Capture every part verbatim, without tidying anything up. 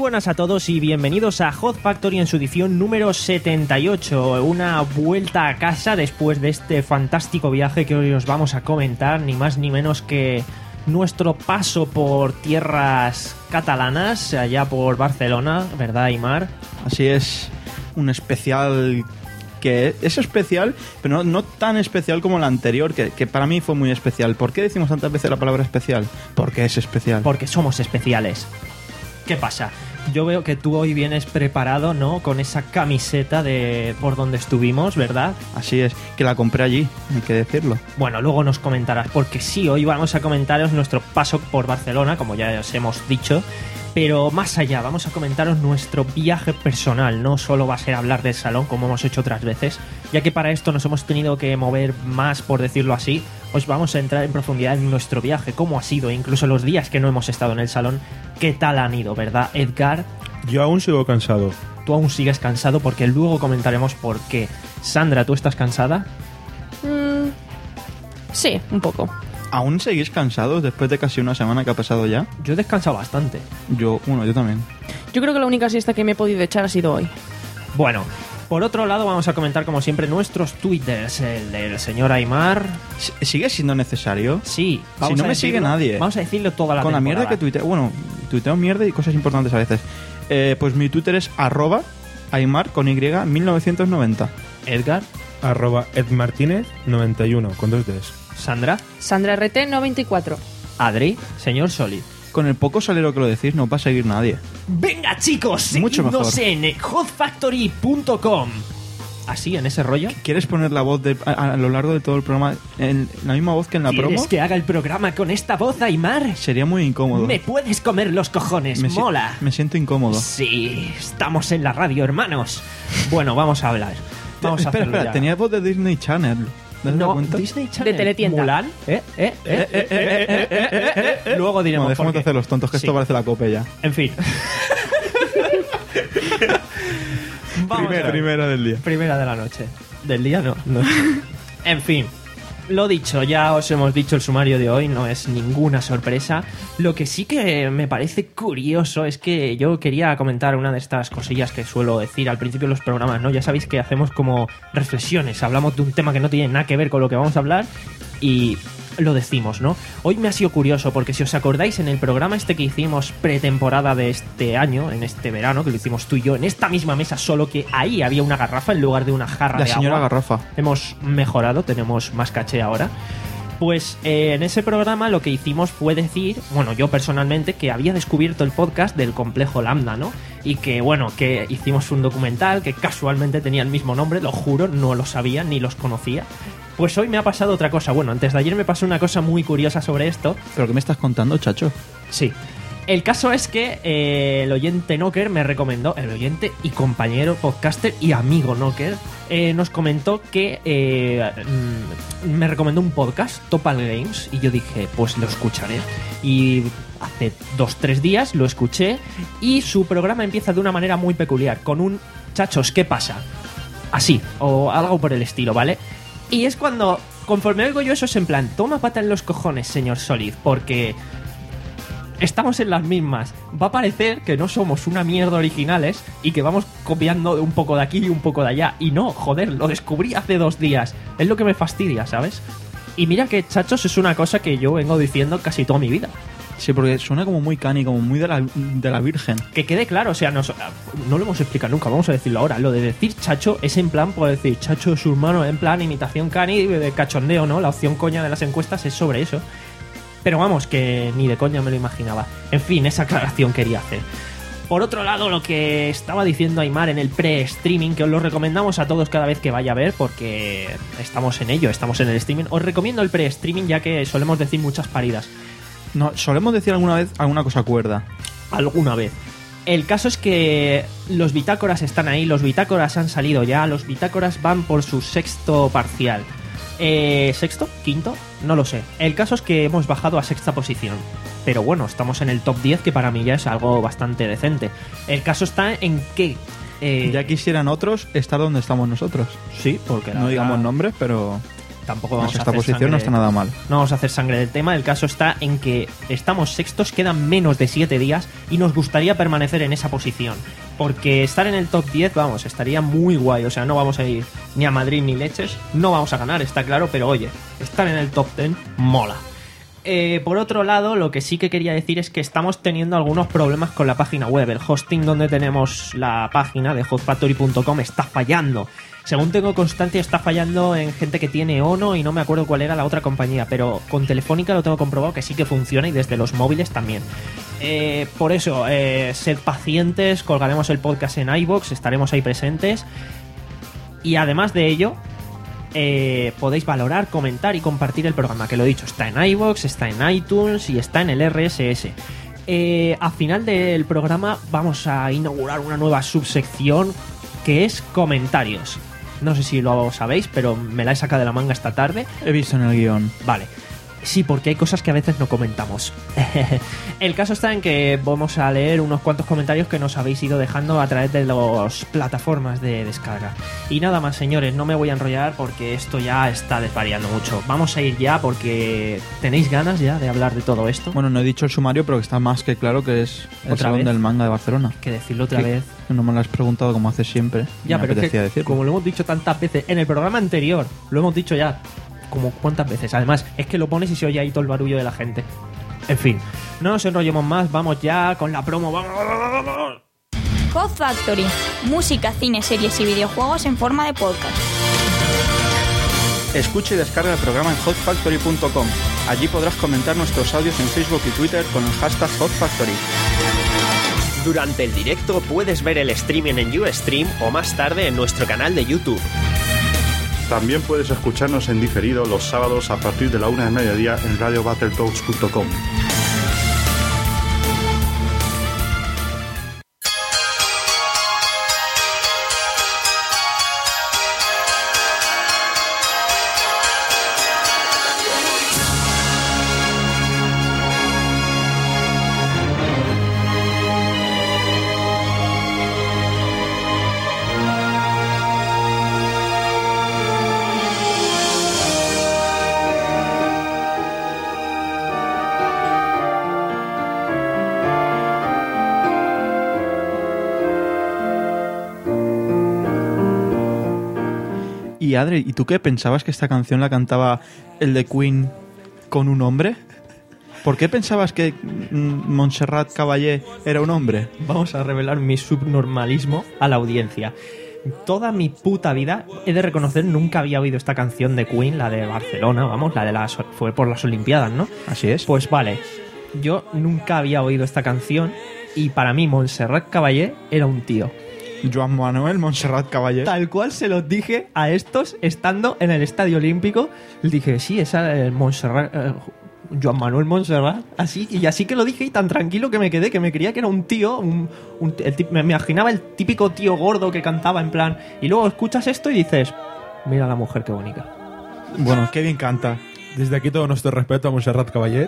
buenas a todos y bienvenidos a Hot Factory en su edición número setenta y ocho. Una vuelta a casa después de este fantástico viaje que hoy os vamos a comentar, ni más ni menos que nuestro paso por tierras catalanas, allá por Barcelona, ¿verdad, Aimar? Así es, un especial que es especial, pero no, no tan especial como el anterior, que, que para mí fue muy especial. ¿Por qué decimos tantas veces la palabra especial? Porque es especial. Porque somos especiales. ¿Qué pasa? Yo veo que tú hoy vienes preparado, ¿no? Con esa camiseta de por donde estuvimos, ¿verdad? Así es, que la compré allí, hay que decirlo. Bueno, luego nos comentarás, porque sí, hoy vamos a comentaros nuestro paso por Barcelona, como ya os hemos dicho, pero más allá, vamos a comentaros nuestro viaje personal. No solo va a ser hablar del salón, como hemos hecho otras veces, ya que para esto nos hemos tenido que mover más, por decirlo así. Os vamos a entrar en profundidad en nuestro viaje, cómo ha sido, incluso los días que no hemos estado en el salón, qué tal han ido, ¿verdad, Edgar? Yo aún sigo cansado. Tú aún sigues cansado, porque luego comentaremos por qué. Sandra, ¿tú estás cansada? Mm, sí, un poco. ¿Aún seguís cansados después de casi una semana que ha pasado ya? Yo he descansado bastante. Yo, bueno, yo también. Yo creo que la única siesta que me he podido echar ha sido hoy. Bueno, por otro lado vamos a comentar como siempre nuestros twitters, el del señor Aimar. ¿Sigue siendo necesario? Sí. Si no me decirlo, sigue nadie. Vamos a decirlo toda la Con la temporada. mierda que tuiteo, bueno, tuiteo mierda y cosas importantes a veces. Eh, pues mi Twitter es arroba Aimar con Y mil novecientos noventa. Edgar, Arroba edmartinez noventa y uno con dos Ds. Sandra, Sandra R T noventa y cuatro. Adri, señor Solid. Con el poco salero que lo decís no va a seguir nadie. Venga, chicos, Mucho seguidnos mejor. en hot factory punto com. Así, en ese rollo. ¿Quieres poner la voz de, a, a lo largo de todo el programa en la misma voz que en la ¿Quieres promo? que haga el programa con esta voz, Aimar? Sería muy incómodo. Me puedes comer los cojones, Me si- mola. Me siento incómodo. Sí, estamos en la radio, hermanos. Bueno, vamos a hablar. Vamos a espera, hacerlo espera, ya. tenía voz de Disney Channel. ¿Te has dado No, cuenta? Disney Channel. De teletienda. Mulan. ¿Eh? ¿Eh? ¿Eh? ¿Eh? ¿Eh? ¿Eh? ¿Eh? ¿Eh? ¿Eh? ¿Eh? Luego diremos No, dejemos por de qué. hacer los tontos, que Sí. esto parece la cope ya. En fin. Vamos primera, a ver. primera del día. Primera de la noche. Del día no. no. En fin. Lo dicho, ya os hemos dicho el sumario de hoy, no es ninguna sorpresa. Lo que sí que me parece curioso es que yo quería comentar una de estas cosillas que suelo decir al principio de los programas, ¿no? Ya sabéis que hacemos como reflexiones, hablamos de un tema que no tiene nada que ver con lo que vamos a hablar y lo decimos, ¿no? Hoy me ha sido curioso porque si os acordáis en el programa este que hicimos pretemporada de este año, en este verano, que lo hicimos tú y yo en esta misma mesa, solo que ahí había una garrafa en lugar de una jarra La de señora agua. Garrafa. Hemos mejorado, tenemos más caché ahora. Pues eh, en ese programa lo que hicimos fue decir, bueno, yo personalmente, que había descubierto el podcast del Complejo Lambda, ¿no? Y que, bueno, que hicimos un documental que casualmente tenía el mismo nombre, lo juro, no lo sabía ni los conocía. Pues hoy me ha pasado otra cosa. Bueno, antes de ayer me pasó una cosa muy curiosa sobre esto. ¿Pero qué me estás contando, chacho? Sí. El caso es que eh, el oyente Knocker me recomendó, el oyente y compañero podcaster y amigo Knocker, eh, nos comentó que eh, mm, me recomendó un podcast, Topal Games, y yo dije, pues lo escucharé. Y hace dos, tres días lo escuché y su programa empieza de una manera muy peculiar, con un chachos, ¿qué pasa? Así, o algo por el estilo, ¿vale? Y es cuando, conforme oigo yo eso, es en plan, toma pata en los cojones, señor Solid, porque estamos en las mismas. Va a parecer que no somos una mierda originales y que vamos copiando un poco de aquí y un poco de allá. Y no, joder, lo descubrí hace dos días. Es lo que me fastidia, ¿sabes? Y mira que, chachos, es una cosa que yo vengo diciendo casi toda mi vida. Sí, porque suena como muy cani, como muy de la, de la virgen. Que quede claro, o sea, no, no lo hemos explicado nunca, vamos a decirlo ahora. Lo de decir chacho es en plan, por decir chacho es su hermano, en plan imitación cani de cachondeo, ¿no? La opción coña de las encuestas es sobre eso. Pero vamos, que ni de coña me lo imaginaba. En fin, esa aclaración quería hacer. Por otro lado, lo que estaba diciendo Aimar en el pre-streaming, que os lo recomendamos a todos cada vez que vaya a ver, porque estamos en ello, estamos en el streaming. Os recomiendo el pre-streaming ya que solemos decir muchas paridas. No, solemos decir alguna vez alguna cosa cuerda. Alguna vez. El caso es que los bitácoras están ahí, los bitácoras han salido ya, los bitácoras van por su sexto parcial. Eh, ¿Sexto? ¿Quinto? No lo sé. El caso es que hemos bajado a sexta posición. Pero bueno, estamos en el top diez, que para mí ya es algo bastante decente. El caso está en que... Eh, Ya quisieran otros estar donde estamos nosotros. sí, porque la No verdad- digamos nombres, pero... tampoco La vamos a sexta hacer posición sangre no está nada mal. No vamos a hacer sangre del tema. El caso está en que estamos sextos, quedan menos de siete días y nos gustaría permanecer en esa posición. Porque estar en el top diez, vamos, estaría muy guay. O sea, no vamos a ir ni a Madrid ni leches. No vamos a ganar, está claro, pero oye, estar en el top diez mola. Eh, por otro lado, lo que sí que quería decir es que estamos teniendo algunos problemas con la página web. El hosting donde tenemos la página de hot factory punto com está fallando. Según tengo constancia, está fallando en gente que tiene Ono y no me acuerdo cuál era la otra compañía, pero con Telefónica lo tengo comprobado que sí que funciona y desde los móviles también. Eh, por eso, eh, sed pacientes, colgaremos el podcast en iVoox, estaremos ahí presentes. Y además de ello, eh, podéis valorar, comentar y compartir el programa, que lo he dicho, está en iVoox, está en iTunes y está en el R S S. Eh, a final del programa vamos a inaugurar una nueva subsección que es comentarios. No sé si lo sabéis, pero me la he sacado de la manga esta tarde. He visto en el guión. Vale. Sí, porque hay cosas que a veces no comentamos. El caso está en que vamos a leer unos cuantos comentarios que nos habéis ido dejando a través de las plataformas de descarga. Y nada más, señores, no me voy a enrollar porque esto ya está desvariando mucho. Vamos a ir ya porque tenéis ganas ya de hablar de todo esto. Bueno, no he dicho el sumario, pero que está más que claro que es el ¿Otra Salón vez? del Manga de Barcelona. Que decirlo otra Que- vez. No me lo has preguntado como haces siempre. Ya, me pero es apetecía que, decirlo. como lo hemos dicho tantas veces en el programa anterior, lo hemos dicho ya como cuántas veces. Además, es que lo pones y se oye ahí todo el barullo de la gente. En fin, no nos enrollemos más, vamos ya con la promo. ¡Vamos, vamos, vamos! Hot Factory, música, cine, series y videojuegos en forma de podcast. Escucha y descarga el programa en hot factory punto com. Allí podrás comentar nuestros audios en Facebook y Twitter con el hashtag Hot Factory. Durante el directo puedes ver el streaming en Ustream o más tarde en nuestro canal de YouTube. También puedes escucharnos en diferido los sábados a partir de la una del mediodía en radio battletoads punto com. Y Adri, ¿y tú qué pensabas que esta canción la cantaba el de Queen con un hombre? ¿Por qué pensabas que mm, Montserrat Caballé era un hombre? Vamos a revelar mi subnormalismo a la audiencia. Toda mi puta vida, he de reconocer, nunca había oído esta canción de Queen, la de Barcelona, vamos, la de las... fue por las Olimpiadas, ¿no? Así es. Pues vale, yo nunca había oído esta canción y para mí Montserrat Caballé era un tío. Joan Manuel Montserrat Caballé. Tal cual se los dije a estos estando en el Estadio Olímpico. Les dije, sí, esa es Montserrat... eh, Joan Manuel Montserrat, así, y así que lo dije y tan tranquilo que me quedé, que me creía que era un tío, un, un- el tip- me imaginaba el típico tío gordo que cantaba en plan, y luego escuchas esto y dices, mira la mujer qué bonita. Bueno, qué bien canta. Desde aquí todo nuestro respeto a Montserrat Caballé.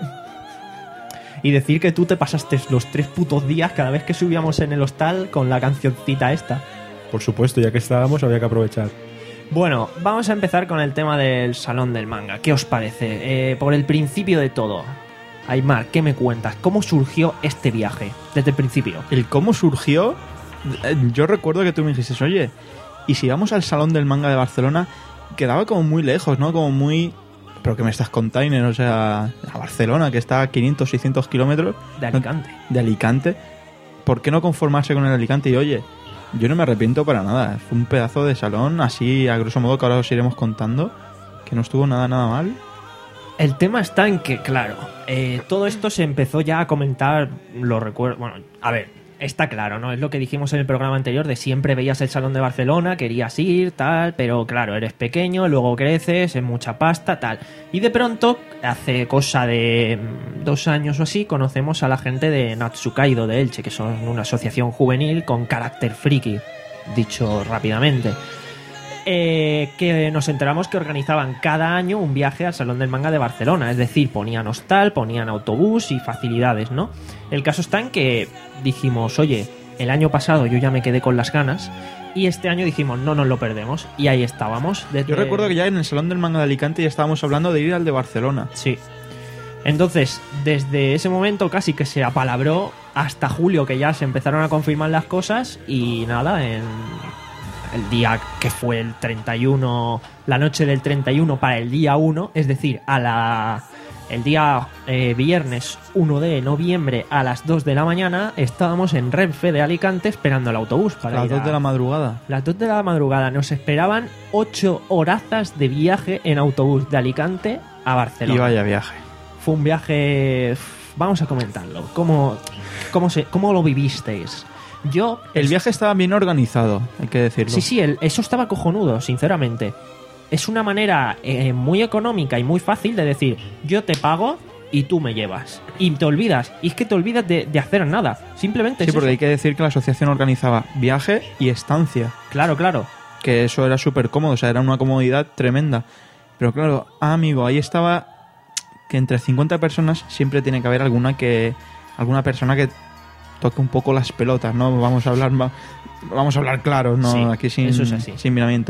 Y decir que tú te pasaste los tres putos días cada vez que subíamos en el hostal con la cancioncita esta. Por supuesto, ya que estábamos había que aprovechar. Bueno, vamos a empezar con el tema del Salón del Manga. ¿Qué os parece? Eh, por el principio de todo. Aymar, ¿qué me cuentas? ¿Cómo surgió este viaje? Desde el principio. El cómo surgió... eh, Yo recuerdo que tú me dijiste, oye, y si vamos al Salón del Manga de Barcelona, quedaba como muy lejos, ¿no? Como muy... Pero que me estás container, o sea, a Barcelona, que está a quinientos, seiscientos kilómetros. De Alicante. De Alicante. ¿Por qué no conformarse con el Alicante? Y oye, yo no me arrepiento para nada. Fue un pedazo de salón, así a grosso modo, que ahora os iremos contando, que no estuvo nada, nada mal. El tema está en que, claro, eh, todo esto se empezó ya a comentar, lo recuerdo, bueno, a ver, está claro, ¿no? Es lo que dijimos en el programa anterior, de siempre veías el Salón de Barcelona, querías ir, tal, pero claro, eres pequeño, luego creces, es mucha pasta, tal. Y de pronto, hace cosa de mm, dos años o así, conocemos a la gente de Natsukaido de Elche, que son una asociación juvenil con carácter friki, dicho rápidamente. Eh, que nos enteramos que organizaban cada año un viaje al Salón del Manga de Barcelona, es decir, ponían hostal, ponían autobús y facilidades, ¿no? El caso está en que dijimos, oye, El año pasado yo ya me quedé con las ganas y este año dijimos, no nos lo perdemos. Y ahí estábamos. Desde... Yo recuerdo que ya en el Salón del Manga de Alicante ya estábamos hablando de ir al de Barcelona. Sí. Entonces, desde ese momento casi que se apalabró hasta julio, que ya se empezaron a confirmar las cosas y nada, en el día que fue el treinta y uno, la noche del treinta y uno para el día uno, es decir, a la el día eh, viernes uno de noviembre a las dos de la mañana, estábamos en Renfe de Alicante esperando el autobús para A las ir a- dos de la madrugada. las dos de la madrugada. Nos esperaban ocho horazas de viaje en autobús de Alicante a Barcelona. Y vaya viaje. Fue un viaje... Vamos a comentarlo. ¿Cómo, cómo, se, cómo lo vivisteis? Yo... El viaje estaba bien organizado, hay que decirlo. Sí, sí, el- eso estaba cojonudo, sinceramente. Es una manera eh, muy económica y muy fácil de decir, yo te pago y tú me llevas. Y te olvidas. Y es que te olvidas de, de hacer nada. Simplemente Sí, es porque eso. hay que decir que la asociación organizaba viaje y estancia. Claro, claro. Que eso era súper cómodo, o sea, era una comodidad tremenda. Pero claro, ah, amigo, ahí estaba que entre cincuenta personas siempre tiene que haber alguna que alguna persona que toque un poco las pelotas, ¿no? Vamos a hablar ma- vamos a hablar claro, ¿no? Sí, Aquí sin, eso es así. sin miramiento.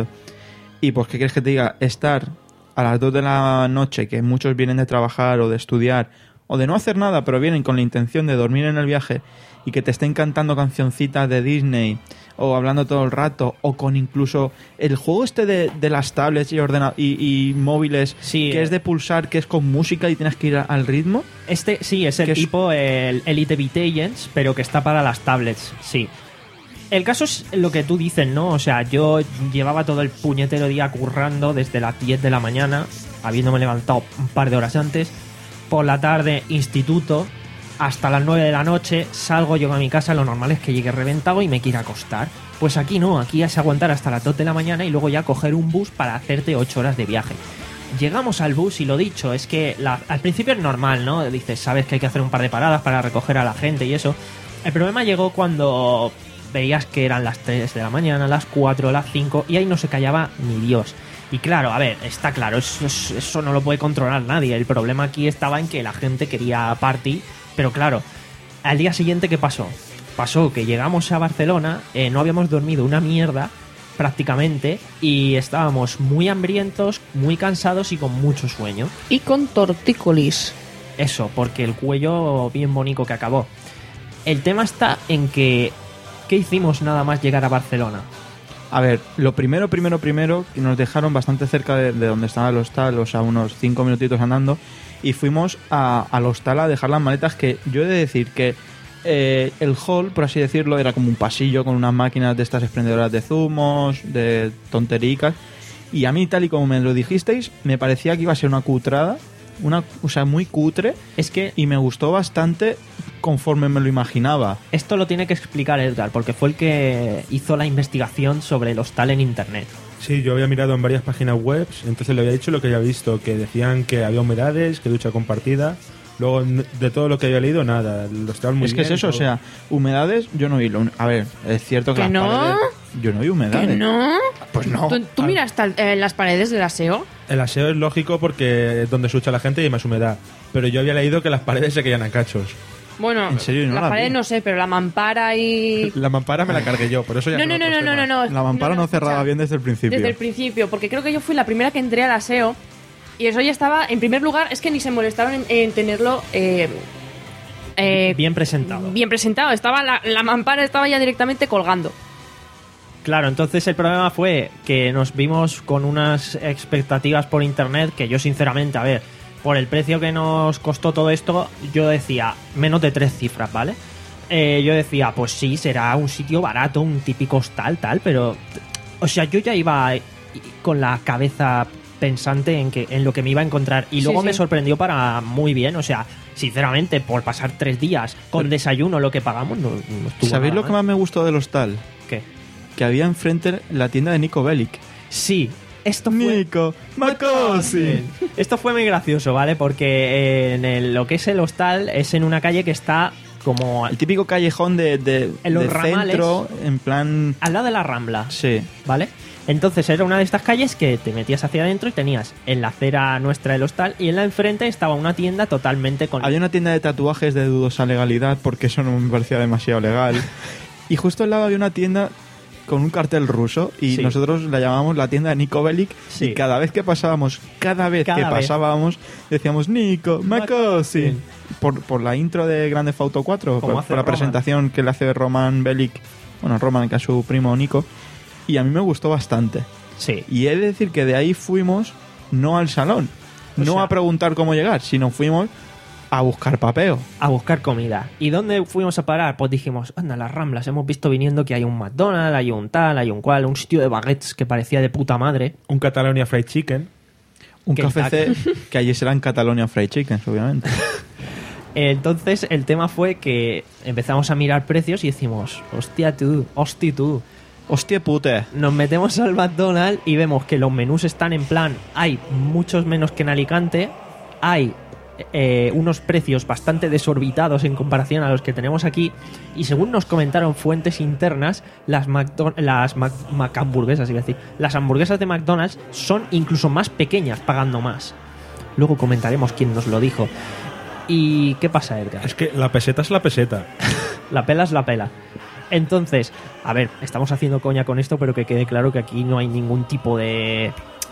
Y pues, ¿qué quieres que te diga? Estar a las dos de la noche, que muchos vienen de trabajar o de estudiar, o de no hacer nada, pero vienen con la intención de dormir en el viaje, y que te estén cantando cancioncitas de Disney, o hablando todo el rato, o con incluso el juego este de, de las tablets y, ordena y, y móviles, Sí, que eh. es de pulsar, que es con música y tienes que ir a- al ritmo. Este sí, es el Que es- tipo, el Elite Beat Agents, pero que está para las tablets, sí. El caso es lo que tú dices, ¿no? O sea, yo llevaba todo el puñetero día currando desde las diez de la mañana, habiéndome levantado un par de horas antes. Por la tarde, instituto, hasta las nueve de la noche, salgo yo a mi casa, lo normal es que llegue reventado y me quiera acostar. Pues aquí no, aquí es aguantar hasta las dos de la mañana y luego ya coger un bus para hacerte ocho horas de viaje. Llegamos al bus y lo dicho, es que la- al principio es normal, ¿no? Dices, sabes que hay que hacer un par de paradas para recoger a la gente y eso. El problema llegó cuando veías que eran las tres de la mañana, las cuatro, las cinco y ahí no se callaba ni Dios. Y claro, a ver, está claro, eso, eso no lo puede controlar nadie. El problema aquí estaba en que la gente quería party, pero claro, al día siguiente, ¿qué pasó? Pasó que llegamos a Barcelona, eh, no habíamos dormido una mierda prácticamente y estábamos muy hambrientos, muy cansados y con mucho sueño. Y con tortícolis. Eso, porque el cuello bien bonito que acabó. El tema está en que... ¿Qué hicimos nada más llegar a Barcelona? A ver, lo primero, primero, primero, que nos dejaron bastante cerca de, de donde estaba el hostal, o sea, unos cinco minutitos andando, y fuimos a, al hostal a dejar las maletas, que yo he de decir que eh, el hall, por así decirlo, era como un pasillo con unas máquinas de estas exprendedoras de zumos, de tontericas, y a mí, tal y como me lo dijisteis, me parecía que iba a ser una cutrada, una, o sea, muy cutre, Es que y me gustó bastante conforme me lo imaginaba. esto lo tiene que explicar Edgar, porque fue el que hizo la investigación sobre el hostal en internet. Sí, yo había mirado en varias páginas web, entonces le había dicho lo que había visto, que decían que había humedades, que ducha compartida. Luego, n- de todo lo que había leído, nada. Lo estaba muy Es que es bien, eso, o todo. sea, humedades, yo no vi. Lo, a ver, es cierto que ¿Que las no? paredes... Yo no vi humedades. ¿Que no? Pues no. ¿Tú, tú miras tal- eh, las paredes del aseo? El aseo es lógico porque es donde se ducha la gente y hay más humedad. Pero yo había leído que las paredes se caían a cachos. Bueno, ¿En serio? No las la paredes vi. no sé, pero la mampara y... La mampara me la cargué yo, por eso ya No, son no, no, otros no, no, no, temas. no. La mampara no, cerraba escucha. bien desde el principio. Desde el principio, porque creo que yo fui la primera que entré al aseo y eso ya estaba, en primer lugar, es que ni se molestaron en, en tenerlo eh, eh, Bien presentado. bien presentado. Estaba la, la mampara estaba ya directamente colgando. Claro, entonces el problema fue que nos vimos con unas expectativas por internet que yo sinceramente, a ver, por el precio que nos costó todo esto, yo decía, menos de tres cifras, ¿vale? Eh, yo decía, pues sí, será un sitio barato, un típico hostal, tal, pero... O sea, yo ya iba con la cabeza pensante en que en lo que me iba a encontrar y Sí, luego sí. me sorprendió para muy bien, o sea, sinceramente, por pasar tres días con desayuno lo que pagamos, no, no estuvo ¿Sabéis nada lo que mal. más me gustó del hostal? ¿Qué? Que había enfrente la tienda de Nico Bellic. Sí, esto fue... Nico Macosi. Esto fue muy gracioso, ¿vale? Porque en el- lo que es el hostal es en una calle que está como El típico callejón de, de, En los de ramales. centro, en plan... al lado de la Rambla, Sí. ¿vale? Entonces era una de estas calles que te metías hacia adentro y tenías en la acera nuestra del hostal y en la enfrente estaba una tienda totalmente con... Había una tienda de tatuajes de dudosa legalidad porque eso no me parecía demasiado legal. Y justo al lado había una tienda con un cartel ruso y Sí. nosotros la llamábamos la tienda de Nico Bellic. Sí. Y cada vez que pasábamos, cada vez Cada que vez. pasábamos, decíamos Nico, Makosi. Makosi. Por, por la intro de Grand Theft Auto cuatro, Como por, hace por la Roman. presentación que le hace Roman Bellic, bueno, Roman, que es su primo Nico. Y a mí me gustó bastante. Sí. Y he de decir que de ahí fuimos no al salón, O no sea- a preguntar cómo llegar, sino fuimos a buscar papeo. A buscar comida. ¿Y dónde fuimos a parar? Pues dijimos, anda, las Ramblas. Hemos visto viniendo que hay un McDonald's, hay un tal, hay un cual, un sitio de baguettes que parecía de puta madre. Un Catalonia Fried Chicken. Un Que K F C que allí será en Catalonia Fried Chicken, obviamente. Entonces el tema fue que empezamos a mirar precios y decimos, hostia tú, hostia tú. Hostia pute. Nos metemos al McDonald's y vemos que los menús están en plan, hay muchos menos que en Alicante, hay eh, unos precios bastante desorbitados en comparación a los que tenemos aquí, y según nos comentaron fuentes internas, las McDo- las Mac Machamburguesas, iba a decir, las hamburguesas de McDonald's son incluso más pequeñas, pagando más. Luego comentaremos quién nos lo dijo. ¿Y qué pasa, Edgar? Es que la peseta es la peseta. La pela es la pela. Entonces, a ver, estamos haciendo coña con esto, pero que quede claro que aquí no hay ningún tipo de...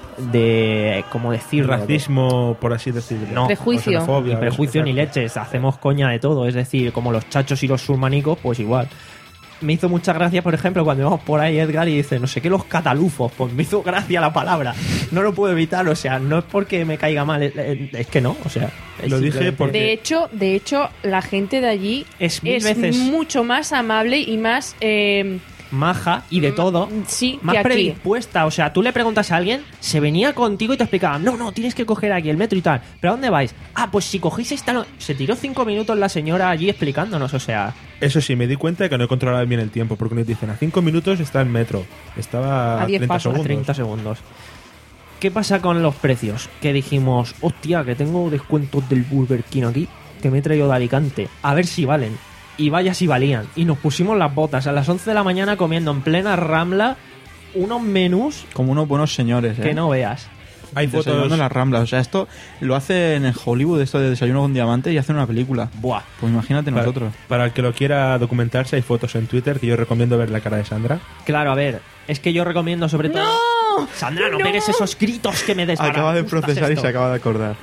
de ¿cómo decirlo? Racismo, por así decirlo. No. Prejuicio. O xenofobia, Ni prejuicio ni exacto. leches, hacemos coña de todo, es decir, como los chachos y los surmanicos, pues igual. Me hizo mucha gracia, por ejemplo, cuando íbamos por ahí Edgar y dice, no sé qué, los catalufos, pues me hizo gracia la palabra. No lo puedo evitar, o sea, no es porque me caiga mal, es, es que no, o sea. es Lo dije simplemente- porque- De hecho, de hecho, la gente de allí Es mil veces- mucho más amable y más eh, maja y de todo. sí Más que aquí. predispuesta, o sea, tú le preguntas a alguien, se venía contigo y te explicaba, no, no, tienes que coger aquí el metro y tal, pero ¿a dónde vais? Ah, pues si cogéis esta... no-". Se tiró cinco minutos la señora allí explicándonos, o sea, Eso sí, me di cuenta de que no controlaba bien el tiempo, porque nos dicen a cinco minutos está el metro. Estaba A a diez treinta pasos, a segundos. treinta segundos. ¿Qué pasa con los precios? Que dijimos, hostia, que tengo descuentos del Burger King aquí, que me he traído de Alicante, a ver si valen. Y vaya si valían. Y nos pusimos las botas a las once de la mañana comiendo en plena Rambla unos menús Como unos buenos señores, ¿eh? que no veas. Hay Desayunando fotos, en las Ramblas. O sea, esto lo hace en el Hollywood, esto de Desayuno con Diamante, y hacen una película. Buah. Pues imagínate para, nosotros. para el que lo quiera documentarse, hay fotos en Twitter que yo recomiendo ver la cara de Sandra. Claro, a ver, es que yo recomiendo sobre todo... ¡No! Sandra, no, ¡No! pegues esos gritos que me desbaratan. Acaba de Justo procesar y esto. se acaba de acordar.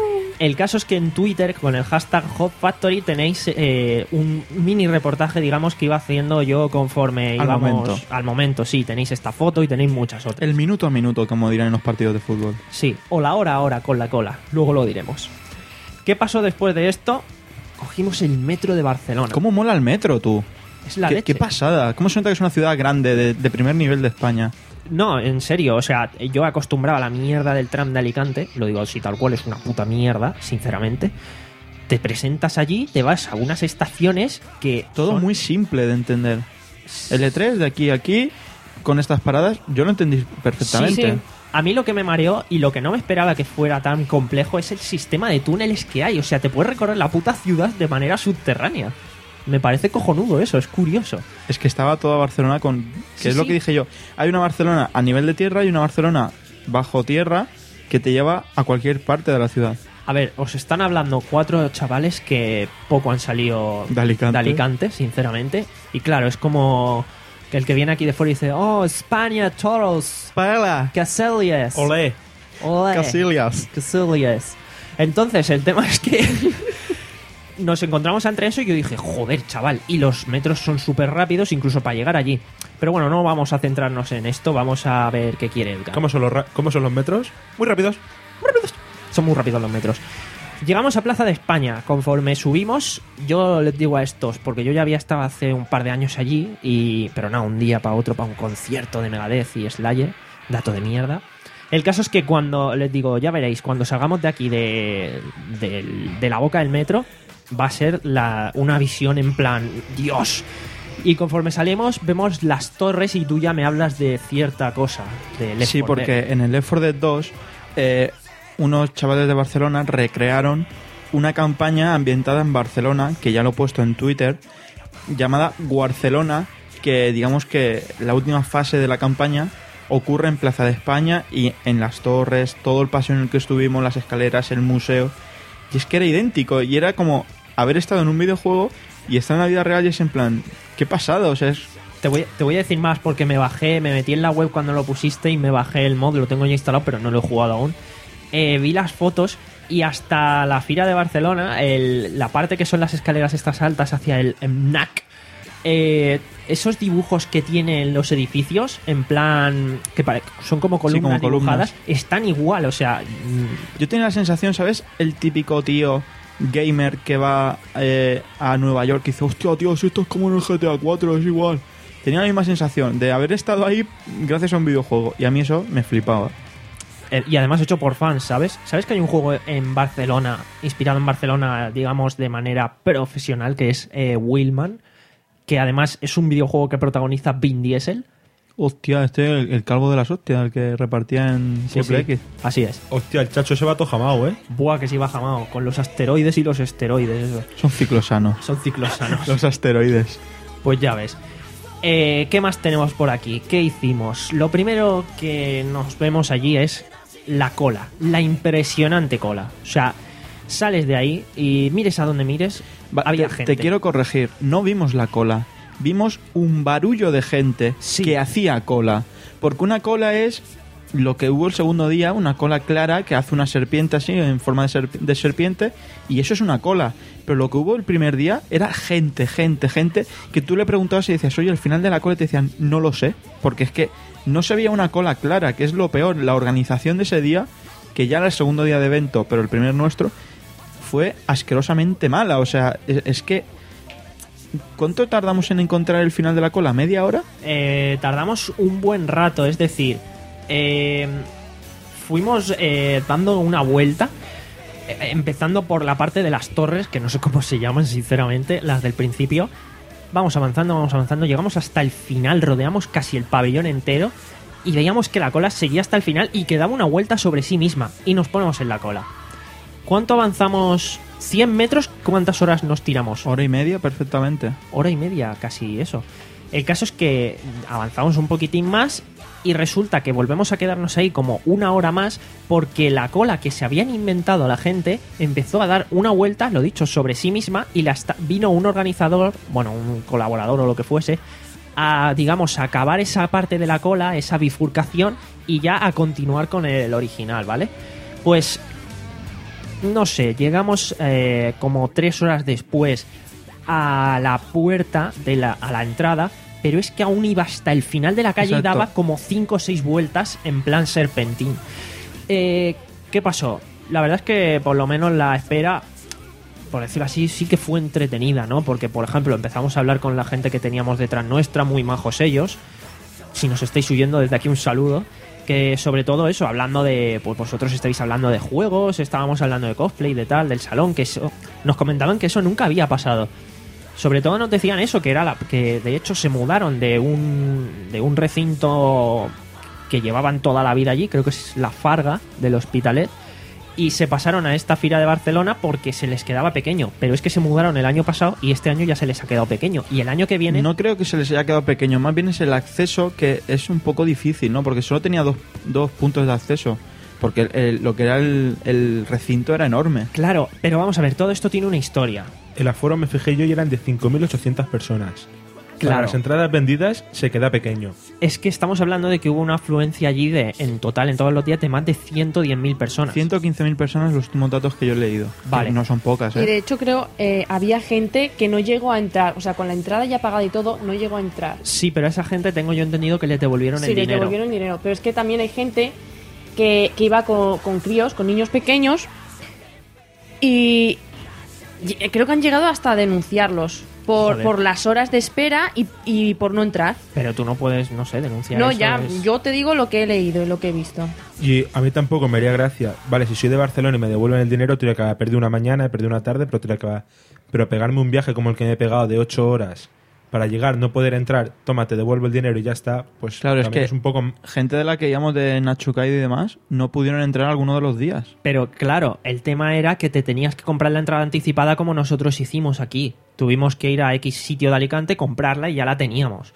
El caso es que en Twitter, con el hashtag Hot Factory, tenéis eh, un mini reportaje, digamos, que iba haciendo yo conforme Al íbamos... momento. Al momento, sí. Tenéis esta foto y tenéis muchas otras. El minuto a minuto, como dirán en los partidos de fútbol. Sí, o la hora a hora con la cola. Luego lo diremos. ¿Qué pasó después de esto? Cogimos el metro de Barcelona. ¿Cómo mola el metro, tú? Es la ¿Qué, leche. qué pasada? ¿Cómo se nota que es una ciudad grande, de, de primer nivel de España? No, en serio, o sea, yo acostumbraba a la mierda del tram de Alicante, lo digo así tal cual, es una puta mierda, sinceramente. Te presentas allí, te vas a unas estaciones que... Todo son- muy simple de entender. L tres de aquí a aquí, con estas paradas, yo lo entendí perfectamente. Sí, sí. A mí lo que me mareó y lo que no me esperaba que fuera tan complejo es el sistema de túneles que hay. O sea, te puedes recorrer la puta ciudad de manera subterránea. Me parece cojonudo eso, es curioso. Es que estaba toda Barcelona con... Que Sí, es lo sí. que dije yo. Hay una Barcelona a nivel de tierra y una Barcelona bajo tierra que te lleva a cualquier parte de la ciudad. A ver, os están hablando cuatro chavales que poco han salido De Alicante. Alicante, sinceramente. Y claro, es como que el que viene aquí de fuera y dice, oh, España, toros, ¡Paela! Casillas. Olé. Olé. Casillas. Casillas. Entonces, el tema es que nos encontramos entre eso y yo dije, joder, chaval, y los metros son súper rápidos incluso para llegar allí. Pero bueno, no vamos a centrarnos en esto, vamos a ver qué quiere Edgar. ¿Cómo son, los ra- ¿Cómo son los metros? Muy rápidos. Son muy rápidos los metros. Llegamos a Plaza de España. Conforme subimos, yo les digo a estos, porque yo ya había estado hace un par de años allí, y pero no, un día para otro, para un concierto de Megadeth y Slayer, dato de mierda. El caso es que cuando les digo, ya veréis, cuando salgamos de aquí de, de, de la boca del metro, va a ser la, una visión en plan, Dios. Y conforme salimos, vemos las torres y tú ya me hablas de cierta cosa. De Left Sí, four Dead. porque en el Left four Dead dos eh, unos chavales de Barcelona recrearon una campaña ambientada en Barcelona, que ya lo he puesto en Twitter, llamada Guarcelona, que digamos que la última fase de la campaña ocurre en Plaza de España y en las torres, todo el paseo en el que estuvimos, las escaleras, el museo. Y es que era idéntico y era como haber estado en un videojuego y estar en la vida real y es en plan, ¿qué ha pasado? O sea, es... Te voy, te voy a decir más porque me bajé, me metí en la web cuando lo pusiste y me bajé el mod, lo tengo ya instalado pero no lo he jugado aún. Eh, vi las fotos y hasta la Fira de Barcelona, el, la parte que son las escaleras estas altas hacia el M N A C, eh, esos dibujos que tienen los edificios, en plan, que pare, son como columnas, sí, como dibujadas, columnas, están igual, o sea... Mmm. Yo tenía la sensación, ¿sabes? El típico tío gamer que va eh, a Nueva York y dice, hostia, tío, si esto es como en el G T A cuatro, es igual. Tenía la misma sensación de haber estado ahí gracias a un videojuego y a mí eso me flipaba. Y además hecho por fans, ¿sabes? ¿Sabes que hay un juego en Barcelona, inspirado en Barcelona, digamos, de manera profesional, que es eh, Wheelman? Que además es un videojuego que protagoniza Vin Diesel. Hostia, este es el, el calvo de las hostias, el que repartía en Sí, Triple sí. X. Así es. Hostia, el chacho ese va todo jamao, ¿eh? Buah, que sí va jamado. Con los asteroides y los esteroides. Eso. Son ciclosanos. Son ciclosanos. Los asteroides. Pues ya ves. Eh, ¿Qué más tenemos por aquí? ¿Qué hicimos? Lo primero que nos vemos allí es la cola. La impresionante cola. O sea, sales de ahí y mires a donde mires, Va, había te, gente. te quiero corregir, no vimos la cola. Vimos un barullo de gente Sí. que hacía cola. Porque una cola es lo que hubo el segundo día, una cola clara que hace una serpiente así, en forma de, serp- de serpiente, y eso es una cola. Pero lo que hubo el primer día era gente, gente, gente, que tú le preguntabas y decías, oye, al final de la cola, y te decían, no lo sé, porque es que no se veía una cola clara, que es lo peor. La organización de ese día, que ya era el segundo día de evento, pero el primer nuestro, fue asquerosamente mala. O sea, es, es que... ¿Cuánto tardamos en encontrar el final de la cola? ¿Media hora? Eh, tardamos un buen rato, es decir, eh, fuimos eh, dando una vuelta, eh, empezando por la parte de las torres, que no sé cómo se llaman, sinceramente, las del principio. Vamos avanzando, vamos avanzando, llegamos hasta el final, rodeamos casi el pabellón entero y veíamos que la cola seguía hasta el final y que daba una vuelta sobre sí misma y nos ponemos en la cola. ¿Cuánto avanzamos? ¿cien metros? ¿Cuántas horas nos tiramos? Hora y media, perfectamente. Hora y media, casi eso. El caso es que avanzamos un poquitín más y resulta que volvemos a quedarnos ahí como una hora más porque la cola que se habían inventado la gente empezó a dar una vuelta, lo dicho, sobre sí misma y la esta- vino un organizador, bueno, un colaborador o lo que fuese, a, digamos, a acabar esa parte de la cola, esa bifurcación y ya a continuar con el original, ¿vale? Pues... no sé, llegamos eh, como tres horas después a la puerta, de la, a la entrada, pero es que aún iba hasta el final de la calle Exacto. y daba como cinco o seis vueltas en plan serpentín. Eh, ¿Qué pasó? La verdad es que por lo menos la espera, por decirlo así, sí que fue entretenida, ¿no? Porque, por ejemplo, empezamos a hablar con la gente que teníamos detrás nuestra, muy majos ellos. Si nos estáis huyendo, desde aquí un saludo. Que sobre todo eso, hablando de, pues vosotros estáis hablando de juegos, estábamos hablando de cosplay, de tal, del salón, que eso, nos comentaban que eso nunca había pasado. Sobre todo nos decían eso, que era la, que de hecho se mudaron de un, de un recinto que llevaban toda la vida allí, creo que es la Farga del Hospitalet, y se pasaron a esta Fira de Barcelona porque se les quedaba pequeño. Pero es que se mudaron el año pasado y este año ya se les ha quedado pequeño. Y el año que viene... No creo que se les haya quedado pequeño, más bien es el acceso que es un poco difícil, ¿no? Porque solo tenía dos, dos puntos de acceso. Porque el- el- lo que era el, el recinto era enorme. Claro, pero vamos a ver, todo esto tiene una historia. El aforo, me fijé yo, y eran de cinco mil ochocientas personas. Claro. Para las entradas vendidas se queda pequeño. Es que estamos hablando de que hubo una afluencia allí de, en total, en todos los días, de más de ciento diez mil personas. ciento quince mil personas los últimos datos que yo he leído. Vale. Que no son pocas, Y de ¿eh? hecho creo eh, había gente que no llegó a entrar, o sea, con la entrada ya pagada y todo, no llegó a entrar. Sí, pero a esa gente tengo yo entendido que les devolvieron Sí, el les dinero. devolvieron dinero, pero es que también hay gente que, que iba con, con críos, con niños pequeños y y creo que han llegado hasta a denunciarlos por, Joder. por las horas de espera y, y por no entrar. Pero tú no puedes, no sé, denunciar No, eso, ya, es- yo te digo lo que he leído y lo que he visto. Y a mí tampoco me haría gracia. Vale, si soy de Barcelona y me devuelven el dinero, tendría que haber perdido una mañana, he perdido una tarde, pero tendría que haber- Pero pegarme un viaje como el que me he pegado de ocho horas para llegar, no poder entrar, toma, te devuelvo el dinero y ya está, pues Claro, es también que- es un poco... Gente de la que íbamos de Nachukai y demás no pudieron entrar alguno de los días. Pero claro, el tema era que te tenías que comprar la entrada anticipada como nosotros hicimos aquí. Tuvimos que ir a X sitio de Alicante, comprarla y ya la teníamos.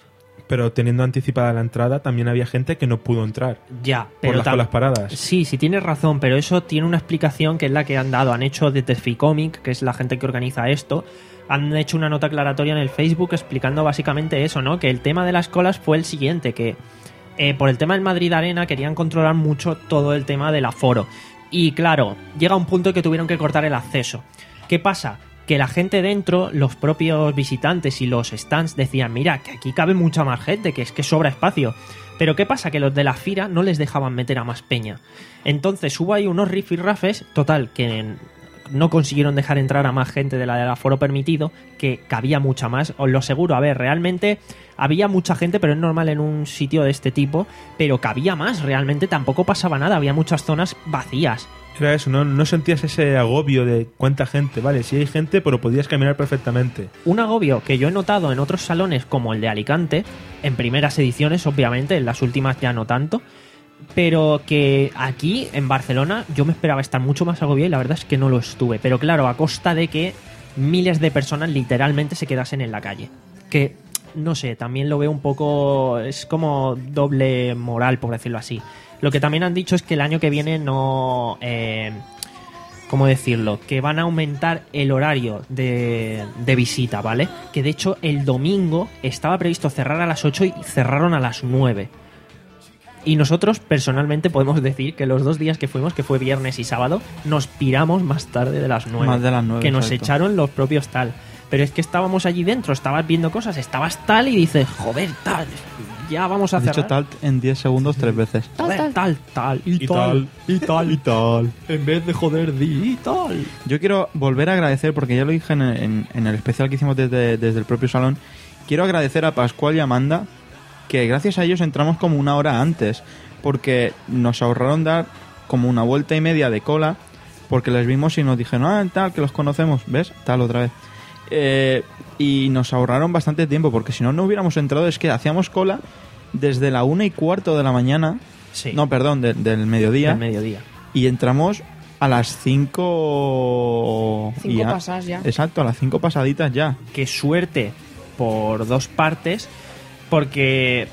pero teniendo anticipada la entrada, también había gente que no pudo entrar. Ya, Por pero las tam- colas paradas. Sí, sí tienes razón, pero eso tiene una explicación que es la que han dado. Han hecho desde Ficomic, que es la gente que organiza esto, han hecho una nota aclaratoria en el Facebook explicando básicamente eso, ¿no? Que el tema de las colas fue el siguiente, que eh, por el tema del Madrid Arena querían controlar mucho todo el tema del aforo. Y claro, llega un punto en que tuvieron que cortar el acceso. ¿Qué pasa? Que la gente dentro, los propios visitantes y los stands decían, mira, que aquí cabe mucha más gente, que es que sobra espacio. Pero ¿qué pasa? Que los de la Fira no les dejaban meter a más peña. Entonces hubo ahí unos rifirrafes, total, que no consiguieron dejar entrar a más gente de la del aforo permitido, que cabía mucha más, os lo aseguro. A ver, realmente había mucha gente, pero es normal en un sitio de este tipo, pero cabía más, realmente tampoco pasaba nada, había muchas zonas vacías. Era eso, ¿no? No sentías ese agobio de cuánta gente. Vale, sí hay gente, pero podías caminar perfectamente. Un agobio que yo he notado en otros salones como el de Alicante, en primeras ediciones obviamente, en las últimas ya no tanto, pero que aquí en Barcelona yo me esperaba estar mucho más agobiado y la verdad es que no lo estuve. Pero claro, a costa de que miles de personas literalmente se quedasen en la calle. Que, no sé, también lo veo un poco... es como doble moral, por decirlo así. Lo que también han dicho es que el año que viene no... Eh, ¿cómo decirlo? Que van a aumentar el horario de, de visita, ¿vale? Que de hecho el domingo estaba previsto cerrar a las ocho y cerraron a las nueve. Y nosotros personalmente podemos decir que los dos días que fuimos, que fue viernes y sábado, nos piramos más tarde de las nueve. Más de las nueve, Que nos exacto. echaron los propios tal. Pero es que estábamos allí dentro, estabas viendo cosas, estabas tal y dices, joder, tal, ya vamos a Has cerrar. dicho tal en diez segundos tres veces. Joder, tal, tal, tal, y, Y tal, tal, y tal, Y tal. en vez de joder, di y tal. Yo quiero volver a agradecer, porque ya lo dije en, en- en el especial que hicimos desde, desde el propio salón, quiero agradecer a Pascual y Amanda, que gracias a ellos entramos como una hora antes, porque nos ahorraron dar como una vuelta y media de cola, porque les vimos y nos dijeron, ah, tal, que los conocemos, ¿ves? Tal otra vez. Eh, y nos ahorraron bastante tiempo, porque si no, no hubiéramos entrado, es que hacíamos cola desde la una y cuarto de la mañana, Sí, no, perdón, de- del mediodía, del mediodía. y entramos a las cinco... Cinco y a- pasadas ya. Exacto, a las cinco pasaditas ya. Qué suerte por dos partes, porque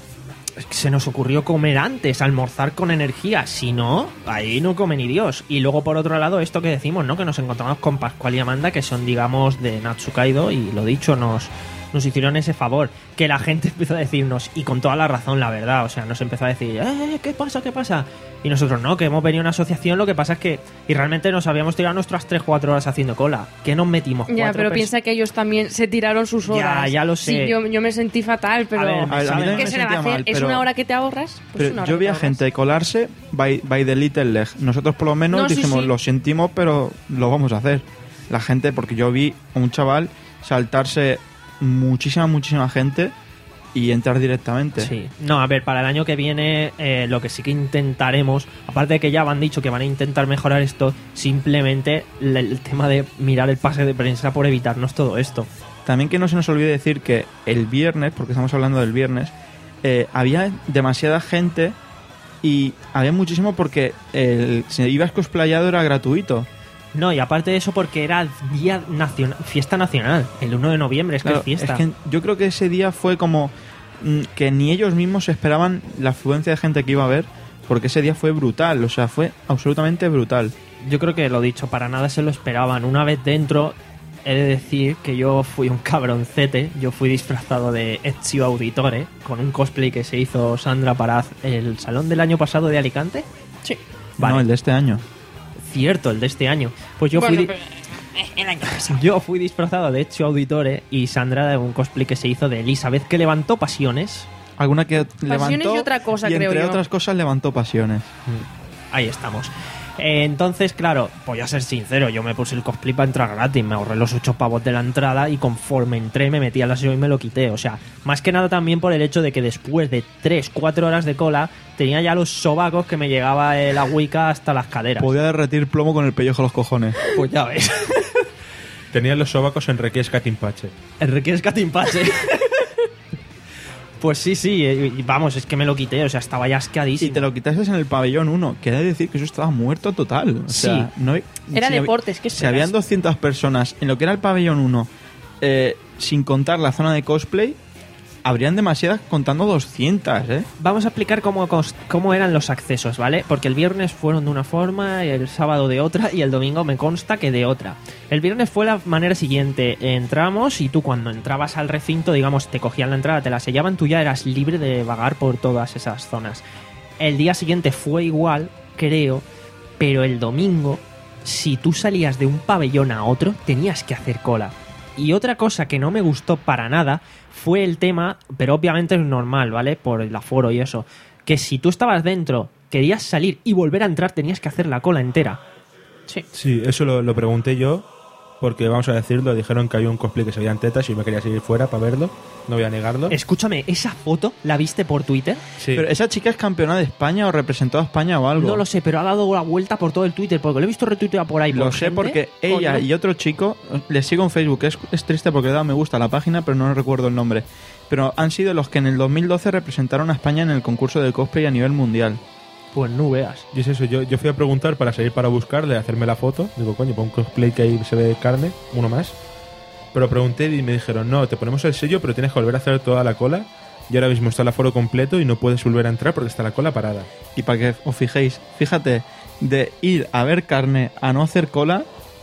se nos ocurrió comer antes, almorzar con energía. Si no, ahí no come ni Dios. Y luego, por otro lado, esto que decimos, ¿no? Que nos encontramos con Pascual y Amanda, que son, digamos, de Natsukaido, y lo dicho, nos, nos hicieron ese favor. Que la gente empezó a decirnos, y con toda la razón, la verdad, o sea, nos empezó a decir, eh, ¿qué pasa? ¿Qué pasa? Y nosotros, no, que hemos venido a una asociación, lo que pasa es que, y realmente nos habíamos tirado nuestras tres cuatro horas haciendo cola. ¿Qué nos metimos? Ya, Cuatro pero pers- piensa que ellos también se tiraron sus Ya, horas. ya lo sé. Sí, yo, yo me sentí fatal, pero... A ver, A ver, a mí ¿saben? también ¿Qué me se le va a sentía hacer? mal, ¿Es pero- una hora que te ahorras? Pues Pero una hora yo que vi te a ahorras. gente colarse by, by the little leg. Nosotros por lo menos No, sí, dijimos, sí. lo sentimos, pero lo vamos a hacer. La gente, porque yo vi a un chaval saltarse muchísima, muchísima gente y entrar directamente. Sí. No, a ver, para el año que viene eh, lo que sí que intentaremos, aparte de que ya han dicho que van a intentar mejorar esto, simplemente el, el tema de mirar el pase de prensa por evitarnos todo esto. También que no se nos olvide decir que el viernes, porque estamos hablando del viernes, eh, había demasiada gente y había muchísimo porque el, si ibas cosplayado era gratuito. No, y aparte de eso porque era día nacional, fiesta nacional, el uno de noviembre, es que Claro, es fiesta. es que yo creo que ese día fue como mm, que ni ellos mismos esperaban la afluencia de gente que iba a haber, porque ese día fue brutal, o sea, fue absolutamente brutal. Yo creo que lo dicho, para nada se lo esperaban. Una vez dentro, he de decir que yo fui un cabroncete. Yo fui disfrazado de Ezio Auditore con un cosplay que se hizo Sandra para el salón del año pasado de Alicante. Sí. Vale, No, el de este año. cierto, el de este año. Pues yo Bueno, fui. di- pero, eh, el año pasado. Yo fui disfrazado de Ezio Auditore y Sandra de un cosplay que se hizo de Elizabeth, que levantó pasiones. Alguna que levantó y otra cosa, y creo entre yo. otras cosas levantó pasiones. Ahí estamos. Eh, entonces, claro, voy a ser sincero, yo me puse el cosplay para entrar gratis, me ahorré los ocho pavos de la entrada y conforme entré me metí al aseo y me lo quité. O sea, más que nada también por el hecho de que después de tres, cuatro horas de cola tenía ya los sobacos que me llegaba el agüica hasta las caderas. Podía derretir plomo con el pellejo a los cojones. Pues ya ves. Tenían los sobacos en Requiesca Timpache. Enrique es catimpache. Pues sí, sí, eh, y vamos, es que me lo quité, o sea, estaba ya asqueadísimo. Y te lo quitaste en el pabellón uno, que he de decir que eso estaba muerto total. O sea, Sí. no hay- Era si hab- deportes, ¿qué Si esperas? habían doscientas personas en lo que era el pabellón uno, eh, sin contar la zona de cosplay, habrían demasiadas contando doscientas, ¿eh? Vamos a explicar cómo, cos- cómo eran los accesos, ¿vale? Porque el viernes fueron de una forma, el sábado de otra y el domingo me consta que de otra. El viernes fue la manera siguiente. Entramos y tú cuando entrabas al recinto, digamos, te cogían la entrada, te la sellaban, tú ya eras libre de vagar por todas esas zonas. El día siguiente fue igual, creo, pero el domingo, si tú salías de un pabellón a otro, tenías que hacer cola. Y otra cosa que no me gustó para nada fue el tema, pero obviamente es normal, ¿vale? Por el aforo y eso, que si tú estabas dentro, querías salir y volver a entrar, tenías que hacer la cola entera. Sí. Sí, eso lo, lo pregunté yo, porque vamos a decirlo, dijeron que había un cosplay que se veían tetas y me quería seguir fuera para verlo, no voy a negarlo. Escúchame, ¿esa foto la viste por Twitter? Sí. Pero esa chica es campeona de España o representó a España o algo. No lo sé, pero ha dado la vuelta por todo el Twitter, porque lo he visto retuiteado por ahí. Lo por sé gente. porque ella Coño. y otro chico, les sigo en Facebook, es, es triste porque le he dado me gusta a la página, pero no recuerdo el nombre. Pero han sido los que en el dos mil doce representaron a España en el concurso de cosplay a nivel mundial. Pues no veas. Y es eso, yo, yo fui a preguntar para salir para buscarle, hacerme la foto. Digo, coño, para un cosplay que ahí se ve carne, uno más. Pero pregunté y me dijeron, no, te ponemos el sello, pero tienes que volver a hacer toda la cola. Y ahora mismo está el aforo completo y no puedes volver a entrar porque está la cola parada. Y para que os fijéis, fíjate, de ir a ver carne a no hacer cola,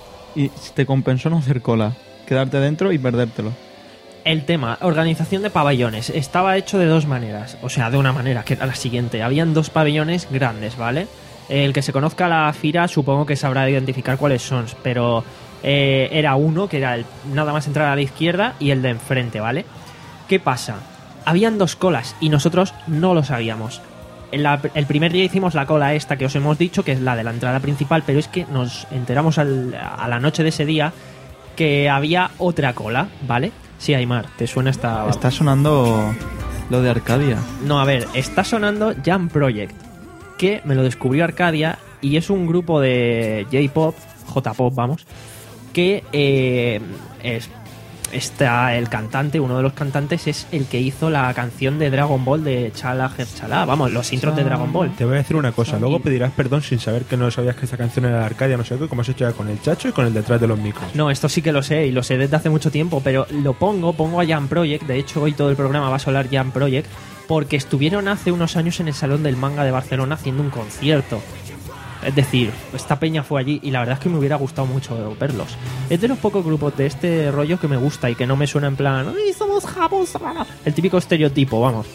y te compensó no hacer cola. Quedarte dentro y perdértelo. El tema, organización de pabellones, estaba hecho de dos maneras. O sea, de una manera, que era la siguiente. Habían dos pabellones grandes, ¿vale? El que se conozca la Fira supongo que sabrá identificar cuáles son, pero eh, era uno, que era el nada más entrar a la izquierda, y el de enfrente, ¿vale? ¿Qué pasa? Habían dos colas y nosotros no lo sabíamos. En la- el primer día hicimos la cola esta que os hemos dicho, que es la de la entrada principal, pero es que nos enteramos al- a la noche de ese día que había otra cola, ¿vale? Sí, Aymar, ¿te suena esta...? Está sonando lo de Arcadia. No, a ver, está sonando Jam Project, que me lo descubrió Arcadia y es un grupo de J-pop, J-pop, vamos, que eh, es, está el cantante, uno de los cantantes es el que hizo la canción de Dragon Ball de Chala Ger Chala, vamos, los intros de Dragon Ball. Te voy a decir una cosa, luego pedirás perdón sin saber que no sabías que esta canción era de Arcadia, no sé qué, como has hecho ya con el Chacho y con el detrás de los micros. No, esto sí que lo sé y lo sé desde hace mucho tiempo, pero lo pongo, pongo a Jam Project, de hecho hoy todo el programa va a sonar Jam Project, porque estuvieron hace unos años en el Salón del Manga de Barcelona haciendo un concierto. Es decir, esta peña fue allí y la verdad es que me hubiera gustado mucho verlos. Es de los pocos grupos de este rollo que me gusta y que no me suena en plan ¡ay, somos japos! El típico estereotipo, vamos.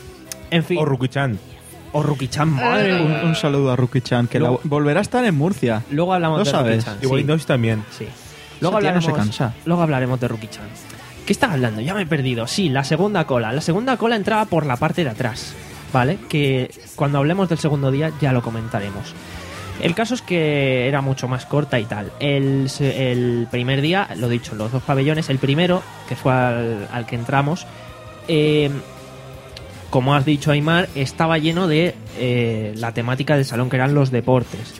En fin. O Ruki-chan. O Ruki-chan, madre Un, mía. un saludo a Ruki-chan, que la- Luego- volverá a estar en Murcia. Luego hablamos ¿Lo de sabes? Ruki-chan. Y White sí. Noise también. Sí. Luego Esa tía no hablaremos, se cansa. luego hablaremos de Ruki-chan. ¿Qué estaba hablando? Ya me he perdido. Sí, la segunda cola. La segunda cola entraba por la parte de atrás, ¿vale? Que cuando hablemos del segundo día ya lo comentaremos. El caso es que era mucho más corta y tal. El, se- el primer día, lo dicho, los dos pabellones. El primero, que fue al, al que entramos, eh, como has dicho, Aymar, estaba lleno de eh, la temática del salón, que eran los deportes.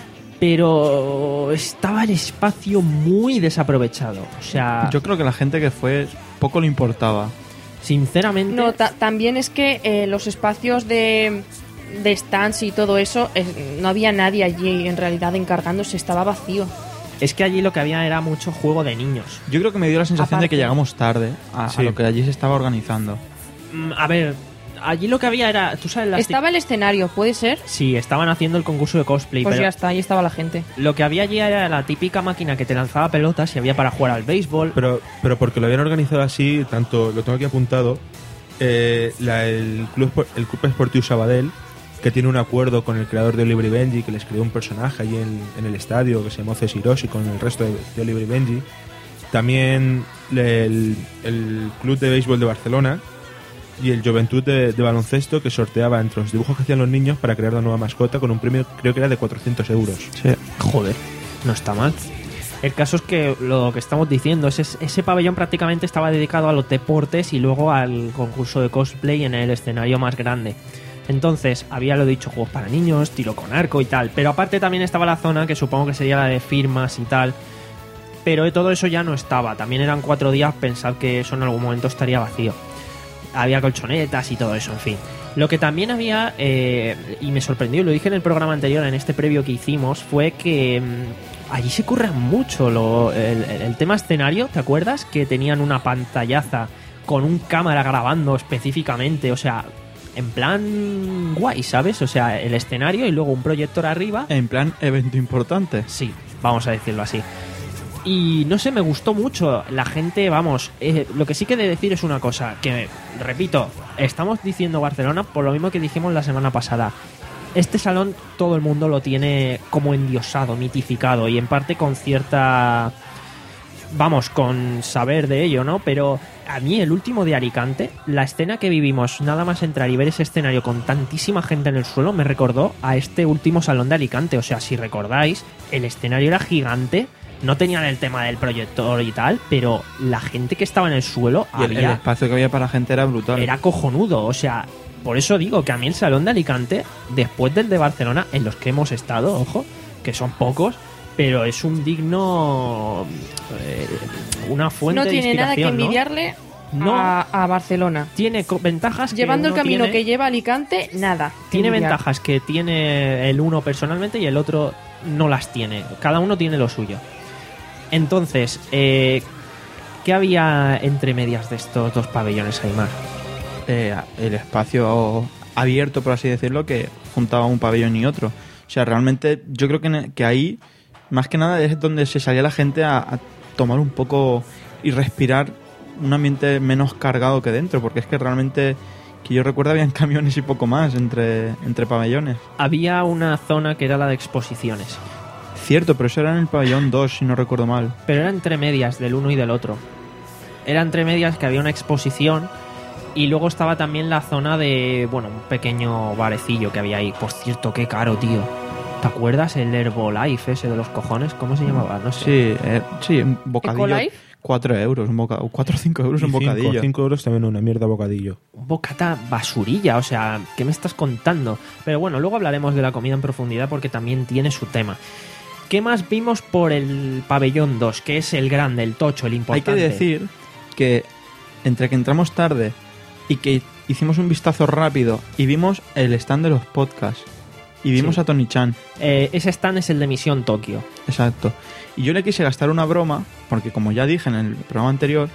Pero estaba el espacio muy desaprovechado. O sea, Yo creo que la gente que fue poco le importaba. sinceramente... No, ta- también es que eh, los espacios de, de stands y todo eso, eh, no había nadie allí en realidad encargándose, estaba vacío. Es que allí lo que había era mucho juego de niños. Yo creo que me dio la sensación de Aparte. que llegamos tarde a, a Sí. lo que allí se estaba organizando. Mm, A ver, allí lo que había era... ¿Tú sabes las Estaba el escenario, ¿puede ser? Sí, estaban haciendo el concurso de cosplay, Pues pero ya está, ahí estaba la gente. lo que había allí era la típica máquina que te lanzaba pelotas y había para jugar al béisbol. Pero, pero porque lo habían organizado así, tanto, lo tengo aquí apuntado, eh, la- el, club, Espo- el Club Esportivo Sabadell, que tiene un acuerdo con el creador de Oliver y Benji, que les creó un personaje allí en, en el estadio que se llamó Cés Hiroshi con el resto de, de Oliver y Benji. También le- el, el Club de Béisbol de Barcelona y el Juventud de, de Baloncesto, que sorteaba entre los dibujos que hacían los niños para crear la nueva mascota con un premio, creo que era de cuatrocientos euros. Sí. Joder, no está mal. El caso es que lo que estamos diciendo es ese, ese pabellón prácticamente estaba dedicado a los deportes y luego al concurso de cosplay en el escenario más grande. Entonces, había lo dicho, juegos para niños, tiro con arco y tal. Pero aparte también estaba la zona que supongo que sería la de firmas y tal. Pero todo eso ya no estaba. También eran cuatro días, pensad que eso en algún momento estaría vacío. Había colchonetas y todo eso, en fin. Lo que también había, eh, y me sorprendió, y lo dije en el programa anterior, en este previo que hicimos, fue que mm, allí se curra mucho lo, el, el tema escenario, ¿te acuerdas? Que tenían una pantallaza con un cámara grabando específicamente, o sea, en plan guay, ¿sabes? O sea, el escenario y luego un proyector arriba. En plan evento importante. Sí, vamos a decirlo así. Y no sé, me gustó mucho. La gente, vamos, eh, lo que sí que he de decir es una cosa, que, repito, estamos diciendo Barcelona por lo mismo que dijimos la semana pasada. Este salón todo el mundo lo tiene como endiosado, mitificado y en parte con cierta... Vamos, con saber de ello, ¿no? Pero a mí el último de Alicante, la escena que vivimos, nada más entrar y ver ese escenario con tantísima gente en el suelo, me recordó a este último salón de Alicante. O sea, si recordáis, el escenario era gigante. No tenían el tema del proyector y tal, pero la gente que estaba en el suelo Y el, había, el espacio que había para la gente era brutal. era cojonudo. O sea, por eso digo que a mí el salón de Alicante, después del de Barcelona, en los que hemos estado, ojo, que son pocos, pero es un digno... eh, una fuente No de tiene nada que inspiración, ¿no? envidiarle No. a, a Barcelona. Tiene co- ventajas que Llevando el uno camino tiene- que lleva Alicante, nada. que Tiene envidiar. ventajas que tiene el uno personalmente y el otro no las tiene. Cada uno tiene lo suyo. Entonces, eh, ¿qué había entre medias de estos dos pabellones, Aymar? Eh, el espacio abierto, por así decirlo, que juntaba un pabellón y otro. O sea, realmente yo creo que, ne- que ahí, más que nada, es donde se salía la gente a, a tomar un poco y respirar un ambiente menos cargado que dentro, porque es que realmente, que yo recuerdo, habían camiones y poco más entre, entre pabellones. Había una zona que era la de exposiciones, Cierto, pero eso era en el pabellón dos, si no recuerdo mal. pero era entre medias del uno y del otro. Era entre medias que había una exposición y luego estaba también la zona de, bueno, un pequeño barecillo que había ahí. Por cierto, qué caro, tío. ¿Te acuerdas el Herbalife ese de los cojones? ¿Cómo se llamaba? No sé. Sí, eh, sí, un bocadillo. ¿Ecolife? Cuatro euros, un bocadillo. Cuatro o cinco euros un Y cinco, bocadillo. cinco euros también una mierda bocadillo. Un bocata basurilla, o sea, ¿qué me estás contando? Pero bueno, luego hablaremos de la comida en profundidad porque también tiene su tema. ¿Qué más vimos por el pabellón dos? Que es el grande, el tocho, el Hay importante. que decir que entre que entramos tarde y que hicimos un vistazo rápido y vimos el stand de los podcasts y vimos Sí. a Tony Chan, Eh, ese stand es el de Misión Tokio. exacto. Y yo le quise gastar una broma, porque como ya dije en el programa anterior,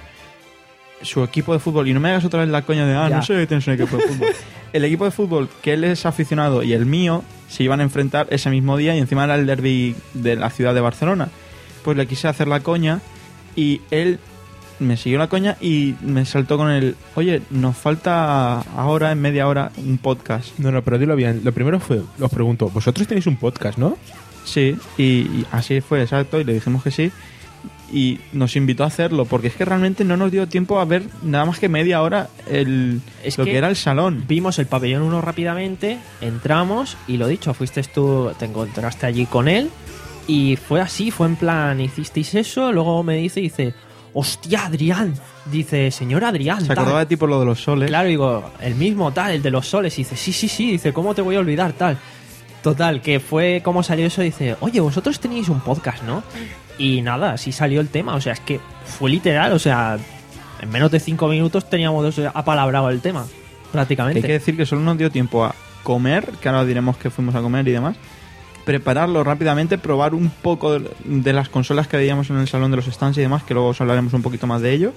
su equipo de fútbol, y no me hagas otra vez la coña de, ah, Ya. no sé que tienes un equipo de fútbol. El equipo de fútbol que él es aficionado y el mío se iban a enfrentar ese mismo día y encima era el derbi de la ciudad de Barcelona. Pues le quise hacer la coña y él me siguió la coña y me saltó con el, oye, nos falta ahora, en media hora, un podcast. No, no, pero dilo bien. Lo primero fue, os pregunto, vosotros tenéis un podcast, ¿no? Sí, y, y así fue, exacto, y le dijimos que sí. Y nos invitó a hacerlo, porque es que realmente no nos dio tiempo a ver nada más que media hora el, Es lo que- que era el salón. Vimos el pabellón uno rápidamente, entramos y lo dicho, fuiste tú, te encontraste allí con él y fue así, fue en plan, hicisteis eso, luego me dice, dice, hostia, Adrián, dice, señor Adrián, Se tal. acordaba de ti por lo de los soles. Claro, digo, el mismo tal, el de los soles, y dice, sí, sí, sí, dice, ¿cómo te voy a olvidar tal? Total, que fue como salió eso, dice, oye, vosotros tenéis un podcast, ¿no? Y nada, así salió el tema, o sea, es que fue literal, o sea, en menos de cinco minutos teníamos apalabrado el tema, Que prácticamente. hay que decir que solo nos dio tiempo a comer, que ahora diremos que fuimos a comer y demás, prepararlo rápidamente, probar un poco de, de las consolas que veíamos en el salón de los stands y demás, que luego os hablaremos un poquito más de ello.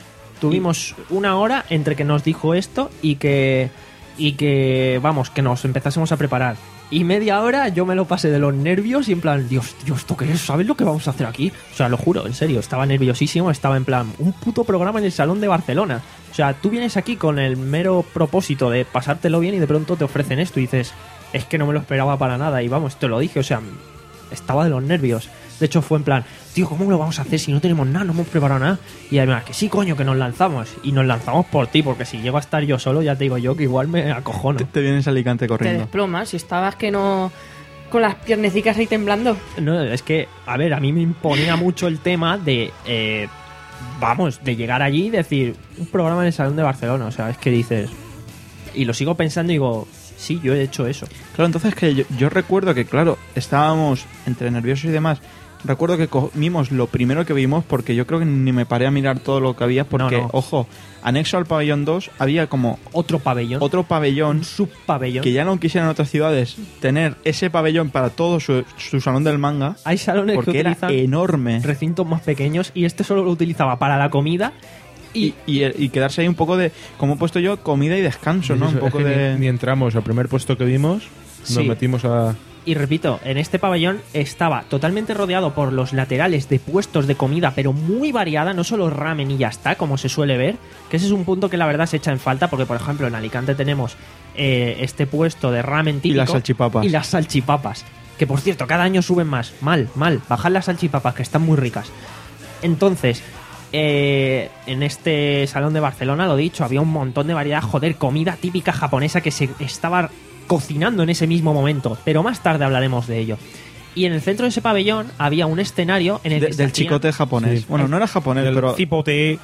Tuvimos una hora entre que nos dijo esto y que y que vamos, que nos empezásemos a preparar. Y media hora yo me lo pasé de los nervios y en plan, Dios, Dios, ¿esto qué es? ¿Sabes lo que vamos a hacer aquí? O sea, lo juro, en serio, estaba nerviosísimo, estaba en plan, un puto programa en el Salón de Barcelona. O sea, tú vienes aquí con el mero propósito de pasártelo bien y de pronto te ofrecen esto y dices, es que no me lo esperaba para nada. Y vamos, te lo dije, o sea, estaba de los nervios. De hecho, fue en plan, tío, ¿cómo lo vamos a hacer si no tenemos nada, no hemos preparado nada? Y además, que sí, coño, que nos lanzamos. Y nos lanzamos por ti, porque si llego a estar yo solo, ya te digo yo que igual me acojono. Te, te vienes a Alicante Te corriendo. desplomas si estabas que no... con las piernecicas ahí temblando. No, es que, a ver, a mí me imponía mucho el tema de, eh, vamos, de llegar allí y decir, un programa en el Salón de Barcelona. O sea, es que dices, y lo sigo pensando y digo, sí, yo he hecho eso. Claro, entonces que yo, yo recuerdo que, claro, estábamos entre nerviosos y demás. Recuerdo que comimos lo primero que vimos, porque yo creo que ni me paré a mirar todo lo que había, porque, No, no. ojo, anexo al pabellón dos había como Otro pabellón, otro pabellón un subpabellón. que ya no quisieran otras ciudades tener ese pabellón para todo su, su salón del manga, Hay salones que porque era utilizan enorme. recintos más pequeños y este solo lo utilizaba para la comida y, y, y quedarse ahí un poco de, como he puesto yo, comida y descanso, ¿no? Eso, Un poco es que de... ni, ni entramos al primer puesto que vimos, nos Sí. metimos a... Y repito, en este pabellón estaba totalmente rodeado por los laterales de puestos de comida, pero muy variada, no solo ramen y ya está, como se suele ver, que ese es un punto que la verdad se echa en falta, porque por ejemplo en Alicante tenemos eh, este puesto de ramen típico. Y las salchipapas. Y las salchipapas, que por cierto, cada año suben más. Mal, mal, bajad las salchipapas, que están muy ricas. Entonces, eh, en este salón de Barcelona, lo dicho, había un montón de variedad, joder, comida típica japonesa que se estaba cocinando en ese mismo momento, pero más tarde hablaremos de ello. Y en el centro de ese pabellón había un escenario en el de- que se del hacían- chicote japonés. Sí. Bueno, no era japonés, El pero cipote.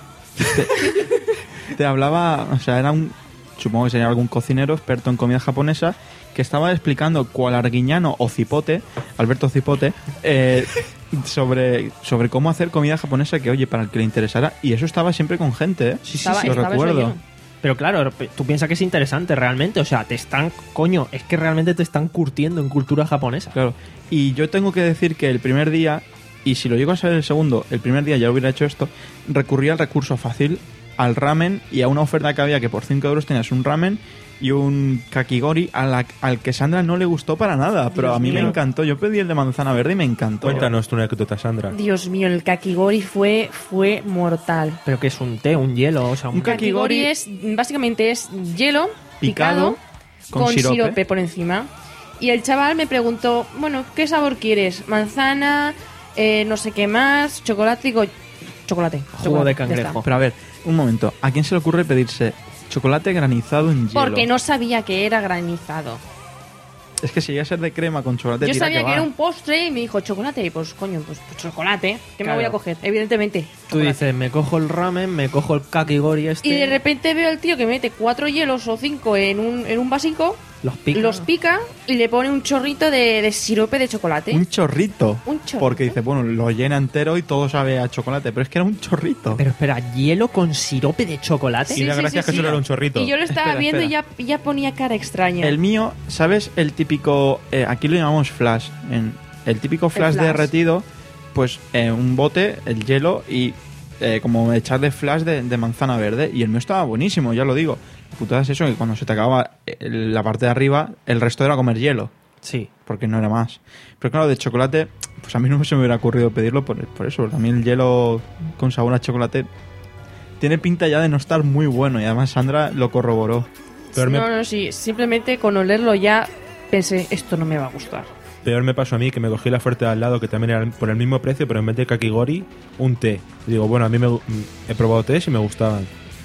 te hablaba, o sea, era un, supongo que sería algún cocinero experto en comida japonesa que estaba explicando cuál arguiñano o cipote, Alberto Cipote, eh, sobre, sobre cómo hacer comida japonesa que, oye, para el que le interesara, y eso estaba siempre con gente, ¿eh? Sí, sí, Estaba- sí, lo estaba eso recuerdo. lleno. Pero claro, tú piensas que es interesante realmente, o sea, te están, coño, es que realmente te están curtiendo en cultura japonesa. Claro. Y yo tengo que decir que el primer día, y si lo llego a saber el segundo, el primer día ya hubiera hecho esto, recurría al recurso fácil, al ramen y a una oferta que había que por cinco euros tenías un ramen y un kakigori a la- al que Sandra no le gustó para nada, pero Dios a mí me mío. encantó. Yo pedí el de manzana verde y me encantó. Cuéntanos tu anécdota, Sandra. Dios mío, el kakigori fue, fue mortal. Pero que es un té, un hielo, o sea, un, Un ca- Kakigori es, básicamente es hielo Picado, picado, con con, sirope. sirope. por encima. Y el chaval me preguntó, bueno, ¿qué sabor quieres? Manzana, eh, no sé qué más, chocolate, digo, chocolate. jugo chocolate, de ya cangrejo. está. Pero a ver, un momento. ¿A quién se le ocurre pedirse chocolate granizado en hielo? Porque no sabía que era granizado. Es que si llega a ser de crema con chocolate, Yo tira sabía que, va. era un postre y me dijo chocolate. Y pues, coño, pues, pues chocolate. ¿Qué Claro. me voy a coger? Evidentemente. Tú chocolate. dices, me cojo el ramen, me cojo el kakigori este, Y de repente veo al tío que mete cuatro hielos o cinco en un, en un vasico, los pica. los pica y le pone un chorrito de, de sirope de chocolate. Un chorrito. Un chorrito. Porque dice, bueno, lo llena entero y todo sabe a chocolate. Pero es que era un chorrito. Pero espera, hielo con sirope de chocolate. Y la gracia es que solo era un chorrito. Y yo lo estaba Espera, viendo espera. y ya, ya ponía cara extraña. El mío, ¿sabes? El típico... eh, aquí lo llamamos flash. En el típico flash, flash. derretido, pues eh, un bote, el hielo y eh, como echarle flash de, de manzana verde. Y el mío estaba buenísimo, ya lo digo. La putada es eso, que cuando se te acababa el- la parte de arriba, el resto era comer hielo. Sí. Porque no era más. Pero claro, de chocolate, pues a mí no se me hubiera ocurrido pedirlo por, por eso. A mí el hielo con sabor a chocolate tiene pinta ya de no estar muy bueno. Y además Sandra lo corroboró. Peor me, No, no, sí. Simplemente con olerlo ya pensé, esto no me va a gustar. peor me pasó a mí que me cogí la oferta de al lado que también era por el mismo precio, pero en vez de kakigori, un té. Y digo, bueno, a mí me, gu- he probado tés y me gustaban.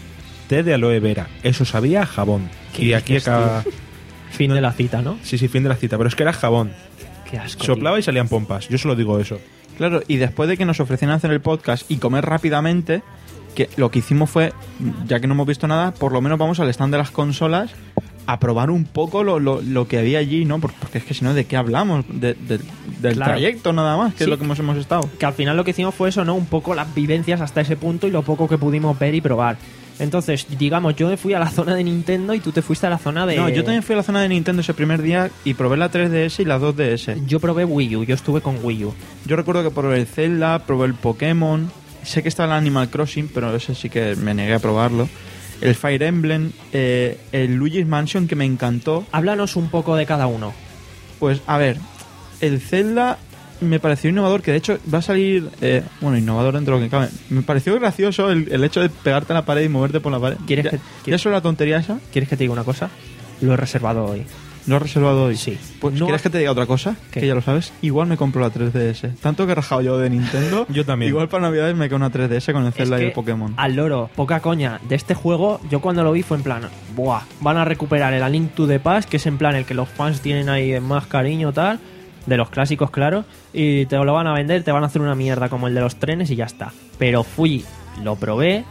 Té de aloe vera. Eso sabía a jabón. ¿Qué Y aquí dices, acaba... Fin de la cita, ¿no? Sí, sí, fin de la cita. Pero es que era jabón. Qué asco. Soplaba y salían pompas. Yo solo digo eso. Claro, y después de que nos ofrecieran hacer el podcast y comer rápidamente, que lo que hicimos fue, ya que no hemos visto nada, por lo menos vamos al stand de las consolas a probar un poco lo, lo, lo que había allí, ¿no? Porque porque es que si no, ¿de qué hablamos? De- de- del Claro. trayecto nada más, que Sí. es lo que hemos, hemos estado. Que al final lo que hicimos fue eso, ¿no? Un poco las vivencias hasta ese punto y lo poco que pudimos ver y probar. Entonces, digamos, yo me fui a la zona de Nintendo y tú te fuiste a la zona de... No, yo también fui a la zona de Nintendo ese primer día y probé la tres D S y la dos D S. Yo probé Wii U, yo estuve con Wii U. Yo recuerdo que probé el Zelda, probé el Pokémon. Sé que estaba el Animal Crossing, pero ese sí que me negué a probarlo. El Fire Emblem, eh, el Luigi's Mansion, que me encantó. Háblanos un poco de cada uno. Pues, a ver, el Zelda me pareció innovador, que de hecho va a salir... eh, bueno, innovador dentro de lo que cabe. Me pareció gracioso el, el hecho de pegarte a la pared y moverte por la pared. ¿Quieres ya, que- ya quieres- solo la tontería esa, ¿Quieres que te diga una cosa? Lo he reservado hoy. lo he reservado hoy. Sí. Pues, No- ¿quieres que te diga otra cosa? ¿Qué? Que ya lo sabes. Igual me compro la tres D S. Tanto que he rajado yo de Nintendo. Yo también. Igual para Navidades me quedo una tres D S con el Zelda Es y que, el Pokémon. Al loro, poca coña. De este juego, yo cuando lo vi fue en plan, buah, van a recuperar el A Link to the Past, que es en plan el que los fans tienen ahí más cariño tal, de los clásicos, claro, y te lo van a vender, te van a hacer una mierda como el de los trenes y ya está. Pero fui, lo probé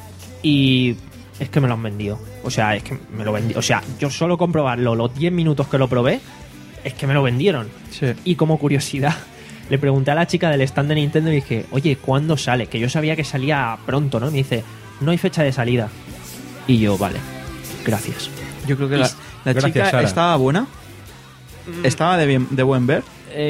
y es que me lo han vendido. O sea, es que me lo vendí. O sea, yo solo comprobarlo, los diez minutos que lo probé, es que me lo vendieron. Sí. Y como curiosidad, le pregunté a la chica del stand de Nintendo y dije, oye, ¿cuándo sale? Que yo sabía que salía pronto, ¿no? Y me dice, no hay fecha de salida. Y yo, vale, gracias. Yo creo que la, la Gracias, chica Sara. estaba buena. Estaba de, bien, de buen ver.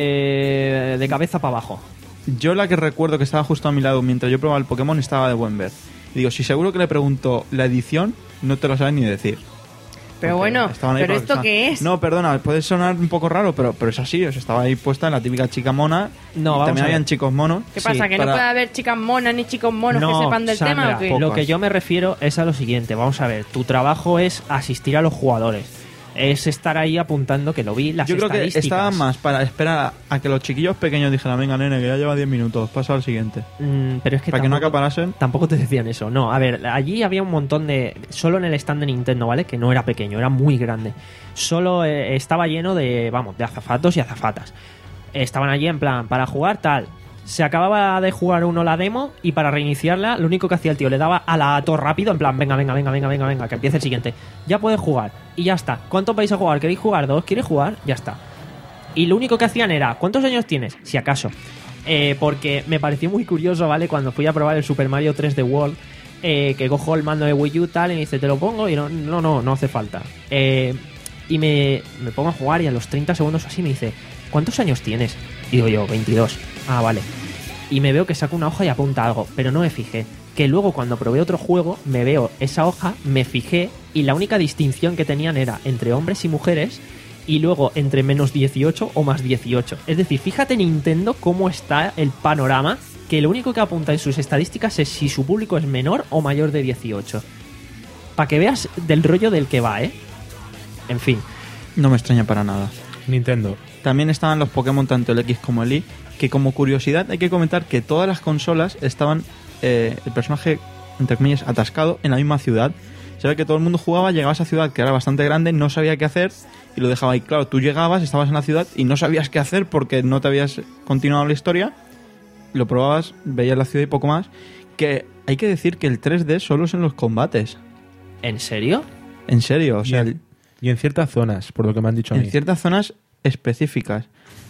Eh, de cabeza para abajo. Yo la que recuerdo que estaba justo a mi lado mientras yo probaba el Pokémon estaba de buen ver. Y digo, si seguro que le pregunto la edición, no te lo sabes ni decir. Pero Porque bueno, estaban ahí ¿pero con- esto qué es? No, perdona, puede sonar un poco raro, pero, pero es así. O sea, estaba ahí puesta la típica chica mona. No, y vamos también a ver. habían chicos monos. ¿Qué Sí, pasa? ¿Que para- no puede haber chicas monas ni chicos monos No, que sepan del Sandra, tema o qué? Lo Pocas. que yo me refiero es a lo siguiente. Vamos a ver, tu trabajo es asistir a los jugadores. Es estar ahí apuntando, que lo vi, las Yo creo que estadísticas. estaba más para esperar a, a que los chiquillos pequeños dijeran, venga, nene, que ya lleva diez minutos, pasa al siguiente. Mm, pero es que Para que no tampoco- acaparasen. Tampoco te decían eso. No, a ver, allí había un montón de... Solo en el stand de Nintendo, ¿vale? Que no era pequeño, era muy grande. Solo eh, estaba lleno de, vamos, de azafatos y azafatas. Estaban allí en plan, para jugar tal. Se acababa de jugar uno la demo y para reiniciarla, lo único que hacía el tío, le daba a la todo rápido, en plan, venga, venga, venga, venga, venga, venga, que empiece el siguiente. Ya puedes jugar. Y ya está. ¿Cuántos vais a jugar? ¿Queréis jugar dos? ¿Quieres jugar? Ya está. Y lo único que hacían era, ¿cuántos años tienes? Si acaso. Eh, porque me pareció muy curioso, ¿vale? Cuando fui a probar el Super Mario tres D World, eh, que cojo el mando de Wii U tal, y me dice, ¿te lo pongo? Y no, no, no, no hace falta. Eh, y me, me pongo a jugar y a los treinta segundos así me dice, ¿cuántos años tienes? Y digo yo, veintidós. Ah, vale. Y me veo que saca una hoja y apunta algo, pero no me fijé. Que luego cuando probé otro juego, me veo esa hoja, me fijé y la única distinción que tenían era entre hombres y mujeres y luego entre menos dieciocho o más dieciocho. Es decir, fíjate Nintendo cómo está el panorama, que lo único que apunta en sus estadísticas es si su público es menor o mayor de dieciocho. Para que veas del rollo del que va, ¿eh? En fin. No me extraña para nada. Nintendo. También estaban los Pokémon, tanto el X como el Y, que como curiosidad hay que comentar que todas las consolas estaban, eh, el personaje, entre comillas, atascado en la misma ciudad. Se ve que todo el mundo jugaba, llegaba a esa ciudad que era bastante grande, no sabía qué hacer y lo dejaba ahí. Claro, tú llegabas, estabas en la ciudad y no sabías qué hacer porque no te habías continuado la historia. Lo probabas, veías la ciudad y poco más. Que hay que decir que el tres D solo es en los combates. ¿En serio? En serio, o sea, y, en, y en ciertas zonas, por lo que me han dicho a mí. en ciertas zonas específicas.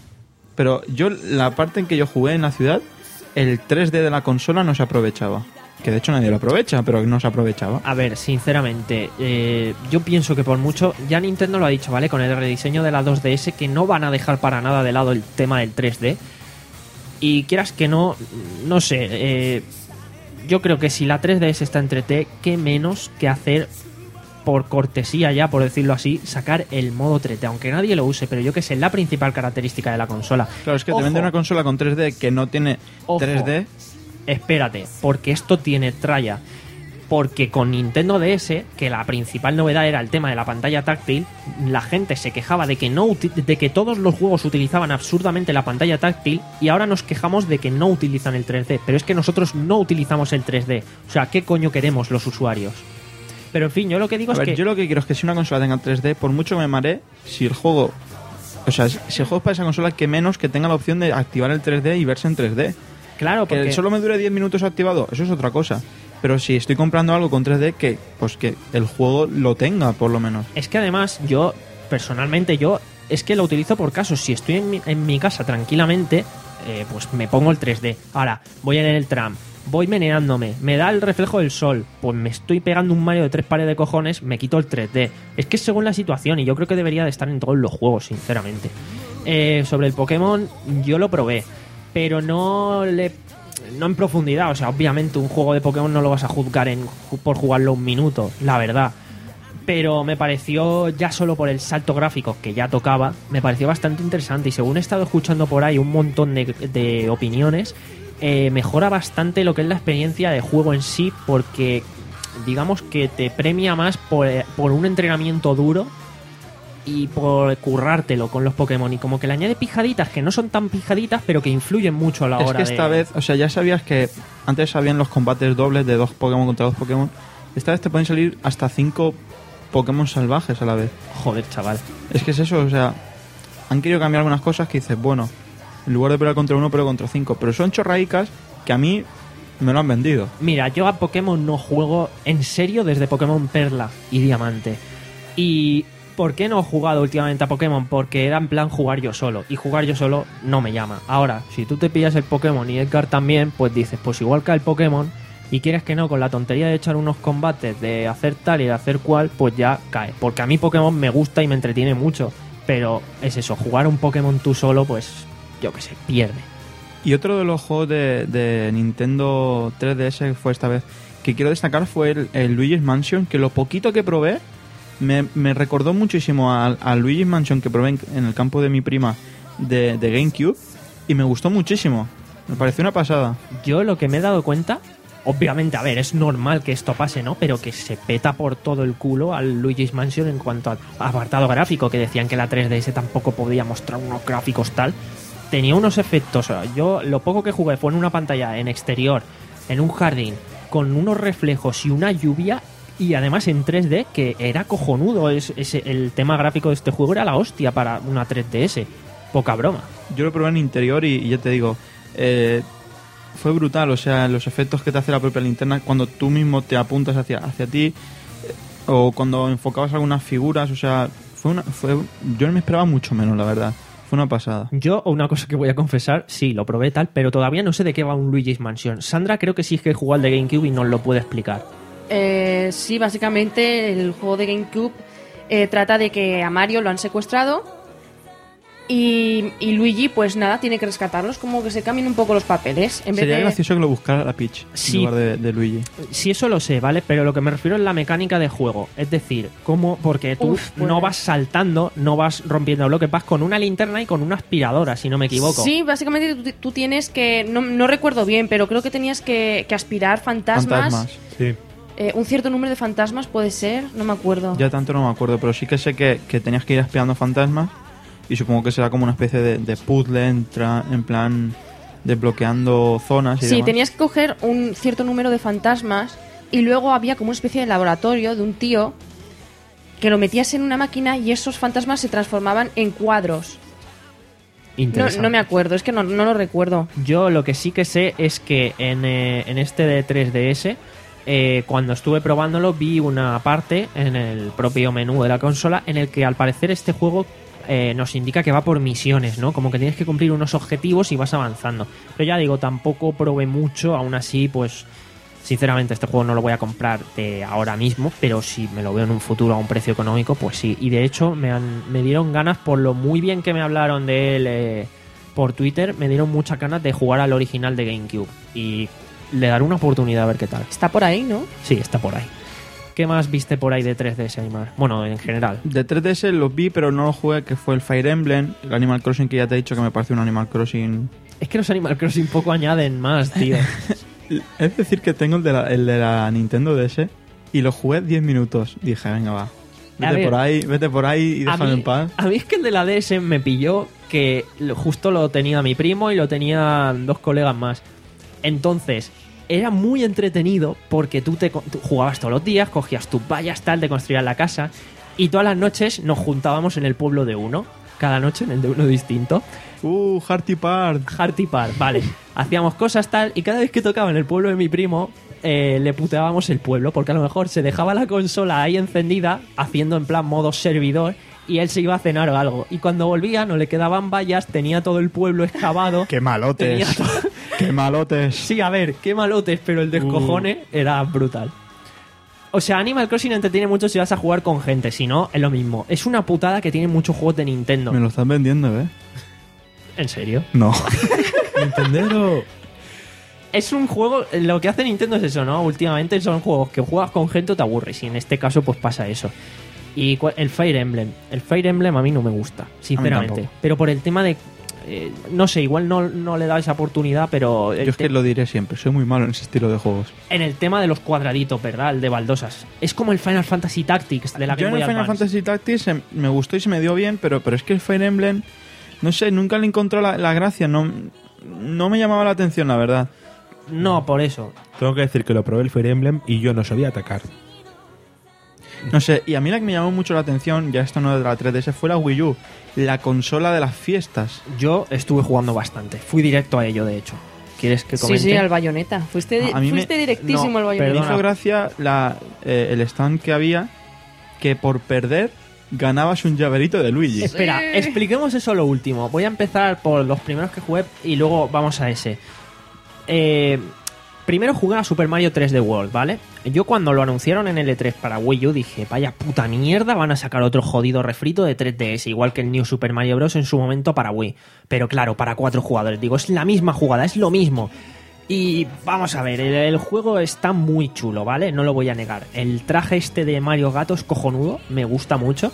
Pero yo, la parte en que yo jugué en la ciudad, el tres D de la consola no se aprovechaba. Que de hecho nadie lo aprovecha, pero no se aprovechaba. A ver, sinceramente, eh, yo pienso que por mucho, ya Nintendo lo ha dicho, ¿vale? Con el rediseño de la dos D S, que no van a dejar para nada de lado el tema del tres D. Y quieras que no, no sé, eh, yo creo que si la tres D S está entre T, qué menos que hacer, por cortesía ya, por decirlo así, sacar el modo tres D, aunque nadie lo use, pero yo que sé, la principal característica de la consola. Claro, es que Ojo. te vende una consola con tres D que no tiene Ojo. tres D. Espérate, porque esto tiene tralla. Porque con Nintendo D S, que la principal novedad era el tema de la pantalla táctil, la gente se quejaba de que no uti- de que todos los juegos utilizaban absurdamente la pantalla táctil y ahora nos quejamos de que no utilizan el tres D. Pero es que nosotros no utilizamos el tres D. O sea, ¿qué coño queremos los usuarios? Pero en fin, yo lo que digo A es ver, que... yo lo que quiero es que si una consola tenga tres D, por mucho que me maree, si el juego... O sea, si el juego es para esa consola, que menos que tenga la opción de activar el tres D y verse en tres D. Claro, porque... Que solo me dure diez minutos activado, eso es otra cosa. Pero si estoy comprando algo con tres D, que pues que el juego lo tenga, por lo menos. Es que además yo, personalmente yo, es que lo utilizo por casos. Si estoy en mi, en mi casa tranquilamente, eh, pues me pongo el tres D. Ahora, voy en el tram, voy meneándome, me da el reflejo del sol, pues me estoy pegando un Mario de tres pares de cojones, me quito el tres D. Es que es según la situación y yo creo que debería de estar en todos los juegos, sinceramente. Eh, sobre el Pokémon, yo lo probé, pero no le... no en profundidad, o sea, obviamente un juego de Pokémon no lo vas a juzgar en, por jugarlo un minuto, la verdad. Pero me pareció, ya solo por el salto gráfico que ya tocaba, me pareció bastante interesante. Y según he estado escuchando por ahí un montón de, de opiniones, eh, mejora bastante lo que es la experiencia de juego en sí, porque digamos que te premia más por, por un entrenamiento duro y por currártelo con los Pokémon. Y como que le añade pijaditas que no son tan pijaditas, pero que influyen mucho a la Es hora que esta de... vez, o sea, ya sabías que antes habían los combates dobles de dos Pokémon contra dos Pokémon. Esta vez te pueden salir hasta cinco Pokémon salvajes a la vez. Joder, chaval. Es que es eso, o sea, han querido cambiar algunas cosas que dices, bueno, en lugar de pelear contra uno, pero contra cinco. Pero son chorraicas que a mí me lo han vendido. Mira, yo a Pokémon no juego en serio desde Pokémon Perla y Diamante. Y... ¿por qué no he jugado últimamente a Pokémon? Porque era en plan jugar yo solo. Y jugar yo solo no me llama. Ahora, si tú te pillas el Pokémon y Edgar también, pues dices, pues igual que el Pokémon, y quieres que no, con la tontería de echar unos combates, de hacer tal y de hacer cual, pues ya cae. Porque a mí Pokémon me gusta y me entretiene mucho. Pero es eso, jugar un Pokémon tú solo, pues yo qué sé, pierde. Y otro de los juegos de, de Nintendo tres D S fue esta vez que quiero destacar fue el, el Luigi's Mansion, que lo poquito que probé me, me recordó muchísimo al, al Luigi's Mansion que probé en, en el campo de mi prima de, de GameCube, y me gustó muchísimo. Me pareció una pasada. Yo lo que me he dado cuenta, obviamente, a ver, es normal que esto pase, ¿no? Pero que se peta por todo el culo al Luigi's Mansion en cuanto a apartado gráfico, que decían que la tres D S tampoco podía mostrar unos gráficos tal. Tenía unos efectos. Yo lo poco que jugué fue en una pantalla en exterior, en un jardín, con unos reflejos y una lluvia, y además en tres D, que era cojonudo. Es, es, el tema gráfico de este juego era la hostia para una tres D S. Poca broma. Yo lo probé en interior y, y ya te digo... Eh, fue brutal, o sea, los efectos que te hace la propia linterna cuando tú mismo te apuntas hacia, hacia ti, eh, o cuando enfocabas algunas figuras, o sea, fue una, fue, yo no me esperaba mucho menos, la verdad. Fue una pasada. Yo, una cosa que voy a confesar, sí, lo probé tal, pero todavía no sé de qué va un Luigi's Mansion. Sandra creo que sí que jugó al de GameCube y nos lo puede explicar. Eh, sí, básicamente el juego de GameCube eh, trata de que a Mario lo han secuestrado. Y, y Luigi, pues nada, tiene que rescatarlos, como que se cambien un poco los papeles. En Sería vez de... gracioso que lo buscara la Peach sí, en lugar de, de Luigi. Sí, eso lo sé, ¿vale? Pero lo que me refiero es la mecánica de juego. Es decir, cómo, porque tú Uf, pues... no vas saltando, no vas rompiendo bloques, vas con una linterna y con una aspiradora, si no me equivoco. Sí, básicamente tú, tú tienes que, no, no recuerdo bien, pero creo que tenías que, que aspirar fantasmas. Fantasmas, sí. Eh, un cierto número de fantasmas puede ser, no me acuerdo. Ya tanto no me acuerdo, pero sí que sé que, que tenías que ir aspirando fantasmas. Y supongo que será como una especie de, de puzzle entra, en plan desbloqueando zonas y Sí, demás. tenías que coger un cierto número de fantasmas y luego había como una especie de laboratorio de un tío que lo metías en una máquina y esos fantasmas se transformaban en cuadros. No, no me acuerdo, es que no, no lo recuerdo. Yo lo que sí que sé es que en, eh, en este de tres D S, eh, cuando estuve probándolo, vi una parte en el propio menú de la consola en el que al parecer este juego... Eh, nos indica que va por misiones, ¿no? Como que tienes que cumplir unos objetivos y vas avanzando. Pero ya digo, tampoco probé mucho, aún así, pues sinceramente este juego no lo voy a comprar de ahora mismo, pero si me lo veo en un futuro a un precio económico, pues sí. Y de hecho me, han, me dieron ganas, por lo muy bien que me hablaron de él eh, por Twitter, me dieron muchas ganas de jugar al original de GameCube. Y le daré una oportunidad a ver qué tal. Está por ahí, ¿no? Sí, está por ahí. ¿Qué más viste por ahí de tres D S, Aymar? Bueno, en general. De tres D S los vi, pero no lo jugué, que fue el Fire Emblem, el Animal Crossing, que ya te he dicho que me parece un Animal Crossing... Es que los Animal Crossing poco añaden más, tío. Es decir, que tengo el de, la, el de la Nintendo D S y lo jugué diez minutos. Dije, venga, va. Vete por ahí, vete por ahí y déjame mí, en paz. A mí es que el de la D S me pilló que justo lo tenía mi primo y lo tenían dos colegas más. Entonces... era muy entretenido porque tú te tú jugabas todos los días, cogías tus vallas, tal, te construías la casa y todas las noches nos juntábamos en el pueblo de uno, cada noche en el de uno distinto. Uh, Hearty Part. Hearty Part, vale. Hacíamos cosas tal y cada vez que tocaba en el pueblo de mi primo eh, le puteábamos el pueblo porque a lo mejor se dejaba la consola ahí encendida haciendo en plan modo servidor y él se iba a cenar o algo. Y cuando volvía no le quedaban vallas, tenía todo el pueblo excavado. ¡Qué malotes! Todo... ¡Qué malotes! Sí, a ver, qué malotes, pero el descojone uh. era brutal. O sea, Animal Crossing entretiene mucho si vas a jugar con gente, si no, es lo mismo. Es una putada que tiene muchos juegos de Nintendo. Me lo están vendiendo, ¿eh? ¿En serio? No. Nintendero. Es un juego, lo que hace Nintendo es eso, ¿no? Últimamente son juegos que juegas con gente o te aburres, y en este caso pues pasa eso. Y el Fire Emblem. El Fire Emblem a mí no me gusta, sinceramente. Pero por el tema de... Eh, no sé, igual no, no le da esa oportunidad, pero... Yo es que lo diré siempre, soy muy malo en ese estilo de juegos. En el tema de los cuadraditos, ¿verdad? El de baldosas. Es como el Final Fantasy Tactics de la Game Boy Yo en el Final Advance. Fantasy Tactics me gustó y se me dio bien, pero, pero es que el Fire Emblem... No sé, nunca le encontró la, la gracia, no, no me llamaba la atención, la verdad. No, por eso. Tengo que decir que lo probé el Fire Emblem y yo no sabía atacar. No sé, y a mí la que me llamó mucho la atención, ya esto no es de la tres D S, fue la Wii U, la consola de las fiestas. Yo estuve jugando bastante, fui directo a ello, de hecho. ¿Quieres que comente? Sí, sí, al Bayonetta. Fuiste, a mí fuiste me... directísimo no, al Bayonetta. Me hizo gracia la, eh, el stand que había, que por perder ganabas un llaverito de Luigi. Espera, expliquemos eso lo último. Voy a empezar por los primeros que jugué y luego vamos a ese. Eh... Primero jugué a Super Mario tres D World, ¿vale? Yo cuando lo anunciaron en el E tres para Wii U dije, vaya puta mierda, van a sacar otro jodido refrito de tres D S, igual que el New Super Mario Bros. En su momento para Wii. Pero claro, para cuatro jugadores. Digo, es la misma jugada, es lo mismo. Y vamos a ver, el, el juego está muy chulo, ¿vale? No lo voy a negar. El traje este de Mario Gato es cojonudo, me gusta mucho.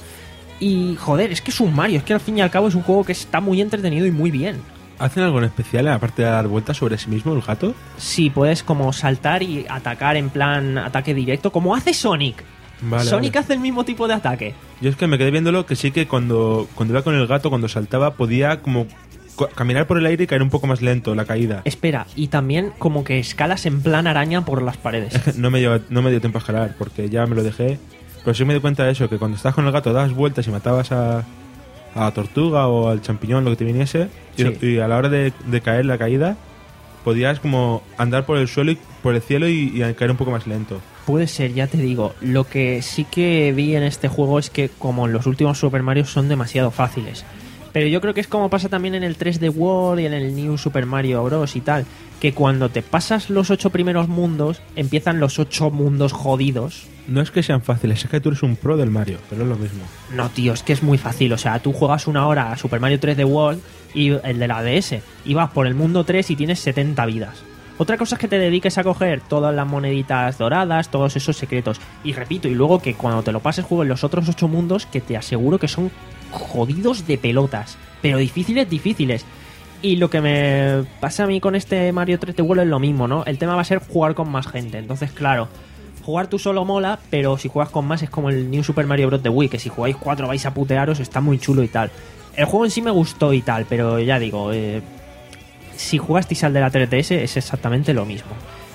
Y joder, es que es un Mario, es que al fin y al cabo es un juego que está muy entretenido y muy bien. ¿Hacen algo en especial aparte de dar vueltas sobre sí mismo el gato? Sí, puedes como saltar y atacar en plan ataque directo, como hace Sonic. Vale, Sonic vale. hace el mismo tipo de ataque. Yo es que me quedé viéndolo que sí que cuando, cuando iba con el gato, cuando saltaba, podía como co- caminar por el aire y caer un poco más lento la caída. Espera, y también como que escalas en plan araña por las paredes. No me, dio, no me dio tiempo a escalar porque ya me lo dejé. Pero sí me di cuenta de eso, que cuando estás con el gato das vueltas y matabas a, a la tortuga o al champiñón, lo que te viniese, y, Sí. y a la hora de, de caer la caída, podías como andar por el suelo y por el cielo y, y caer un poco más lento. Puede ser, ya te digo. Lo que sí que vi en este juego es que como los últimos Super Mario son demasiado fáciles. Pero yo creo que es como pasa también en el tres D World y en el New Super Mario Bros. Y tal, que cuando te pasas los ocho primeros mundos, empiezan los ocho mundos jodidos. No es que sean fáciles, es que tú eres un pro del Mario, pero es lo mismo. No, tío, es que es muy fácil. O sea, tú juegas una hora a Super Mario tres D World y el de la D S, y vas por el mundo tres y tienes setenta vidas. Otra cosa es que te dediques a coger todas las moneditas doradas, todos esos secretos. Y repito, y luego que cuando te lo pases juego en los otros ocho mundos, que te aseguro que son jodidos de pelotas. Pero difíciles, difíciles. Y lo que me pasa a mí con este Mario tres D World es lo mismo, ¿no? El tema va a ser jugar con más gente. Entonces, claro, jugar tú solo mola, pero si juegas con más es como el New Super Mario Bros. De Wii, que si jugáis cuatro vais a putearos, está muy chulo y tal. El juego en sí me gustó y tal, pero ya digo, eh, si jugasteis al de la tres D S es exactamente lo mismo.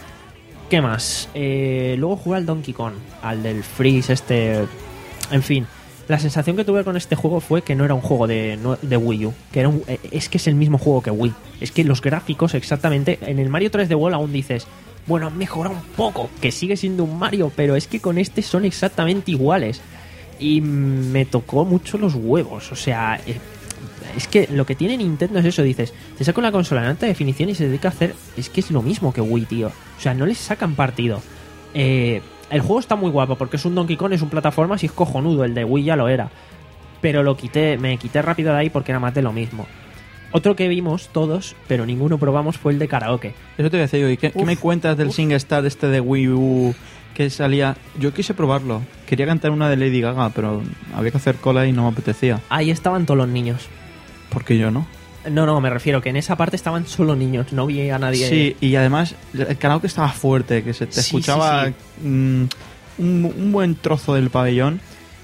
¿Qué más? Eh, luego jugué al Donkey Kong, al del Freeze este... En fin, la sensación que tuve con este juego fue que no era un juego de, no- de Wii U, que era un, eh, es que es el mismo juego que Wii. Es que los gráficos exactamente... En el Mario tres D World aún dices, bueno, han mejorado un poco, que sigue siendo un Mario, pero es que con este son exactamente iguales. Y me tocó mucho los huevos, o sea... eh, es que lo que tiene Nintendo es eso, dices, te saca una consola en alta definición y se dedica a hacer... Es que es lo mismo que Wii, tío. O sea, no les sacan partido. Eh, el juego está muy guapo porque es un Donkey Kong, es un plataforma, y es cojonudo, el de Wii ya lo era. Pero lo quité, me quité rápido de ahí porque era más de lo mismo. Otro que vimos todos, pero ninguno probamos, fue el de karaoke. Eso te voy a decir yo. ¿Y qué, qué Uf, me cuentas del uf. SingStar este de Wii U que salía? Yo quise probarlo. Quería cantar una de Lady Gaga, pero había que hacer cola y no me apetecía. Ahí estaban todos los niños. Porque yo no. No, no, me refiero que en esa parte estaban solo niños, no vi a nadie. Sí, y además el karaoke estaba fuerte, que se te Sí, escuchaba sí, mm, un, un buen trozo del pabellón.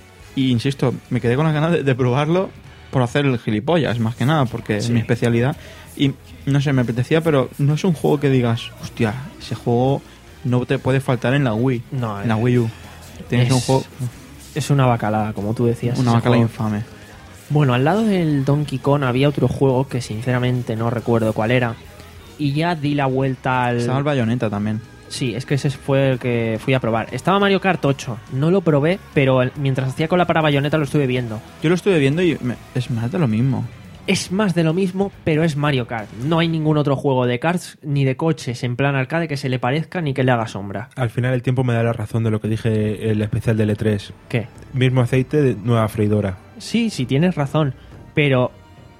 Y insisto, me quedé con las ganas de, de probarlo por hacer el gilipollas, más que nada, porque Sí. es mi especialidad. Y no sé, me apetecía, pero no es un juego que digas, hostia, ese juego no te puede faltar en la Wii, No, en la eh, Wii U. Tienes es- un juego, Es una bacalada, como tú decías. una ese bacala juego. infame. Bueno, al lado del Donkey Kong había otro juego que sinceramente no recuerdo cuál era. Y ya di la vuelta al... Estaba el Bayonetta también. Sí, es que ese fue el que fui a probar. Estaba Mario Kart ocho. No lo probé, pero el- mientras hacía cola para Bayonetta lo estuve viendo. Yo lo estuve viendo y me- es más de lo mismo. Es más de lo mismo, pero es Mario Kart. No hay ningún otro juego de karts ni de coches en plan arcade que se le parezca ni que le haga sombra. Al final el tiempo me da la razón de lo que dije el especial del E tres. ¿Qué? Mismo aceite, de nueva freidora. Sí, sí, tienes razón, pero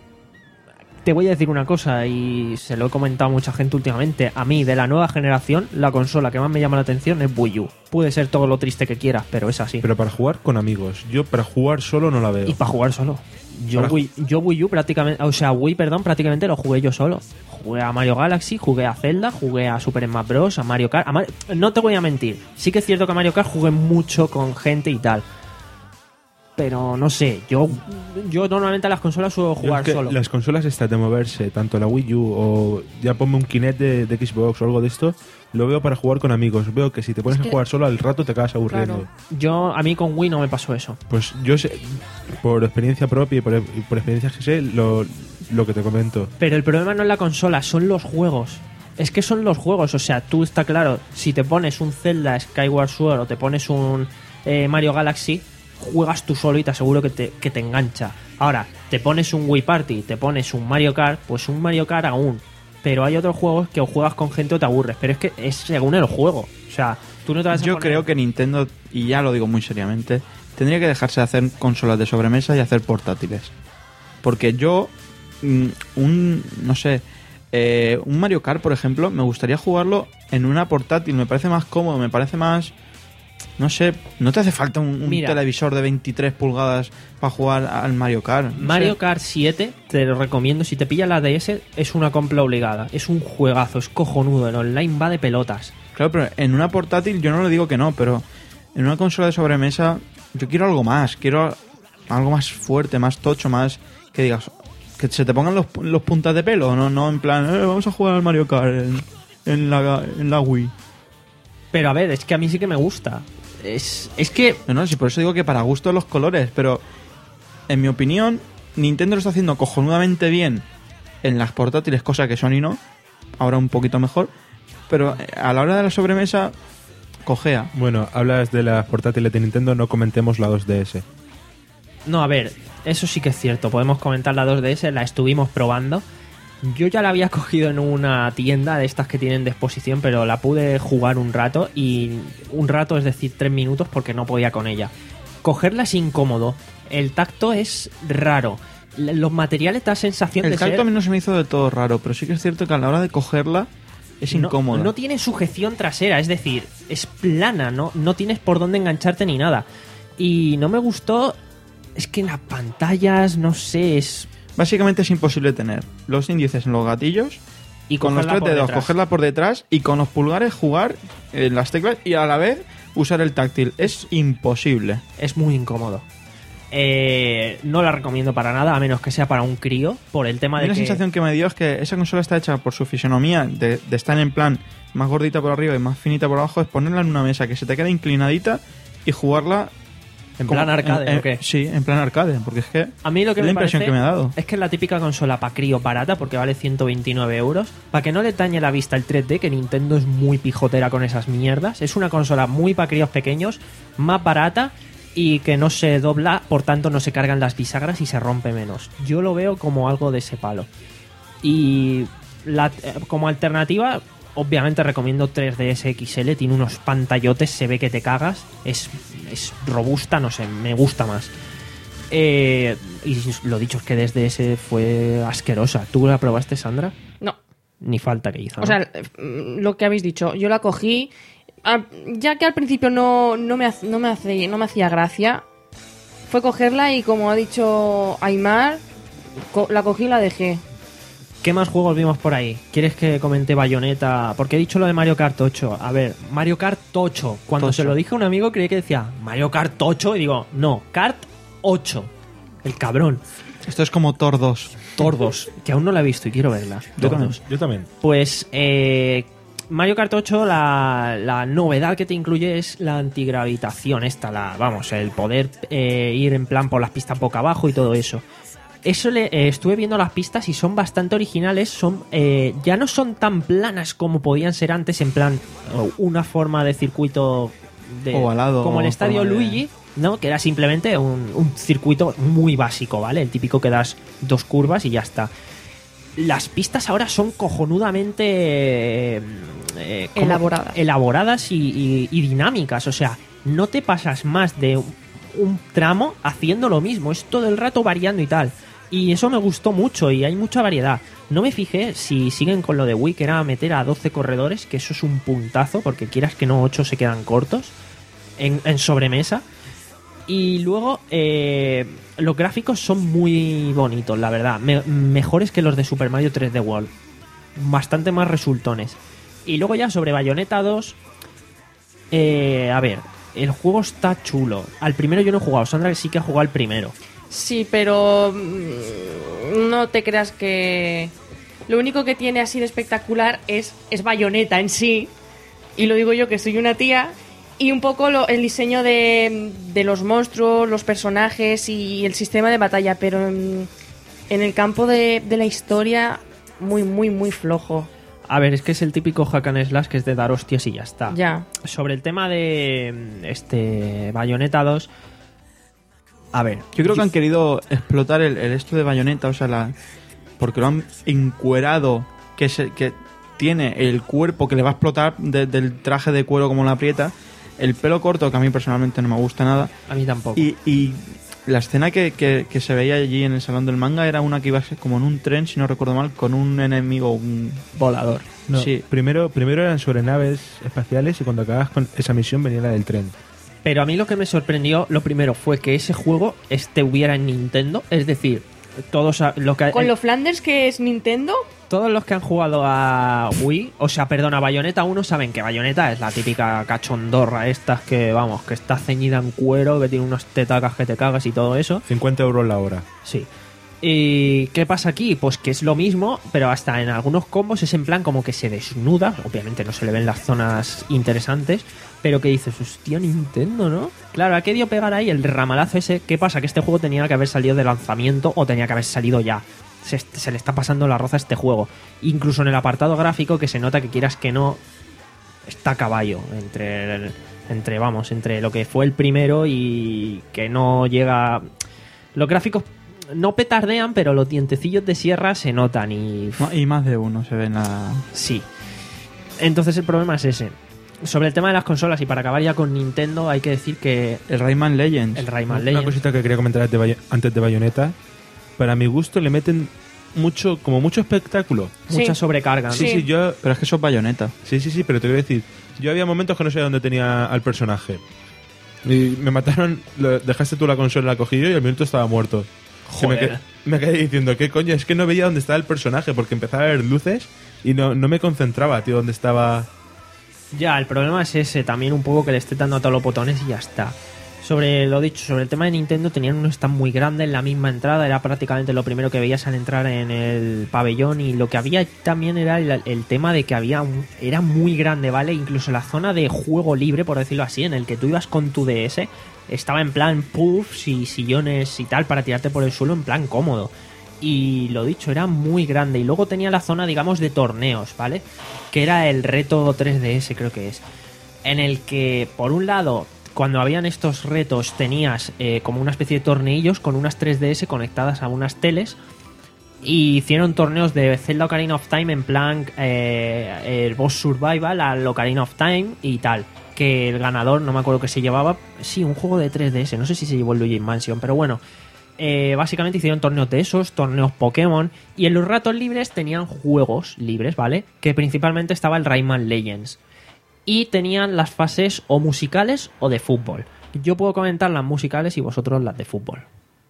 te voy a decir una cosa y se lo he comentado a mucha gente últimamente. A mí, de la nueva generación, la consola que más me llama la atención es Wii U. Puede ser todo lo triste que quieras, pero es así. Pero para jugar con amigos. Yo para jugar solo no la veo. Y para jugar solo. Yo Para- Wii, yo Wii U prácticamente, o sea, Wii, perdón, prácticamente lo jugué yo solo. Jugué a Mario Galaxy, jugué a Zelda, jugué a Super Smash Bros, a Mario Kart. a Mar- No te voy a mentir, sí que es cierto que a Mario Kart jugué mucho con gente y tal. Pero no sé, yo yo normalmente a las consolas suelo Yo jugar es que solo. Las consolas estas de moverse, tanto la Wii U o ya ponme un Kinect de, de Xbox o algo de esto, lo veo para jugar con amigos. Veo que si te pones Es que- a jugar solo al rato te acabas aburriendo. Claro. Yo, a mí con Wii no me pasó eso. Pues yo sé, por experiencia propia y por, y por experiencias que sé, lo, lo que te comento. Pero el problema no es la consola, son los juegos. Es que son los juegos, o sea, tú está claro, si te pones un Zelda Skyward Sword o te pones un eh, Mario Galaxy, juegas tú solo y te aseguro que te, que te engancha. Ahora, te pones un Wii Party, te pones un Mario Kart, pues un Mario Kart aún. Pero hay otros juegos que o juegas con gente o te aburres, pero es que es según el juego. O sea, tú no te vas a Yo poner- creo que Nintendo, y ya lo digo muy seriamente, tendría que dejarse de hacer consolas de sobremesa y hacer portátiles. Porque yo, mm, un, no sé, Eh, un Mario Kart, por ejemplo, me gustaría jugarlo en una portátil. Me parece más cómodo, me parece más... No sé, no te hace falta un, un Mira. televisor de veintitrés pulgadas para jugar al Mario Kart. No Mario sé. Kart siete, te lo recomiendo. Si te pilla la D S, es una compra obligada. Es un juegazo, es cojonudo. El online va de pelotas. Claro, pero en una portátil yo no le digo que no, pero en una consola de sobremesa yo quiero algo más. Quiero algo más fuerte, más tocho, más... Que digas, que se te pongan los, los puntas de pelo, no, no en plan, eh, vamos a jugar al Mario Kart en, en, la, en la Wii. Pero a ver, es que a mí sí que me gusta. Es, es que... No, no, sí, por eso digo que para gusto los colores, pero en mi opinión, Nintendo lo está haciendo cojonudamente bien en las portátiles, cosa que Sony no, ahora un poquito mejor, pero a la hora de la sobremesa, cojea. Bueno, hablas de las portátiles de Nintendo, no comentemos la dos D S. No, a ver, eso sí que es cierto. Podemos comentar la dos D S, la estuvimos probando. Yo ya la había cogido en una tienda de estas que tienen de exposición, pero la pude jugar un rato, y un rato, es decir, tres minutos, porque no podía con ella. Cogerla es incómodo, el tacto es raro, L- los materiales da sensación El de tacto ser... a mí no se me hizo de todo raro, pero sí que es cierto que a la hora de cogerla es no, incómodo. no tiene sujeción trasera, es decir, es plana, no, no tienes por dónde engancharte ni nada. Y no me gustó, es que en las pantallas, no sé, es... Básicamente es imposible tener los índices en los gatillos Y con los cogerla tres por dedos, detrás. cogerla por detrás y con los pulgares jugar en las teclas y a la vez usar el táctil. Es imposible. Es muy incómodo. Eh, no la recomiendo para nada, a menos que sea para un crío, por el tema A mí de la que... sensación que me dio es que esa consola está hecha por su fisonomía de, de estar en plan más gordita por arriba y más finita por abajo, es ponerla en una mesa que se te quede inclinadita y jugarla En como- plan arcade, en- ¿o qué? Sí, en plan arcade, porque es que A mí lo que es me la impresión parece que me ha dado. es que es la típica consola para crío barata, porque vale ciento veintinueve euros. Para que no le dañe la vista el tres D, que Nintendo es muy pijotera con esas mierdas. Es una consola muy para críos pequeños, más barata y que no se dobla, por tanto no se cargan las bisagras y se rompe menos. Yo lo veo como algo de ese palo. Y la- eh, como alternativa, obviamente recomiendo tres D S X L. Tiene unos pantallotes, se ve que te cagas. Es, es robusta, no sé, me gusta más. Eh, y lo dicho es que desde ese fue asquerosa. ¿Tú la probaste, Sandra? No. Ni falta que hizo, ¿no? O sea, mm, lo que habéis dicho, yo la cogí, ah, ya que al principio no, no, me, hace- no, me hace, no me hacía gracia, fue cogerla y como ha dicho Aymar, co- la cogí y la dejé. ¿Qué más juegos vimos por ahí? ¿Quieres que comente Bayonetta? Porque he dicho lo de Mario Kart ocho. A ver, Mario Kart ocho. Cuando Tocho. se lo dije a un amigo creí que decía Mario Kart ocho y digo, no, Kart ocho. El cabrón. Esto es como Thor dos. Tordos, que aún no la he visto y quiero verla. Yo también. Tordos. Yo también. Pues eh, Mario Kart ocho, la, la novedad que te incluye es la antigravitación. Esta, la, vamos, el poder eh, ir en plan por las pistas boca abajo y todo eso. Eso le eh, estuve viendo las pistas y son bastante originales. Son eh, ya no son tan planas como podían ser antes, en plan oh, una forma de circuito de, Ovalado, como el estadio forma de- Luigi, ¿no? Que era simplemente un, un circuito muy básico, ¿vale? El típico que das dos curvas y ya está. Las pistas ahora son cojonudamente eh, eh, ¿cómo? Elaboradas. elaboradas y, y- y dinámicas. O sea, no te pasas más de un, un tramo haciendo lo mismo. Es todo el rato variando y tal. Y eso me gustó mucho y hay mucha variedad. No me fijé si siguen con lo de Wii, que era meter a doce corredores, que eso es un puntazo, porque quieras que no, ocho se quedan cortos en, en sobremesa. Y luego eh, los gráficos son muy bonitos, la verdad. Me- mejores que los de Super Mario tres D World. Bastante más resultones. Y luego ya sobre Bayonetta dos. Eh, a ver, el juego está chulo. Al primero yo no he jugado. Sandra sí que ha jugado al primero. Sí, pero mm, no te creas que... Lo único que tiene así de espectacular es, es Bayonetta en sí. Y lo digo yo que soy una tía. Y un poco lo- el diseño de, de los monstruos, los personajes y el sistema de batalla. Pero en, en el campo de, de la historia, muy, muy, muy flojo. A ver, es que es el típico hack and slash que es de dar hostias y ya está. Ya. Sobre el tema de mm, este Bayonetta dos. A ver, Yo creo que han querido explotar el, el esto de Bayonetta, o sea, la, porque lo han encuerado, que, se, que tiene el cuerpo que le va a explotar de- del traje de cuero como la aprieta, el pelo corto, que a mí personalmente no me gusta nada, a mí tampoco. y, y la escena que, que, que se veía allí en el salón del manga era una que iba a ser como en un tren, si no recuerdo mal, con un enemigo, un volador. No, Sí. primero, primero eran sobre naves espaciales y cuando acabas con esa misión venía la del tren. Pero a mí lo que me sorprendió, lo primero, fue que ese juego estuviera en Nintendo. Es decir, todos a- lo que, Con eh, lo Flanders que es Nintendo, todos los que han jugado a Wii, o sea, perdón, a Bayonetta uno, saben que Bayonetta es la típica cachondorra estas que, vamos, que está ceñida en cuero, que tiene unos tetacas que te cagas y todo eso. cincuenta euros la hora. Sí. ¿Y qué pasa aquí? Pues que es lo mismo, pero hasta en algunos combos es en plan como que se desnuda. Obviamente no se le ven las zonas interesantes, pero que dices, hostia, Nintendo, ¿no? Claro, ¿a qué dio pegar ahí el ramalazo ese? ¿Qué pasa? Que este juego tenía que haber salido de lanzamiento o tenía que haber salido ya. Se, se le está pasando la roza a este juego. Incluso en el apartado gráfico, que se nota que quieras que no, está a caballo entre, el- entre, vamos, entre lo que fue el primero y que no llega... Los gráficos no petardean, pero los dientecillos de sierra se notan y... No, y más de uno se ve en la... Sí. Entonces el problema es ese. Sobre el tema de las consolas, y para acabar ya con Nintendo, hay que decir que El Rayman Legends. el Rayman Una Legends... cosita que quería comentar antes de Bayo- antes de Bayonetta. Para mi gusto le meten mucho, como mucho espectáculo. mucha Sí. sobrecarga, ¿no? Sí, sí, yo... Pero es que eso es Bayonetta. Sí, sí, sí, pero te voy a decir, yo había momentos que no sabía dónde tenía al personaje. Y me mataron, lo- dejaste tú la consola, la cogí yo y al minuto estaba muerto. Que me, Joder. quedé, me quedé diciendo, ¿qué coño? Es que no veía dónde estaba el personaje porque empezaba a ver luces y no, no me concentraba, tío, dónde estaba... Ya, el problema es ese, también un poco que le esté dando a todos los botones y ya está. Sobre lo dicho, sobre el tema de Nintendo, tenían un stand muy grande en la misma entrada, era prácticamente lo primero que veías al entrar en el pabellón, y lo que había también era el, el tema de que había un, era muy grande, ¿vale? Incluso la zona de juego libre, por decirlo así, en el que tú ibas con tu D S, estaba en plan puffs y sillones y tal para tirarte por el suelo en plan cómodo. Y lo dicho, era muy grande. Y luego tenía la zona, digamos, de torneos, ¿vale? Que era el reto tres D S, creo que es. En el que, por un lado, cuando habían estos retos, tenías eh, como una especie de torneillos con unas tres D S conectadas a unas teles. Y hicieron torneos de Zelda Ocarina of Time en plan eh, el Boss Survival al Ocarina of Time y tal. Que el ganador, no me acuerdo qué se llevaba. Sí, un juego de tres D S. No sé si se llevó el Luigi Mansion, pero bueno. Eh, básicamente hicieron torneos de esos, torneos Pokémon, y en los ratos libres tenían juegos libres, ¿vale? Que principalmente estaba el Rayman Legends. Y tenían las fases o musicales o de fútbol. Yo puedo comentar las musicales y vosotros las de fútbol.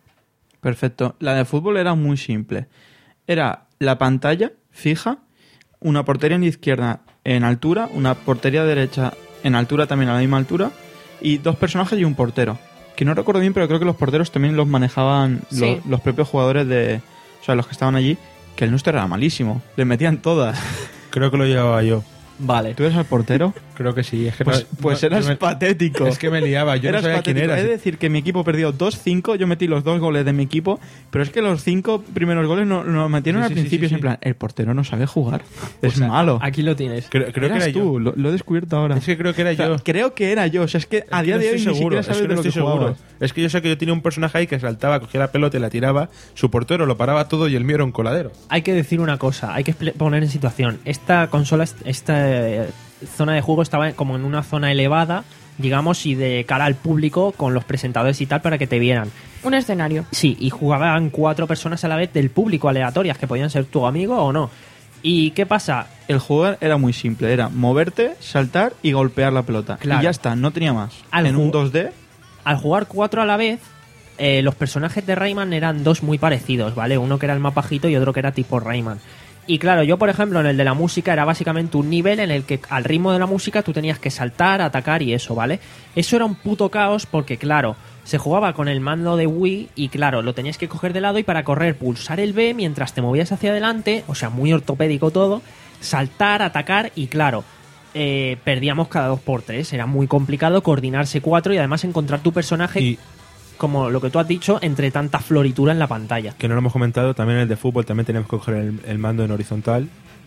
Perfecto. La de fútbol era muy simple. Era la pantalla fija, una portería en la izquierda en altura, una portería derecha en altura también a la misma altura, y dos personajes y un portero. Que no recuerdo bien, pero creo que los porteros también los manejaban Sí. lo- los propios jugadores de... O sea, los que estaban allí, que el nuestro era malísimo. Le metían todas. Creo que lo llevaba yo. Vale. ¿Tú eres el portero? Creo que sí. Es que Pues, no- pues no- eras no me- patético. Es que me liaba, yo Eras no sabía quién patético. era. He de decir que mi equipo perdió dos cinco, yo metí los dos goles de mi equipo, pero es que los cinco primeros goles no- nos metieron Sí, al sí, sí, principio sí, en sí. plan, el portero no sabe jugar, es malo. Aquí lo tienes. Creo, creo que Eras era tú, yo. lo, lo he descubierto ahora. Es que creo que era O sea, yo. creo que era yo, o sea, es que a Es día que no de hoy estoy ni seguro, siquiera es sabes que de no lo que estoy seguro. jugabas. Es que yo sé que yo tenía un personaje ahí que saltaba, cogía la pelota y la tiraba, su portero lo paraba todo y el mío era un coladero. Hay que decir una cosa, hay que expl- poner en situación. Esta consola, est- esta eh, zona de juego estaba como en una zona elevada, digamos, y de cara al público con los presentadores y tal para que te vieran. un escenario. Sí, y jugaban cuatro personas a la vez del público aleatorias, que podían ser tu amigo o no. ¿Y qué pasa? El juego era muy simple, era moverte, saltar y golpear la pelota. Claro. Y ya está, no tenía más. Al en un ju- dos D, Al jugar cuatro a la vez, eh, los personajes de Rayman eran dos muy parecidos, ¿vale? Uno que era el más bajito y otro que era tipo Rayman. Y claro, yo por ejemplo en el de la música era básicamente un nivel en el que al ritmo de la música tú tenías que saltar, atacar y eso, ¿vale? Eso era un puto caos porque claro, se jugaba con el mando de Wii y claro, lo tenías que coger de lado y para correr pulsar el B mientras te movías hacia adelante, o sea, muy ortopédico todo, saltar, atacar y claro, eh, perdíamos cada dos por tres, era muy complicado coordinarse cuatro y además encontrar tu personaje Y como lo que tú has dicho, entre tanta floritura en la pantalla. que no lo hemos comentado, también el de fútbol también teníamos que coger el, el mando en horizontal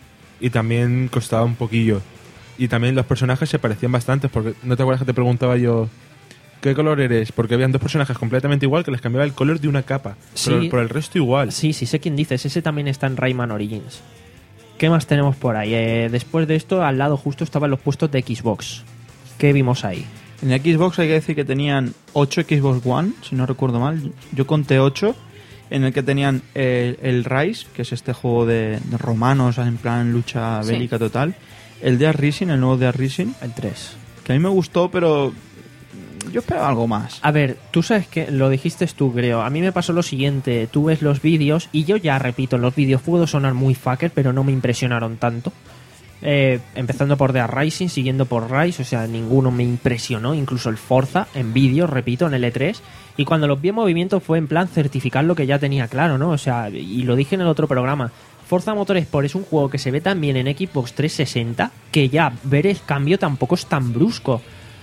y también costaba un poquillo. Y también los personajes se parecían bastante, porque no te acuerdas que te preguntaba yo ¿qué color eres? Porque habían dos personajes completamente igual que les cambiaba el color de una capa, Sí. pero por el resto igual. Sí, sí, sé quién dices. Ese también está en Rayman Origins. ¿Qué más tenemos por ahí? Eh, después de esto, al lado justo estaban los puestos de Xbox. ¿Qué vimos ahí? En el Xbox hay que decir que tenían ocho Xbox One, si no recuerdo mal. Yo conté ocho, en el que tenían el, el Rise, que es este juego de, de romanos en plan lucha Sí. bélica total. El Dead Rising, el nuevo Dead Rising, El tres. que a mí me gustó, pero yo esperaba algo más. A ver, tú sabes que lo dijiste tú, creo. A mí me pasó lo siguiente. Tú ves los vídeos y yo ya repito, los vídeos puedo sonar muy fucker, pero no me impresionaron tanto. Eh, empezando por The Rising, siguiendo por Rise, o sea, ninguno me impresionó, incluso el Forza en vídeo, repito, en el E tres. Y cuando los vi en movimiento fue en plan certificar lo que ya tenía claro, ¿no? O sea, y lo dije en el otro programa. Forza Motorsport es un juego que se ve tan bien en Xbox trescientos sesenta que ya ver el cambio tampoco es tan brusco.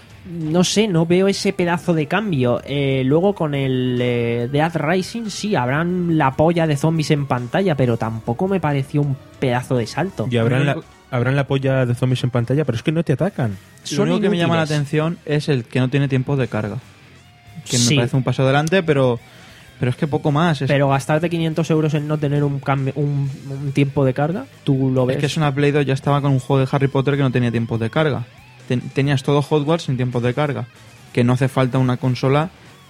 No sé, no veo ese pedazo de cambio. Eh, luego con el eh, Dead Rising sí, habrán la polla de zombies en pantalla, pero tampoco me pareció un pedazo de salto. Y habrán Lo la, único- habrán la polla de zombies en pantalla, pero es que no te atacan. Lo único que me llama la inútiles. atención es el que no tiene tiempos de carga. Que Sí. me parece un paso adelante, pero pero es que poco más. Es, Pero gastarte quinientos euros en no tener un, cambio, un, un tiempo de carga, tú lo ves. es que es una Play dos, ya estaba con un juego de Harry Potter que no tenía tiempos de carga. Ten- tenías todo Hogwarts sin tiempos de carga. Que no hace falta una consola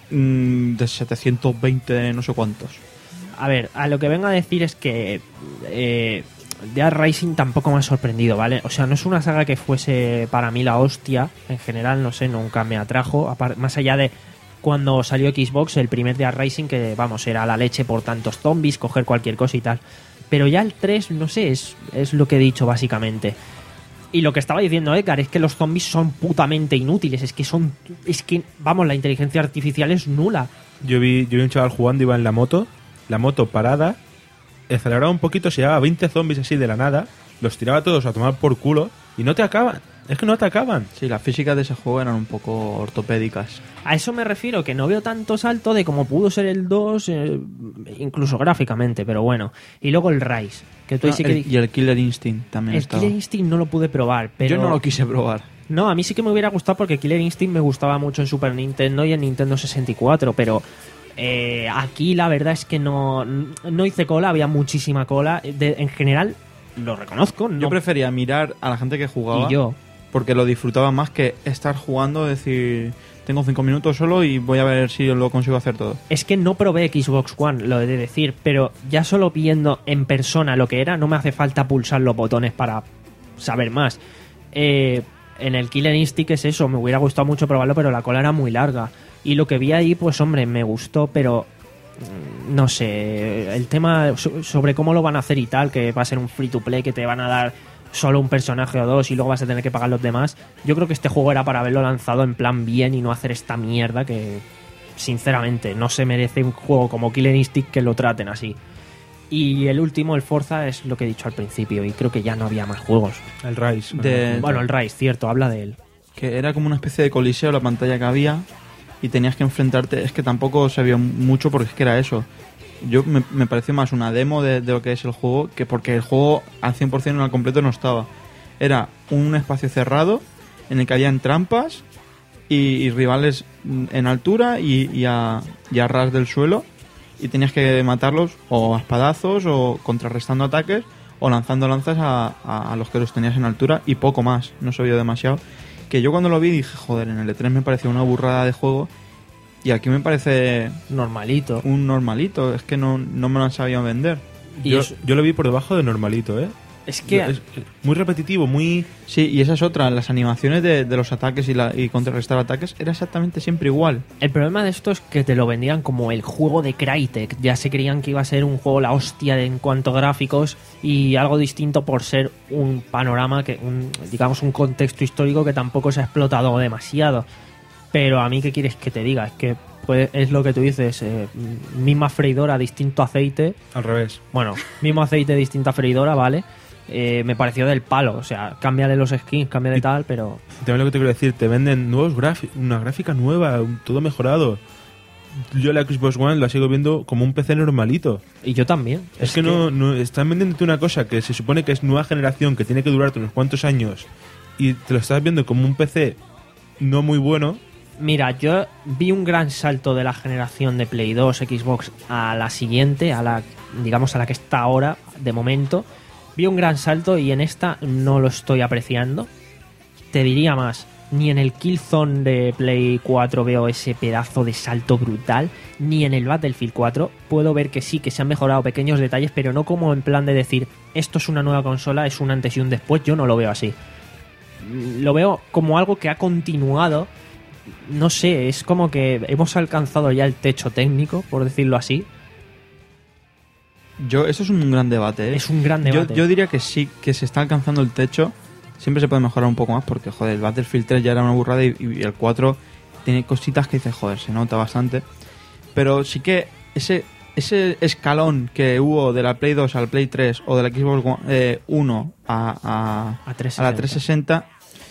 mm, de setecientos veinte de no sé cuántos. A ver, a lo que vengo a decir es que eh, Dead Rising tampoco me ha sorprendido, ¿vale? O sea, no es una saga que fuese para mí la hostia. En general, no sé, nunca me atrajo. Apar- más allá de cuando salió Xbox, el primer Dead Rising, que vamos, era la leche por tantos zombies, coger cualquier cosa y tal. Pero ya el tres, no sé, es, es lo que he dicho básicamente. Y lo que estaba diciendo Edgar es que los zombies son putamente inútiles. Es que son. Es que, vamos, la inteligencia artificial es nula. Yo vi, yo vi un chaval jugando, iba en la moto, la moto parada, aceleraba un poquito, se llevaba veinte zombies así de la nada, los tiraba todos a tomar por culo y no te acaban. Es que no te acaban. Sí, las físicas de ese juego eran un poco ortopédicas. A eso me refiero, que no veo tanto salto de como pudo ser el dos, eh, incluso gráficamente, pero bueno. Y luego el Rise, que tú ahí No, sí que el- y el Killer Instinct también el estaba. Killer Instinct no lo pude probar, pero Yo no lo quise probar. no, a mí sí que me hubiera gustado porque Killer Instinct me gustaba mucho en Super Nintendo y en Nintendo sesenta y cuatro, pero eh, aquí la verdad es que no, no hice cola, había muchísima cola. De- en general, lo reconozco, no. Yo prefería mirar a la gente que jugaba. Y yo. Porque lo disfrutaba más que estar jugando, decir, tengo cinco minutos solo y voy a ver si lo consigo hacer todo. Es que no probé Xbox One, lo he de decir, pero ya solo viendo en persona lo que era, no me hace falta pulsar los botones para saber más. Eh, en el Killer Instinct es eso, me hubiera gustado mucho probarlo, pero la cola era muy larga. Y lo que vi ahí, pues hombre, me gustó, pero mm, no sé, el tema so- sobre cómo lo van a hacer y tal, que va a ser un free to play, que te van a dar solo un personaje o dos y luego vas a tener que pagar los demás. Yo creo que este juego era para haberlo lanzado en plan bien y no hacer esta mierda que, sinceramente, no se merece un juego como Killer Instinct que lo traten así. Y el último, el Forza, es lo que he dicho al principio y creo que ya no había más juegos. El Rise. De- Bueno, el Rise, cierto, habla de él. Que era como una especie de coliseo la pantalla que había y tenías que enfrentarte. Es que tampoco se vio mucho porque es que era eso. Yo me, me pareció más una demo de, de lo que es el juego, que porque el juego al cien por ciento al completo no estaba. Era un espacio cerrado en el que habían trampas y, y rivales en altura y, y, a, y a ras del suelo, y tenías que matarlos o a espadazos o contrarrestando ataques o lanzando lanzas a, a, a los que los tenías en altura, y poco más, no se vio demasiado. Que yo cuando lo vi dije, joder, en el E tres me pareció una burrada de juego y aquí me parece Normalito. un normalito, es que no, no me lo han sabido vender. Y Yo, es, yo lo vi por debajo de normalito, ¿eh? es que Es muy repetitivo, muy... Sí, y esa es otra, las animaciones de, de los ataques y, la, y contrarrestar ataques era exactamente siempre igual. el problema de esto es que te lo vendían como el juego de Crytek. Ya se creían que iba a ser un juego la hostia en cuanto a gráficos y algo distinto por ser un panorama, que un, digamos un contexto histórico que tampoco se ha explotado demasiado. Pero a mí, ¿qué quieres que te diga? Es que pues, es lo que tú dices, eh, misma freidora, distinto aceite. Al revés. Bueno, mismo aceite, distinta freidora, ¿vale? Eh, me pareció del palo. O sea, cámbiale los skins, cámbiale Y- tal, pero... También lo que te quiero decir, te venden nuevos gráficos, una gráfica nueva, un- todo mejorado. Yo la Xbox One la sigo viendo como un P C normalito. Y yo también. Es, que, no, no están vendiéndote una cosa que se supone que es nueva generación, que tiene que durarte unos cuantos años, y te lo estás viendo como un P C no muy bueno. Mira, yo vi un gran salto de la generación de Play dos, Xbox a la siguiente, a la, digamos, a la que está ahora, de momento. Vi un gran salto y en esta no lo estoy apreciando. Te diría más, Ni en el Killzone de Play cuatro veo ese pedazo de salto brutal, ni en el Battlefield cuatro. Puedo ver que sí, que se han mejorado pequeños detalles, pero no como en plan de decir, esto es una nueva consola, es un antes y un después. Yo no lo veo así. Lo veo como algo que ha continuado. No sé, es como que hemos alcanzado ya el techo técnico, por decirlo así. Yo, eso es un gran debate, ¿eh? Es un gran Yo, debate. yo diría que sí, que se está alcanzando el techo. Siempre se puede mejorar un poco más porque, joder, el Battlefield tres ya era una burrada y, y el cuatro tiene cositas que dices, joder, se nota bastante. Pero sí que ese ese escalón que hubo de la Play dos al Play tres o de la Xbox One, eh, uno a, a, A trescientos sesenta. a la trescientos sesenta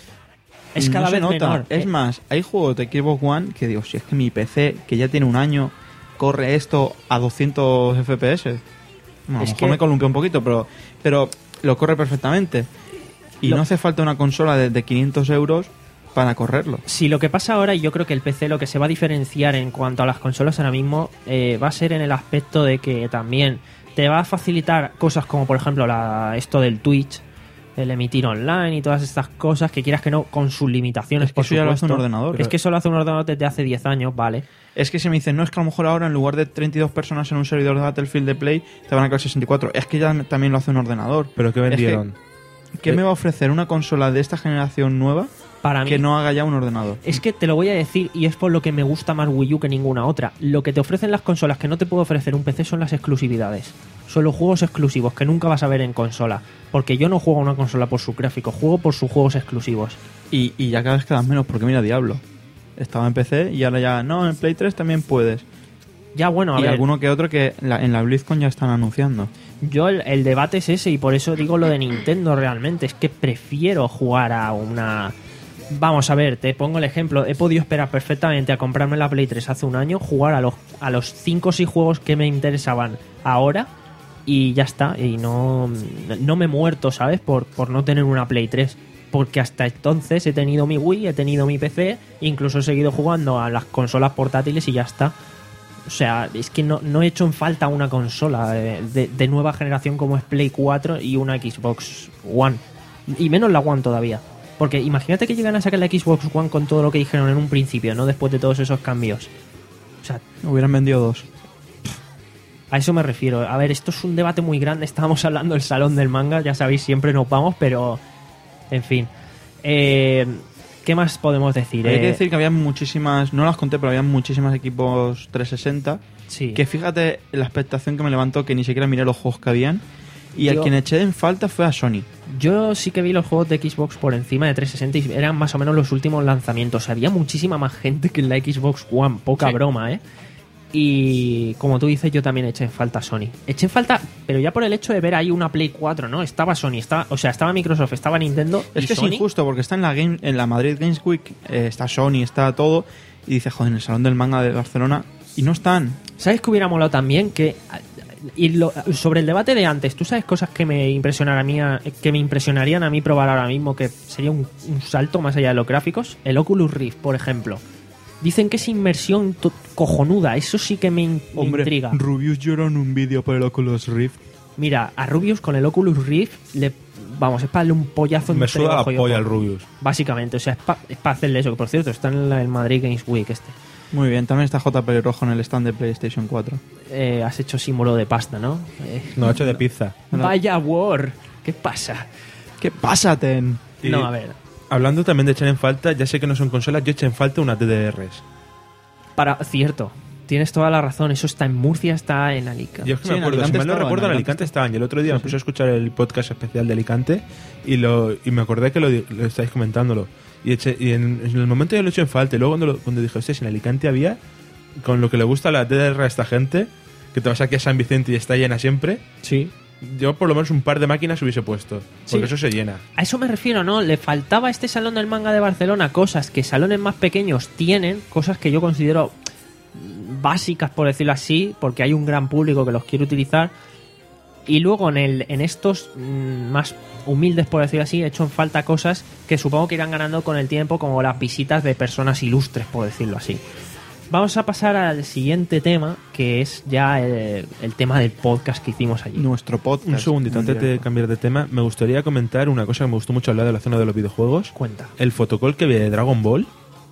Es cada no vez se nota. menor. Es Eh, más, hay juegos de Xbox One que digo, si es que mi P C, que ya tiene un año, corre esto a doscientos F P S. Bueno, a Es lo mejor que- me columpió un poquito, pero, pero lo corre perfectamente. Y Lo- no hace falta una consola de, de quinientos euros para correrlo. Si lo que pasa ahora, y yo creo que el P C lo que se va a diferenciar en cuanto a las consolas ahora mismo eh, va a ser en el aspecto de que también te va a facilitar cosas como por ejemplo la, esto del Twitch, el emitir online y todas estas cosas que quieras que no, con sus limitaciones, Es que por eso ya lo hace un supuesto. ordenador. Es que eso lo hace un ordenador desde hace diez años, vale. Es que si me dicen, no, es que a lo mejor ahora en lugar de treinta y dos personas en un servidor de Battlefield de Play, te van a caer sesenta y cuatro. Es que ya también lo hace un ordenador. ¿Pero qué Es que, vendieron? ¿Qué me va a ofrecer una consola de esta generación nueva Para mí, que no haga ya un ordenador? es que te lo voy a decir y es por lo que me gusta más Wii U que ninguna otra. Lo que te ofrecen las consolas que no te puede ofrecer un P C son las exclusividades. Son los juegos exclusivos que nunca vas a ver en consola. Porque yo no juego a una consola por su gráfico, juego por sus juegos exclusivos. Y, y ya cada vez quedan menos, porque mira, Diablo. Estaba en P C y ahora ya, no, en Play tres también puedes. Ya bueno, a y ver, alguno que otro que la- en la BlizzCon ya están anunciando. yo el, el debate es ese y por eso digo lo de Nintendo realmente. Es que prefiero jugar a una... Vamos a ver, te pongo el ejemplo. He podido esperar perfectamente a comprarme la Play tres hace un año, jugar a los a los cinco o seis juegos que me interesaban ahora y ya está. Y no, no me he muerto, ¿sabes? Por, por no tener una Play tres. Porque hasta entonces he tenido mi Wii, he tenido mi P C, incluso he seguido jugando a las consolas portátiles y ya está. O sea, es que no, no he hecho en falta una consola de, de- de nueva generación como es Play cuatro y una Xbox One. Y menos la One todavía. Porque imagínate que llegan a sacar la Xbox One con todo lo que dijeron en un principio, ¿no? Después de todos esos cambios. O sea, Hubieran vendido dos. a eso me refiero. A ver, esto es un debate muy grande. Estábamos hablando del salón del manga, ya sabéis, siempre nos vamos, pero... En fin. Eh, ¿Qué más podemos decir? Hay que Eh, decir que había muchísimas, no las conté, pero había muchísimas equipos trescientos sesenta. sí. Que fíjate la expectación que me levantó, que ni siquiera miré los juegos que habían. Y Yo- a quien eché en falta fue a Sony. Yo sí que vi los juegos de Xbox por encima de trescientos sesenta y eran más o menos los últimos lanzamientos. Había muchísima más gente que en la Xbox One, poca Sí. broma, ¿eh? Y como tú dices, yo también eché en falta a Sony. Eché en falta, pero ya por el hecho de ver ahí una Play cuatro, ¿no? Estaba Sony, estaba, o sea, estaba Microsoft, estaba Nintendo. Es y que Sony. es injusto porque está en la game, en la Madrid Games Week, eh, está Sony, está todo, y dice, joder, en el Salón del Manga de Barcelona, y no están. ¿Sabes que hubiera molado también? Que y lo- sobre el debate de antes, ¿tú sabes cosas que me impresionarían a mí, que me impresionarían a mí probar ahora mismo, que sería un, un salto más allá de los gráficos? El Oculus Rift, por ejemplo. Dicen que es inmersión to- cojonuda, eso sí que me, in- me intriga. Rubius lloró en un vídeo por el Oculus Rift. Mira, a Rubius con el Oculus Rift, le, vamos, es para darle un pollazo Me entre suda la ojo y polla ojo. al Rubius. Básicamente, o sea, es para hacerle eso, que por cierto, está en la- el Madrid Games Week este. Muy bien, también está J. Pelirrojo en el stand de PlayStation cuatro. Eh, has hecho símbolo de pasta, ¿no? Eh, No, hecho de pizza. Vaya War, ¿qué pasa? ¿Qué pasa, Ten? Y No, a ver. Hablando también de echar en falta, ya sé que no son consolas, yo eché en falta unas D D Rs. Para, cierto, tienes toda la razón. Eso está en Murcia, está en Alicante. Yo es que Sí, me en acuerdo, si Alicante mal no estaba, recuerdo, en en Alicante Alicante estaban. Y el otro día me puse a escuchar el podcast especial de Alicante y lo y me acordé que lo, di- lo estáis comentándolo. Y, eché- y en, en el momento yo lo eché en falta. Y luego cuando, lo- cuando dije, hostia, si en Alicante había, con lo que le gusta a la D D R a esta gente, que te vas aquí a San Vicente y está llena siempre, Sí. yo por lo menos un par de máquinas hubiese puesto. Porque Sí. eso se llena. A eso me refiero, ¿no? Le faltaba a este salón del manga de Barcelona cosas que salones más pequeños tienen, cosas que yo considero básicas, por decirlo así, porque hay un gran público que los quiere utilizar. Y luego en el en estos mm, más humildes, por decirlo así, he hecho en falta cosas que supongo que irán ganando con el tiempo, como las visitas de personas ilustres, por decirlo así. vamos a pasar al siguiente tema, que es ya el, el tema del podcast que hicimos allí. Nuestro podcast. Un segundito, antes de cambiar de tema, me gustaría comentar una cosa que me gustó mucho hablar de la zona de los videojuegos. Cuenta. El fotocall que ve de Dragon Ball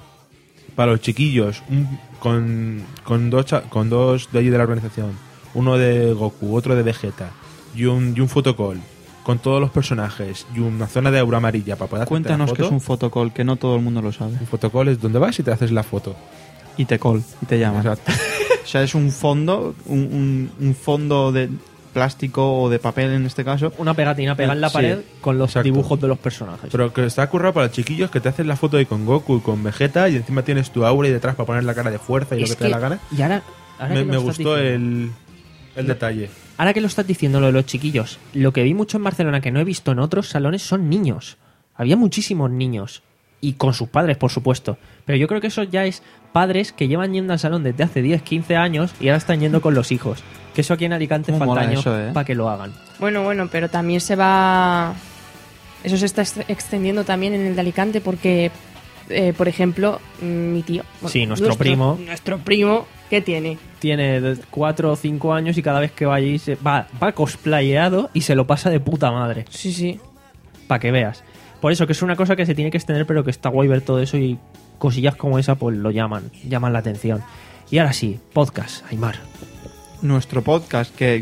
para los chiquillos, un- con, con, dos, cha- con dos de allí de la organización, uno de Goku, otro de Vegeta, y un, y un fotocall con todos los personajes y una zona de aura amarilla para poder hacerte Cuéntanos la qué foto. es un fotocall, que no todo el mundo lo sabe. Un fotocall es donde vas y te haces la foto. Y te call, y te llaman. Exacto. O sea, es un fondo, un, un- un fondo de plástico o de papel en este caso. Una pegatina pegada en la Sí, pared con los exacto. dibujos de los personajes. Pero que está currado para los chiquillos, que te haces la foto ahí con Goku y con Vegeta y encima tienes tu aura y detrás para poner la cara de fuerza y Es lo que te dé la gana. Y ahora, ahora Me, que lo me estás gustó diciendo- el, el detalle. Ahora que lo estás diciendo, lo de los chiquillos, lo que vi mucho en Barcelona que no he visto en otros salones son niños. Había muchísimos niños. Y con sus padres, por supuesto. Pero yo creo que eso ya es padres que llevan yendo al salón desde hace diez, quince años y ahora están yendo con los hijos. Que eso aquí en Alicante ¿Cómo falta mola años eso, eh? para que lo hagan. Bueno, bueno, pero también se va... Eso se está ex- extendiendo también en el de Alicante porque, eh, por ejemplo, mm, mi tío... bueno, Sí, nuestro primo. Nuestro primo, ¿qué tiene? Tiene de cuatro o cinco años y cada vez que va allí se va, va cosplayado y se lo pasa de puta madre. Sí, sí. Para que veas. Por eso que es una cosa que se tiene que extender, pero que está guay ver todo eso y cosillas como esa pues lo llaman, llaman la atención. Y ahora sí, podcast, Aymar. Nuestro podcast, que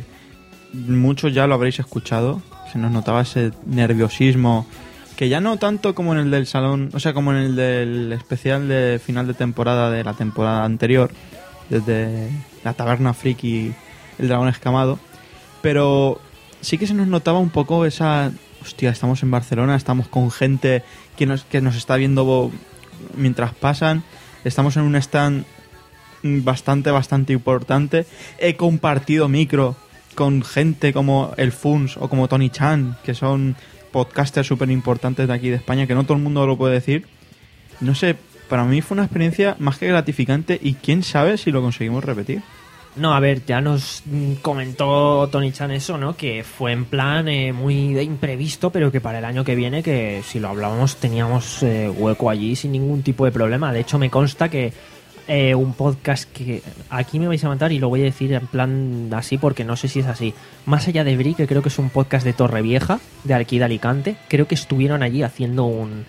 muchos ya lo habréis escuchado, se nos notaba ese nerviosismo, que ya no tanto como en el del salón, o sea, como en el del especial de final de temporada de la temporada anterior, desde la Taberna Friki, el Dragón Escamado, pero sí que se nos notaba un poco esa... Hostia, estamos en Barcelona, estamos con gente que nos, que nos está viendo mientras pasan, estamos en un stand bastante, bastante importante. He compartido micro con gente como el Funs o como Tony Chan, que son podcasters súper importantes de aquí de España, que no todo el mundo lo puede decir. No sé, para mí fue una experiencia más que gratificante y quién sabe si lo conseguimos repetir. No, a ver, ya nos mm, comentó Tony Chan eso, ¿no? Que fue en plan eh, muy de imprevisto, pero que para el año que viene, que si lo hablábamos, teníamos eh, hueco allí sin ningún tipo de problema. De hecho, me consta que eh, un podcast que aquí me vais a matar y lo voy a decir en plan así porque no sé si es así. Más allá de Bri, que creo que es un podcast de Torrevieja, de aquí de Alicante, creo que estuvieron allí haciendo un,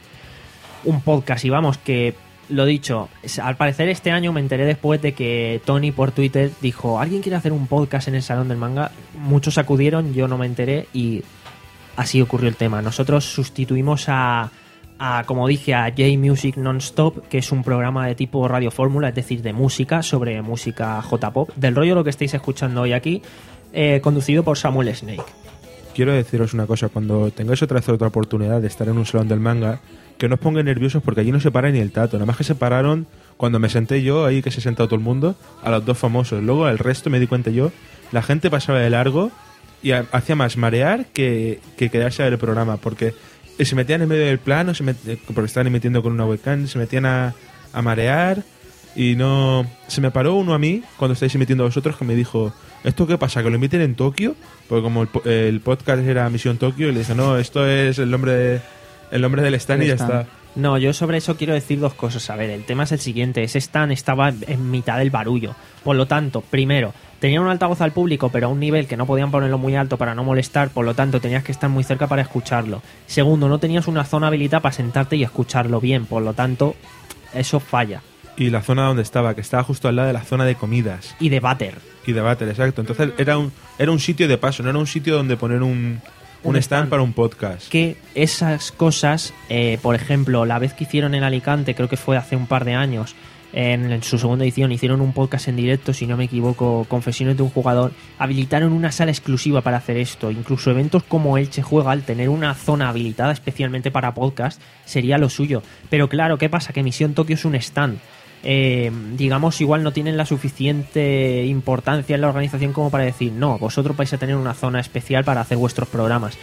un podcast y vamos, que... Lo dicho, al parecer este año me enteré después de que Tony por Twitter dijo, ¿alguien quiere hacer un podcast en el Salón del Manga? Muchos acudieron, yo no me enteré y así ocurrió el tema. Nosotros sustituimos a, a como dije, a J-Music Non-Stop, que es un programa de tipo Radio Fórmula, es decir, de música, sobre música J-Pop, del rollo lo que estáis escuchando hoy aquí, eh, conducido por Samuel Snake. Quiero deciros una cosa, cuando tengáis otra vez otra oportunidad de estar en un salón del manga, que no os pongáis nerviosos porque allí no se para ni el tato. Nada más que se pararon cuando me senté yo, ahí que se ha sentado todo el mundo, a los dos famosos. Luego al resto me di cuenta yo, la gente pasaba de largo y ha- hacía más marear que, que quedarse a ver el programa, porque se metían en medio del plano, se met- porque estaban emitiendo con una webcam, se metían a, a marear y no... Se me paró uno a mí cuando estáis emitiendo vosotros que me dijo, ¿esto qué pasa? ¿Que lo emiten en Tokio? Porque como el, po- el podcast era Misión Tokio, y le dije, no, esto es el nombre de... El nombre del stand El y ya stand. está. No, yo sobre eso quiero decir dos cosas. A ver, el tema es el siguiente. Ese stand estaba en mitad del barullo. Por lo tanto, primero, tenía un altavoz al público, pero a un nivel que no podían ponerlo muy alto para no molestar. Por lo tanto, tenías que estar muy cerca para escucharlo. Segundo, no tenías una zona habilitada para sentarte y escucharlo bien. Por lo tanto, eso falla. Y la zona donde estaba, que estaba justo al lado de la zona de comidas Y de váter. y de váter, exacto. Entonces era un, era un sitio de paso, no era un sitio donde poner un, un Un stand, stand. para un podcast. Que esas cosas, eh, por ejemplo, la vez que hicieron en Alicante, creo que fue hace un par de años, en, en su segunda edición, hicieron un podcast en directo, si no me equivoco, Confesiones de un jugador, habilitaron una sala exclusiva para hacer esto. Incluso eventos como Elche Juega, al tener una zona habilitada especialmente para podcast, sería lo suyo. Pero claro, ¿qué pasa? Que Misión Tokio es un stand. Eh, digamos, igual no tienen la suficiente importancia en la organización como para decir, no, vosotros vais a tener una zona especial para hacer vuestros programas.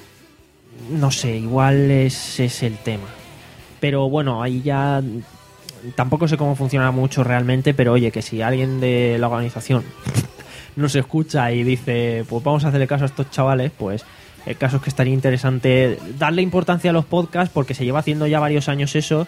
No sé, igual es, es el tema. Pero bueno, ahí ya tampoco sé cómo funciona mucho realmente, pero oye, que si alguien de la organización nos escucha y dice, pues vamos a hacerle caso a estos chavales, pues El caso es que estaría interesante darle importancia a los podcasts porque se lleva haciendo ya varios años eso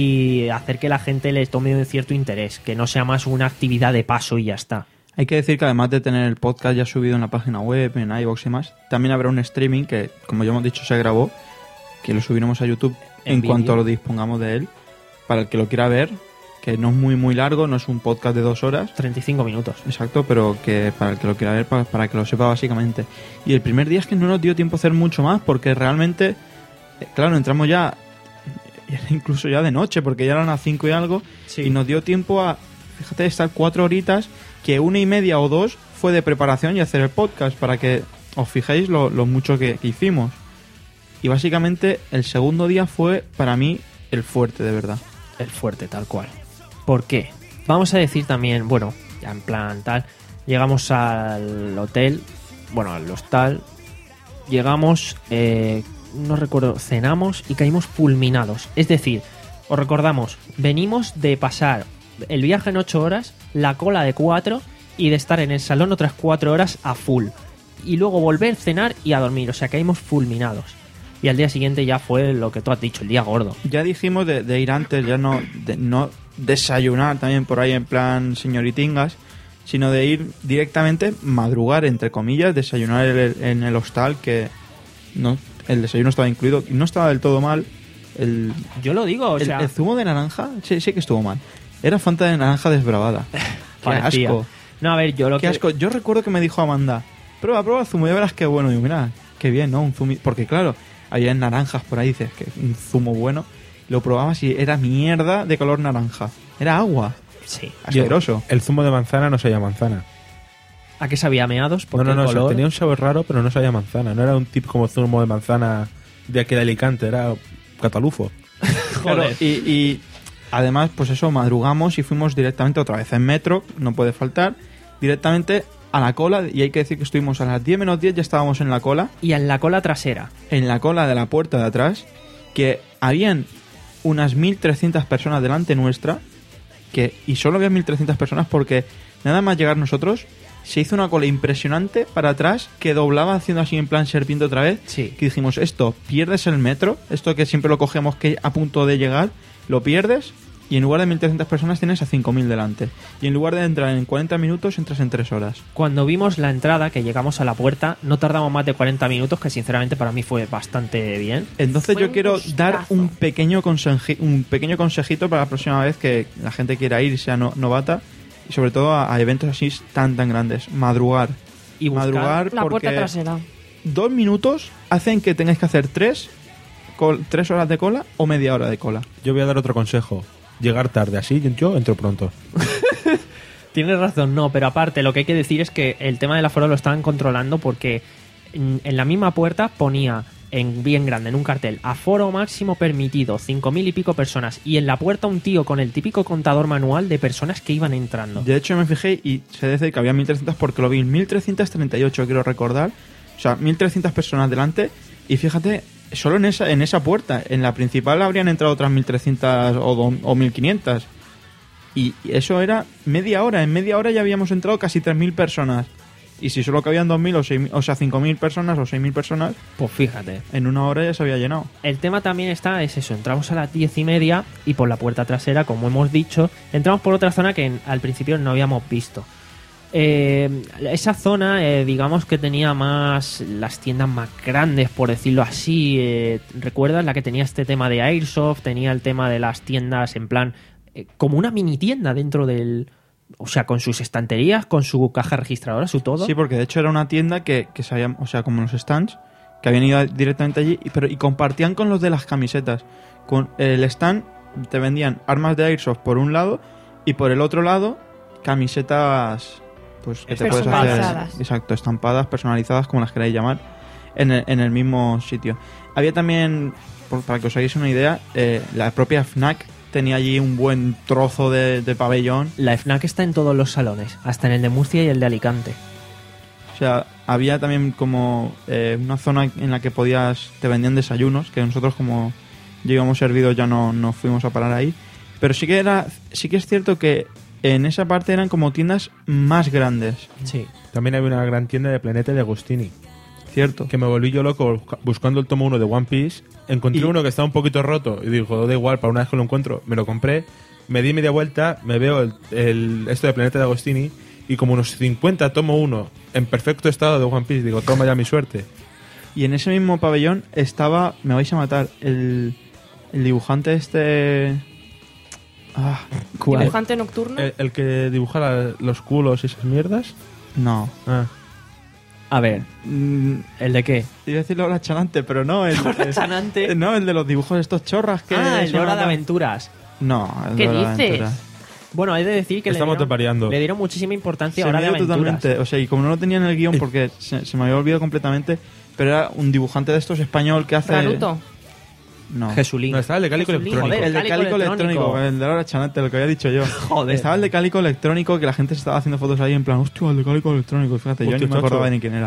y hacer que la gente les tome un cierto interés, que no sea más una actividad de paso y ya está. Hay que decir que además de tener el podcast ya subido en la página web, en iVoox y más, también habrá un streaming que, como ya hemos dicho, se grabó, que lo subiremos a YouTube en, En cuanto vídeo. lo dispongamos de él, para el que lo quiera ver, que no es muy muy largo, no es un podcast de dos horas, treinta y cinco minutos. exacto, pero que para el que lo quiera ver, para, para que lo sepa básicamente. Y el primer día es que no nos dio tiempo a hacer mucho más, porque realmente, eh, claro, entramos ya, era incluso ya de noche, porque ya eran las cinco y algo, Sí. y nos dio tiempo a, fíjate, estar cuatro horitas, que una y media o dos fue de preparación y hacer el podcast, para que os fijéis lo, lo mucho que, que hicimos. Y básicamente el segundo día fue para mí el fuerte, de verdad. El fuerte, tal cual. ¿Por qué? Vamos a decir también, bueno, ya en plan tal, llegamos al hotel, bueno, al hostal, llegamos, eh, no recuerdo, cenamos y caímos fulminados. Es decir, os recordamos, venimos de pasar el viaje en ocho horas, la cola de cuatro y de estar en el salón otras cuatro horas a full. Y luego volver, cenar y a dormir, o sea, caímos fulminados. Y al día siguiente ya fue lo que tú has dicho, el día gordo. Ya dijimos de, de ir antes, ya no, de no desayunar también por ahí en plan señoritingas, sino de ir directamente, madrugar, entre comillas, desayunar en el, en el hostal, que no, el desayuno estaba incluido, y no estaba del todo mal. El, Yo lo digo, o el, sea... el zumo de naranja, sí, sí que estuvo mal. Era Fanta de naranja desbravada. Qué parecía. asco. No, a ver, yo lo Qué que... asco. Yo recuerdo que me dijo Amanda, prueba, prueba el zumo, ya verás qué bueno. Y digo, mira, qué bien, ¿no? Un zumo. Porque claro, había naranjas por ahí, dices, que un zumo bueno. Lo probabas y era mierda de color naranja. Era agua. Sí. Asqueroso. El zumo de manzana no sabía manzana. ¿A qué sabía meados? No, Porque no, no, el o sea, color... tenía un sabor raro, pero no sabía manzana. No era un tipo como zumo de manzana de aquí de Alicante, era catalufo. Claro, Joder. y, y además, pues eso, madrugamos y fuimos directamente otra vez en metro, no puede faltar, directamente a la cola. Y hay que decir que estuvimos a las diez menos diez, ya estábamos en la cola. Y en la cola trasera. En la cola de la puerta de atrás, que habían unas mil trescientas personas delante nuestra, que y solo había mil trescientas personas porque nada más llegar nosotros se hizo una cola impresionante para atrás que doblaba haciendo así en plan serpiente otra vez. Sí. Que dijimos, esto, pierdes el metro, esto que siempre lo cogemos que a punto de llegar, lo pierdes y en lugar de mil trescientas personas tienes a cinco mil delante. Y en lugar de entrar en cuarenta minutos, entras en tres horas. Cuando vimos la entrada, que llegamos a la puerta, no tardamos más de cuarenta minutos, que sinceramente para mí fue bastante bien. Entonces Fue yo un quiero gustazo. dar un pequeño, conseji- un pequeño consejito para la próxima vez que la gente quiera ir y sea no- novata, y sobre todo a, a eventos así tan tan grandes. Madrugar. Y buscar Madrugar La porque puerta trasera. dos minutos hacen que tengáis que hacer tres, col- tres horas de cola o media hora de cola. Yo voy a dar otro consejo. Llegar tarde, así yo entro pronto. Tienes razón, no, pero aparte lo que hay que decir es que el tema del aforo lo estaban controlando porque en, en la misma puerta ponía en bien grande en un cartel aforo máximo permitido, cinco mil y pico personas, y en la puerta un tío con el típico contador manual de personas que iban entrando. De hecho me fijé y se dice que había mil trescientas porque lo vi en mil trescientas treinta y ocho, quiero recordar. O sea, mil trescientas personas delante y fíjate, solo en esa en esa puerta, en la principal habrían entrado otras mil trescientas o, do- o mil quinientas. Y eso era media hora, en media hora ya habíamos entrado casi tres mil personas. Y si solo cabían dos mil o seis mil, o sea, cinco mil personas o seis mil personas, Pues fíjate. en una hora ya se había llenado. El tema también está, es eso, entramos a las diez y media y por la puerta trasera, como hemos dicho, entramos por otra zona que en- al principio no habíamos visto. Eh, esa zona, eh, digamos que tenía más las tiendas más grandes, por decirlo así. Eh, ¿Recuerdas la que tenía este tema de Airsoft? Tenía el tema de las tiendas en plan, eh, como una mini tienda dentro del... O sea, con sus estanterías, con su caja registradora, su todo. Sí, porque de hecho era una tienda que, que sabían, o sea, como los stands, que habían ido directamente allí, y, pero, y compartían con los de las camisetas. Con el stand te vendían armas de Airsoft por un lado y por el otro lado camisetas, pues que te puedes hacer, Personalizadas. exacto, estampadas, personalizadas, como las queráis llamar, en el, en el mismo sitio. Había también, por- para que os hagáis una idea, eh, la propia FNAC tenía allí un buen trozo de, de pabellón. La FNAC está en todos los salones, hasta en el de Murcia y el de Alicante. O sea, había también como eh, una zona en la que podías, te vendían desayunos, que nosotros como llegamos servidos ya no, no fuimos a parar ahí. Pero sí que era, sí que es cierto que en esa parte eran como tiendas más grandes. Sí. También había una gran tienda de Planeta de Agostini. Cierto. Que me volví yo loco busca- buscando el tomo uno de One Piece. Encontré Y- uno que estaba un poquito roto y digo, da igual, para una vez que lo encuentro, me lo compré. Me di media vuelta, me veo el, el- esto de Planeta de Agostini y como unos cincuenta tomo uno en perfecto estado de One Piece. Digo, toma ya mi suerte. Y en ese mismo pabellón estaba, me vais a matar, el, el dibujante este... Ah, ¿cuál? Dibujante nocturno. El, el que dibuja la- los culos y esas mierdas. No. Ah. A ver, Mm, ¿el de qué? iba a decir Lola Chanante, pero no. El, Lola el- Chanante. No, el de los dibujos estos chorras que... Ah, el se de Hora de llaman- Aventuras. No, el ¿Qué de Hora de dices? Aventuras. Bueno, hay de decir que le Estamos dieron, variando. le dieron muchísima importancia a Se Hora me de dio Aventuras. totalmente. O sea, y como no lo tenía en el guión porque se, se me había olvidado completamente, pero era un dibujante de estos español que hace... Naruto. No. Jesulín. No, estaba el de Cálico Jesulín, Electrónico. joder, El de Cálico Cálico Electrónico. electrónico, el de Laura Chanante, lo que había dicho yo. Joder. Estaba el de Cálico electrónico que la gente se estaba haciendo fotos ahí en plan, hostia, el de Cálico electrónico. Fíjate, yo Hostia, ni me chacho. acordaba ni quién era.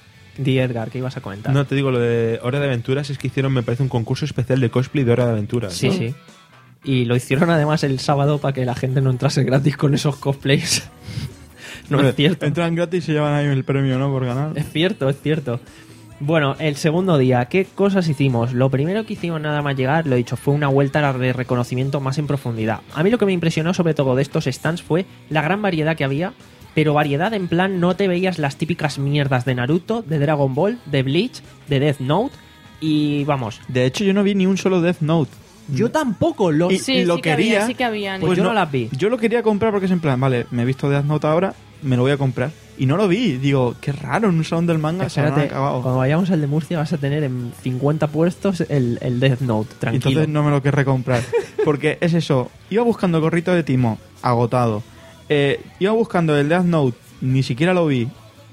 Di Edgar, ¿qué ibas a comentar? No, te digo, lo de Hora de Aventuras es que hicieron, me parece, un concurso especial de cosplay de Hora de Aventuras. Sí, sí. Y lo hicieron además el sábado para que la gente no entrase gratis con esos cosplays. No Hombre, es cierto. Entran gratis y se llevan ahí el premio, ¿no? Por ganar. Es cierto, es cierto. Bueno, el segundo día, ¿qué cosas hicimos? Lo primero que hicimos nada más llegar, lo he dicho, fue una vuelta de reconocimiento más en profundidad. A mí lo que me impresionó sobre todo de estos stands fue la gran variedad que había, pero variedad en plan no te veías las típicas mierdas de Naruto, de Dragon Ball, de Bleach, de Death Note y vamos, De hecho, yo no vi ni un solo Death Note. yo tampoco lo Y- Sí, lo sí que había, quería, sí que habían. Pues yo no las vi. Yo lo quería comprar porque es en plan, vale, me he visto Death Note ahora, me lo voy a comprar. Y no lo vi. Digo, qué raro, en un salón del manga se habrán Espérate, acabado. cuando vayamos al de Murcia vas a tener en cincuenta puestos el, el Death Note, Y tranquilo. entonces no me lo querré comprar. Porque es eso. Iba buscando gorrito de timo, agotado. Eh, iba buscando el Death Note, ni siquiera lo vi.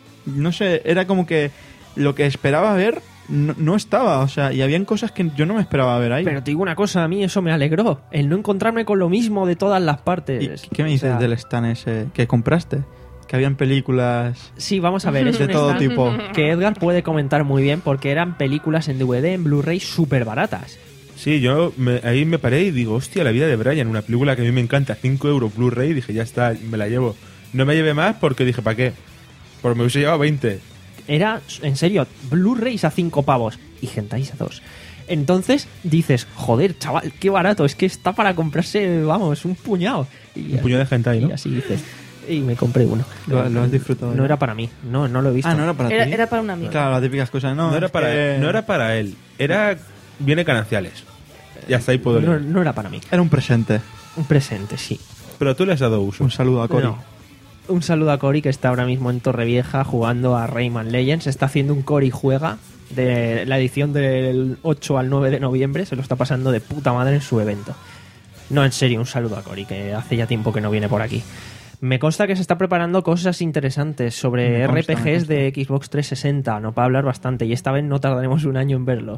No sé, era como que lo que esperaba ver no, no estaba. O sea, y habían cosas que yo no me esperaba ver ahí. Pero te digo una cosa, a mí eso me alegró. El no encontrarme con lo mismo de todas las partes. ¿Y qué me dices O sea, del stand ese que compraste? Que habían películas Sí, vamos a ver. Es de un todo stand tipo. que Edgar puede comentar muy bien porque eran películas en D V D, en Blu-ray súper baratas. Sí, yo me- ahí me paré y digo, hostia, la vida de Brian, una película que a mí me encanta, cinco euros Blu-ray, dije, ya está, me la llevo. No me llevé más porque dije, ¿para qué? Porque me hubiese llevado veinte. Era, en serio, Blu-rays a cinco pavos y hentais a dos. Entonces dices, joder, chaval, qué barato, es que está para comprarse, vamos, un puñado. Y Un puñado de hentai, y ¿no? así dices. Y me compré uno. Lo, lo has disfrutado. No era para mí, no, no lo he visto. Ah, no era para Era, ti. era para un amigo. Claro, las típicas cosas. No, No, era es para que- él, no era para él, era... Viene Cananciales. Y hasta ahí puedo no, leer. no era para mí. Era un presente. Un presente, sí. Pero tú le has dado uso. Un saludo a Cory. No. Un saludo a Cory que está ahora mismo en Torrevieja jugando a Rayman Legends. Está haciendo un Cory juega de la edición del ocho al nueve de noviembre. Se lo está pasando de puta madre en su evento. No, en serio, un saludo a Cory que hace ya tiempo que no viene por aquí. Me consta que se está preparando cosas interesantes sobre Me consta, me R P Gs consta. de Xbox trescientos sesenta. No para hablar bastante y esta vez no tardaremos un año en verlo.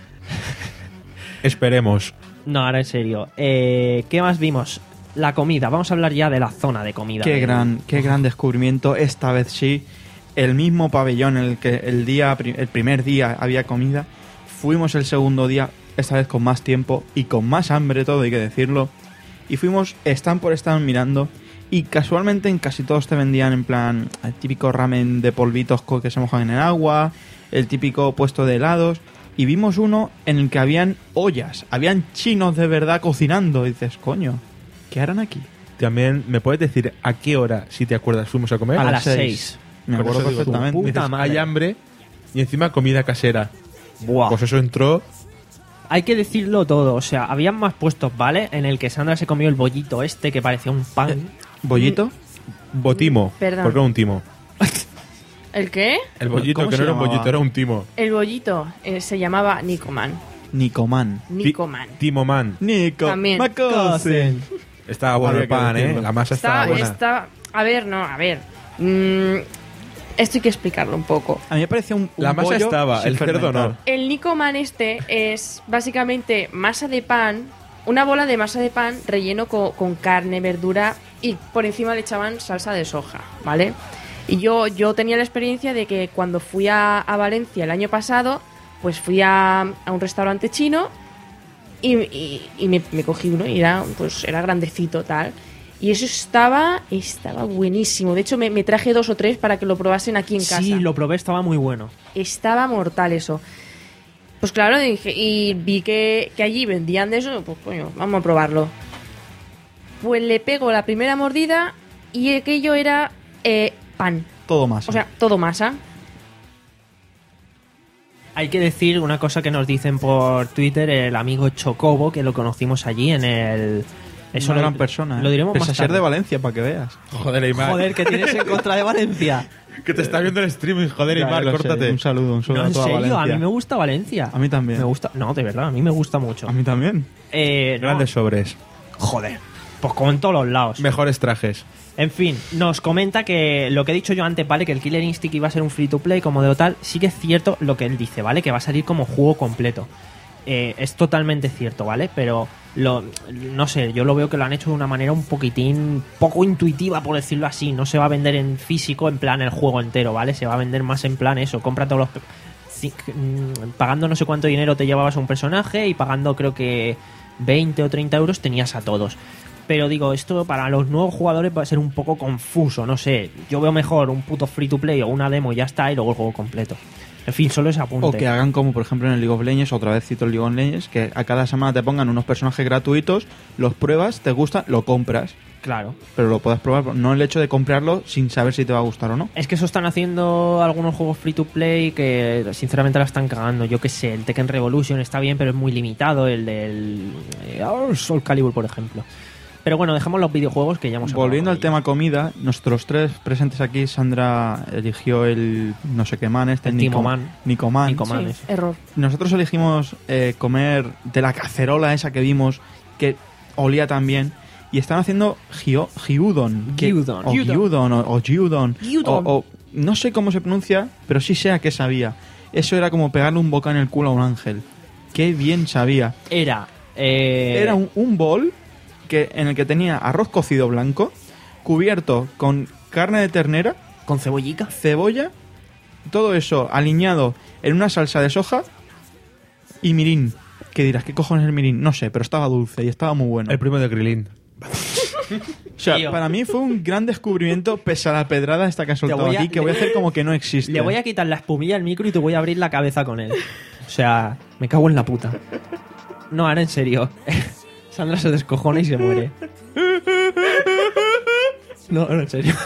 Esperemos. No, ahora en serio. Eh, ¿Qué más vimos? La comida. Vamos a hablar ya de la zona de comida. Qué del- gran, qué gran descubrimiento. Esta vez sí. El mismo pabellón en el que el día, pri- el primer día había comida. Fuimos el segundo día, esta vez con más tiempo y con más hambre, todo hay que decirlo. Y fuimos stand por stand mirando. Y casualmente en casi todos te vendían en plan el típico ramen de polvitos co- que se mojan en el agua, el típico puesto de helados. Y vimos uno en el que habían ollas, habían chinos de verdad cocinando. Y dices, coño, ¿qué harán aquí? También, ¿me puedes decir a qué hora, si te acuerdas, fuimos a comer? A las las seis. seis. Me Por acuerdo eso digo, perfectamente. puta Dices, madre. hay hambre y encima comida casera. Buah. Pues eso entró. Hay que decirlo todo. O sea, habían más puestos, ¿vale? En el que Sandra se comió el bollito este que parecía un pan. ¿Bollito? Botimo. Perdón. Porque era un timo. ¿El qué? El bollito, ¿Cómo que se no era un llamaba? bollito, era un timo. El bollito eh, se llamaba Nicoman. Nicoman. Nicoman. Ti- Timo Man. Nico. También. Macosen. Estaba bueno Había el que pan, ¿eh? decirlo. La masa estaba Está, buena. está... A ver, no, a ver. Mm, esto hay que explicarlo un poco. A mí me parece un, un La masa bollo estaba, sin el cerdo fermentar. no. El Nicoman este es básicamente masa de pan, una bola de masa de pan relleno co- con carne, verdura y por encima le echaban salsa de soja, ¿vale? Y yo, yo tenía la experiencia de que cuando fui a, a Valencia el año pasado, pues fui a, a un restaurante chino y, y- y me, me cogí uno y era, pues, era grandecito tal. Y eso estaba estaba buenísimo. De hecho, me, me traje dos o tres para que lo probasen aquí en casa. Sí, lo probé, estaba muy bueno. Estaba mortal eso. Pues claro, dije, y vi que, que allí vendían de eso, pues coño, vamos a probarlo. Pues le pego la primera mordida y aquello era eh, pan. Todo más. O sea, todo masa. Hay que decir una cosa que nos dicen por Twitter el amigo Chocobo, que lo conocimos allí en el... es una lo- gran persona. Lo ¿eh? diremos Pese más a ser tarde. de Valencia, para que veas. Joder, Aymar. Joder, ¿qué tienes en contra de Valencia? Que te está viendo el streaming, joder, Ya, Aymar, lo sé. córtate. Un saludo, un saludo No, a en toda serio, Valencia. a mí me gusta Valencia. A mí también. Me gusta... No, de verdad, a mí me gusta mucho. A mí también. Eh, no, Grandes sobres. Joder, pues como en todos los lados. Mejores trajes. En fin, nos comenta que lo que he dicho yo antes, ¿vale? Que el Killer Instinct iba a ser un free to play como de tal. Sí que es cierto lo que él dice, ¿vale? Que va a salir como juego completo. Eh, es totalmente cierto, ¿vale? Pero lo, no sé, yo lo veo que lo han hecho de una manera un poquitín poco intuitiva, por decirlo así. No se va a vender en físico, en plan el juego entero, ¿vale? Se va a vender más en plan eso, compra todos los... ci- mm, pagando no sé cuánto dinero te llevabas a un personaje y pagando creo que veinte o treinta euros tenías a todos. Pero digo, esto para los nuevos jugadores va a ser un poco confuso, no sé. Yo veo mejor un puto free to play o una demo y ya está, y luego el juego completo. En fin, solo ese apunte. O que hagan como, por ejemplo, en el League of Legends, otra vez cito el League of Legends, que a cada semana te pongan unos personajes gratuitos, los pruebas, te gusta, lo compras. Claro. Pero lo puedes probar, no el hecho de comprarlo sin saber si te va a gustar o no. Es que eso están haciendo algunos juegos free to play que sinceramente la están cagando. Yo qué sé, el Tekken Revolution está bien, pero es muy limitado. El del eh, Soul Calibur, por ejemplo. Pero bueno, dejamos los videojuegos que ya hemos hablado Volviendo con al ellos. tema comida, nuestros tres presentes aquí, Sandra eligió el no sé qué man, este El Nico- Timoman. Nicoman. Nicoman. Sí, es. error. Nosotros elegimos eh, comer de la cacerola esa que vimos, que olía tan bien. Y están haciendo gio- gyudon. que- Gyudon. O gyudon. O, o gyudon. Gyudon. O, o- no sé cómo se pronuncia, pero sí sé a qué sabía. Eso era como pegarle un boca en el culo a un ángel. Qué bien sabía. Era... eh, Era un, un bol que, en el que tenía arroz cocido blanco, cubierto con carne de ternera, con cebollica. cebolla, todo eso aliñado en una salsa de soja y mirin. ¿Qué dirás? ¿Qué cojones es el mirin? No sé, pero estaba dulce y estaba muy bueno. El primo de Krilin. O sea, Tío. para mí fue un gran descubrimiento pese a la pedrada esta que ha soltado voy a- aquí, que voy a hacer como que no existe. Le voy a quitar la espumilla al micro y te voy a abrir la cabeza con él. O sea, me cago en la puta. No, ahora en serio. Sandra se descojona y se muere. No, ahora en serio.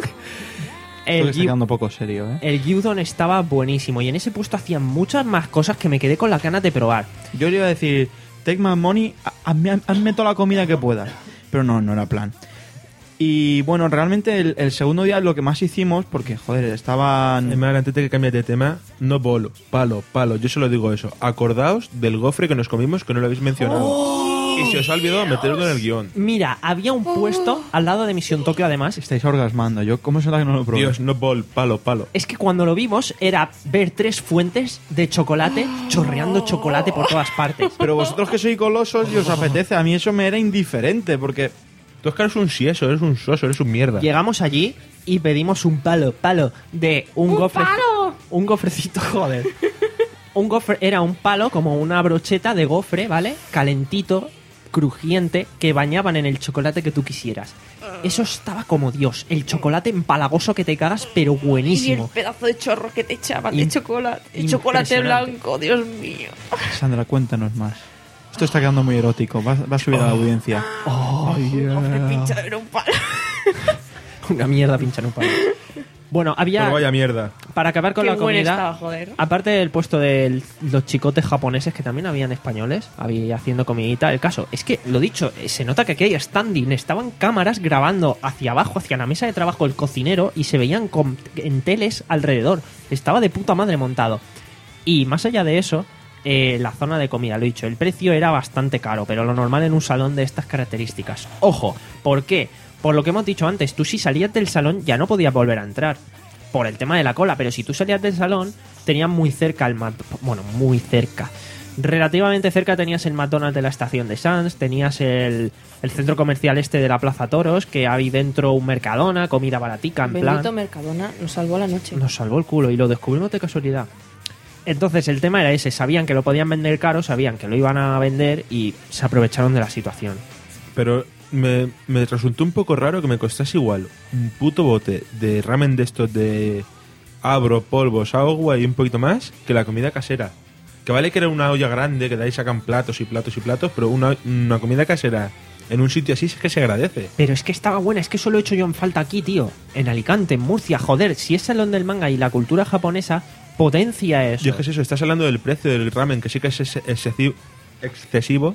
Esto que El, está gyu- quedando poco serio, ¿eh? el gyudon estaba buenísimo y en ese puesto hacían muchas más cosas que me quedé con las ganas de probar. Yo le iba a decir, take my money, ha- hazme, hazme toda la comida que puedas. Pero no, no era plan. Y bueno, realmente el, el segundo día lo que más hicimos, porque joder, estaban... Aymar, antes de que cambies de tema, no bolo, palo, palo. Yo solo digo eso. Acordaos del gofre que nos comimos que no lo habéis mencionado. Y si os ha olvidado, meterlo en el guión. Mira, había un puesto al lado de Misión Tokio además. Estáis orgasmando. Yo, ¿cómo será que no lo probé? Dios, no bol, palo, palo. Es que cuando lo vimos era ver tres fuentes de chocolate chorreando chocolate por todas partes. Pero vosotros que sois golosos y os apetece, a mí eso me era indiferente, porque... Tú es que eres un sieso, eres un soso, eres un mierda. Llegamos allí y pedimos un palo, palo de un, gofre. palo! Un gofrecito, joder. Un gofre era un palo como una brocheta de gofre, ¿vale? Calentito, crujiente, que bañaban en el chocolate que tú quisieras. Eso estaba como Dios. El chocolate empalagoso que te cagas, pero Y el buenísimo. pedazo de chorro que te echaban Im- de chocolate. El chocolate impresionante. blanco, Dios mío. Sandra, cuéntanos más. Esto está quedando muy erótico. Va, va a subir a la audiencia. Ay, Hombre, yeah. pinchado en un palo. Una mierda pinchar un palo. Bueno, había... Pero vaya mierda. Para acabar con Qué la buen comida, estaba, joder. aparte del puesto de los chicotes japoneses, que también habían españoles, había haciendo comidita. El caso es que, lo dicho, eh, se nota que aquí hay standing. Estaban cámaras grabando hacia abajo, hacia la mesa de trabajo el cocinero, y se veían con, en teles alrededor. Estaba de puta madre montado. Y más allá de eso, eh, la zona de comida, lo dicho, el precio era bastante caro, pero lo normal en un salón de estas características. Ojo, ¿por qué? Por lo que hemos dicho antes, tú si salías del salón ya no podías volver a entrar. Por el tema de la cola, pero si tú salías del salón, tenías muy cerca el Mac- bueno, muy cerca. Relativamente cerca tenías el McDonald's de la estación de Sanz, tenías el, el centro comercial este de la Plaza Toros, que hay dentro un Mercadona, comida baratica, en Bendito plan. Mercadona nos salvó la noche. Nos salvó el culo y lo descubrimos de casualidad. Entonces el tema era ese, sabían que lo podían vender caro, sabían que lo iban a vender y se aprovecharon de la situación. Pero me, me resultó un poco raro que me costase igual un puto bote de ramen de estos de abro, polvos, agua y un poquito más que la comida casera. Que vale que era una olla grande, que de ahí sacan platos y platos y platos, pero una, una comida casera en un sitio así es que se agradece. Pero es que estaba buena, es que solo he hecho yo en falta aquí, tío. En Alicante, en Murcia, joder, si es Salón del Manga y la cultura japonesa potencia eso. Yo es que es eso, estás hablando del precio del ramen, que sí que es ex- excesivo, excesivo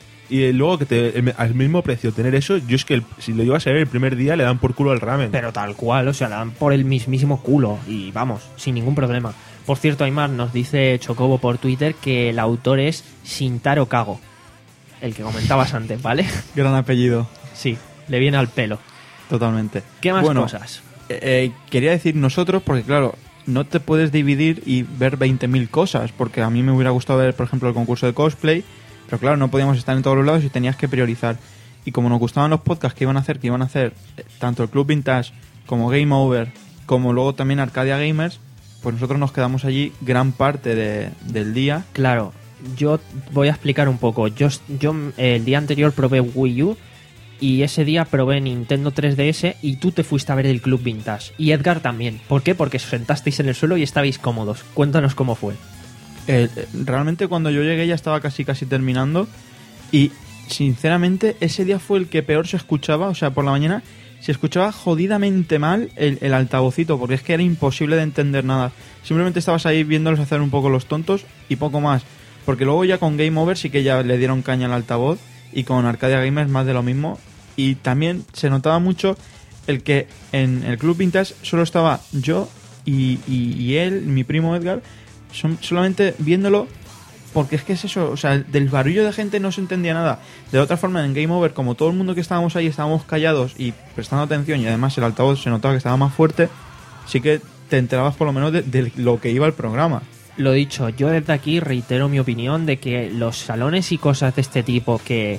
y luego que te, el- al mismo precio tener eso, yo es que el- si lo llevas a ver el primer día le dan por culo al ramen. Pero tal cual, o sea, la dan por el mismísimo culo y vamos, sin ningún problema. Por cierto, Aymar, nos dice Chocobo por Twitter que el autor es Shintaro Kago, el que comentabas antes, ¿vale? Gran apellido, Sí, le viene al pelo. totalmente. ¿Qué más Bueno, cosas? eh, eh, quería decir nosotros, porque claro, no te puedes dividir y ver veinte mil cosas, porque a mí me hubiera gustado ver, por ejemplo, el concurso de cosplay, pero claro, no podíamos estar en todos los lados y tenías que priorizar. Y como nos gustaban los podcasts que iban a hacer, que iban a hacer eh, tanto el Club Vintage como Game Over, como luego también Arcadia Gamers, pues nosotros nos quedamos allí gran parte de- del día. Claro, yo voy a explicar un poco. Yo, yo eh, el día anterior probé Wii U y ese día probé Nintendo tres D S y tú te fuiste a ver el Club Vintage. Y Edgar también. ¿Por qué? Porque os sentasteis en el suelo y estabais cómodos. Cuéntanos cómo fue. Eh, eh, realmente cuando yo llegué ya estaba casi casi terminando y sinceramente ese día fue el que peor se escuchaba, o sea, por la mañana se escuchaba jodidamente mal el, el altavocito, porque es que era imposible de entender nada. Simplemente estabas ahí viéndolos hacer un poco los tontos y poco más, porque luego ya con Game Over sí que ya le dieron caña al altavoz y con Arcadia Gamers más de lo mismo, y también se notaba mucho el que en el Club Vintage solo estaba yo y, y, y él, mi primo Edgar, son, solamente viéndolo, porque es que es eso, o sea, del barullo de gente no se entendía nada. De otra forma, en Game Over, como todo el mundo que estábamos ahí estábamos callados y prestando atención, y además el altavoz se notaba que estaba más fuerte, sí que te enterabas por lo menos de, de lo que iba el programa. Lo dicho, yo desde aquí reitero mi opinión de que los salones y cosas de este tipo que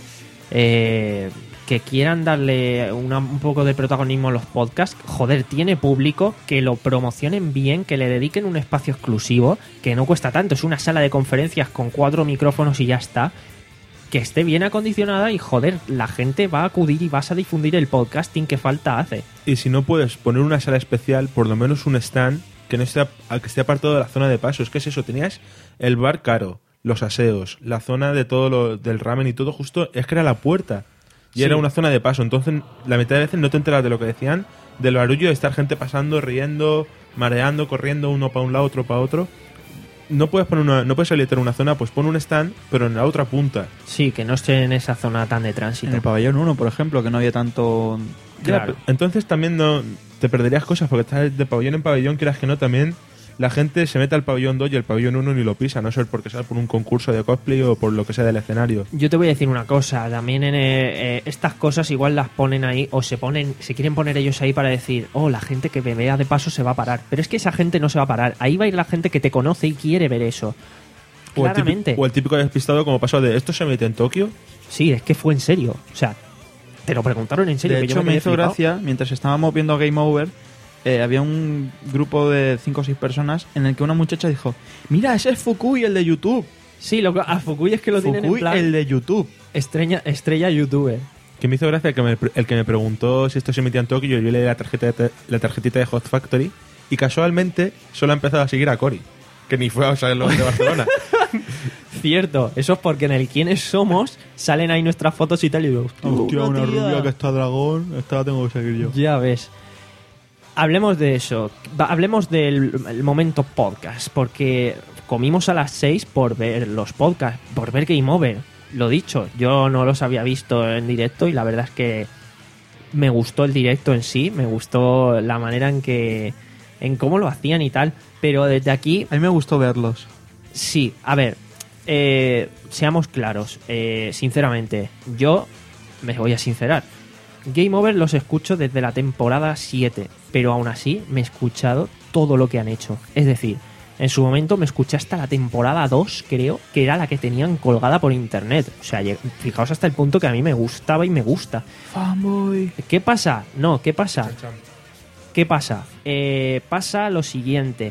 eh, que quieran darle una- un poco de protagonismo a los podcasts, joder, tiene público, que lo promocionen bien, que le dediquen un espacio exclusivo, que no cuesta tanto, es una sala de conferencias con cuatro micrófonos y ya está, que esté bien acondicionada y joder, la gente va a acudir y vas a difundir el podcasting que falta hace. Y si no puedes poner una sala especial, por lo menos un stand que no esté, a- que esté apartado de la zona de paso. Es que es eso, tenías el bar caro, los aseos, la zona de todo lo, del ramen y todo justo, es que era la puerta. Y Sí. era una zona de paso, entonces la mitad de veces no te enteras de lo que decían, del barullo de estar gente pasando, riendo, mareando, corriendo uno para un lado, otro para otro. No puedes poner una, no puedes habilitar una zona, pues pon un stand, pero en la otra punta. Sí, que no esté en esa zona tan de En tránsito. el pabellón uno, por ejemplo, que no había tanto... Ya, Claro. pe- entonces también no te perderías cosas, porque estás de pabellón en pabellón, quieras que no, también la gente se mete al pabellón dos y el pabellón uno ni lo pisa, a no ser porque sea por un concurso de cosplay o por lo que sea del escenario. Yo te voy a decir una cosa, también en eh, eh, estas cosas igual las ponen ahí o se ponen, se quieren poner ellos ahí para decir, oh, la gente que me vea de paso se va a parar, pero es que esa gente no se va a parar, ahí va a ir la gente que te conoce y quiere ver eso. O el, Claramente. típico, o el típico despistado como pasó de ¿esto se mete en Tokio? Sí, es que fue en serio, o sea, te lo preguntaron en serio. De que yo hecho, me quedé hizo flipado. gracia, mientras estábamos viendo Game Over, eh, había un grupo de cinco o seis personas en el que una muchacha dijo, mira, ese es Fukui, el de YouTube. Sí, lo, que- a Fukui es que lo tienen en Fukui, plan el de YouTube. estrella, estrella youtuber. Que me hizo gracia que me- el que me preguntó si esto se emitía en Tokio, yo le di la, tarjeta de- la tarjetita de Hot Factory y casualmente solo ha empezado a seguir a Cory, que ni fue a saber lo de Barcelona. Cierto, eso es porque en el Quiénes Somos salen ahí nuestras fotos y tal y digo, Hostia, una tía. rubia que está dragón, esta la tengo que seguir yo. Ya ves. Hablemos de eso. Va- Hablemos del el momento podcast. Porque comimos a las seis por ver los podcasts, por ver Game Over. Lo dicho, yo no los había visto en directo y la verdad es que me gustó el directo en sí. Me gustó la manera en que. En cómo lo hacían y tal. Pero desde aquí A mí me gustó verlos. sí, a ver, eh, seamos claros, eh, sinceramente, yo me voy a sincerar. Game Over los escucho desde la temporada siete, pero aún así me he escuchado todo lo que han hecho. Es decir, en su momento me escuché hasta la temporada dos, creo, que era la que tenían colgada por internet. O sea, lleg- fijaos hasta el punto que a mí me gustaba y me gusta. Fanboy. ¿Qué pasa? No, ¿qué pasa? ¿Qué pasa? Eh, pasa lo siguiente.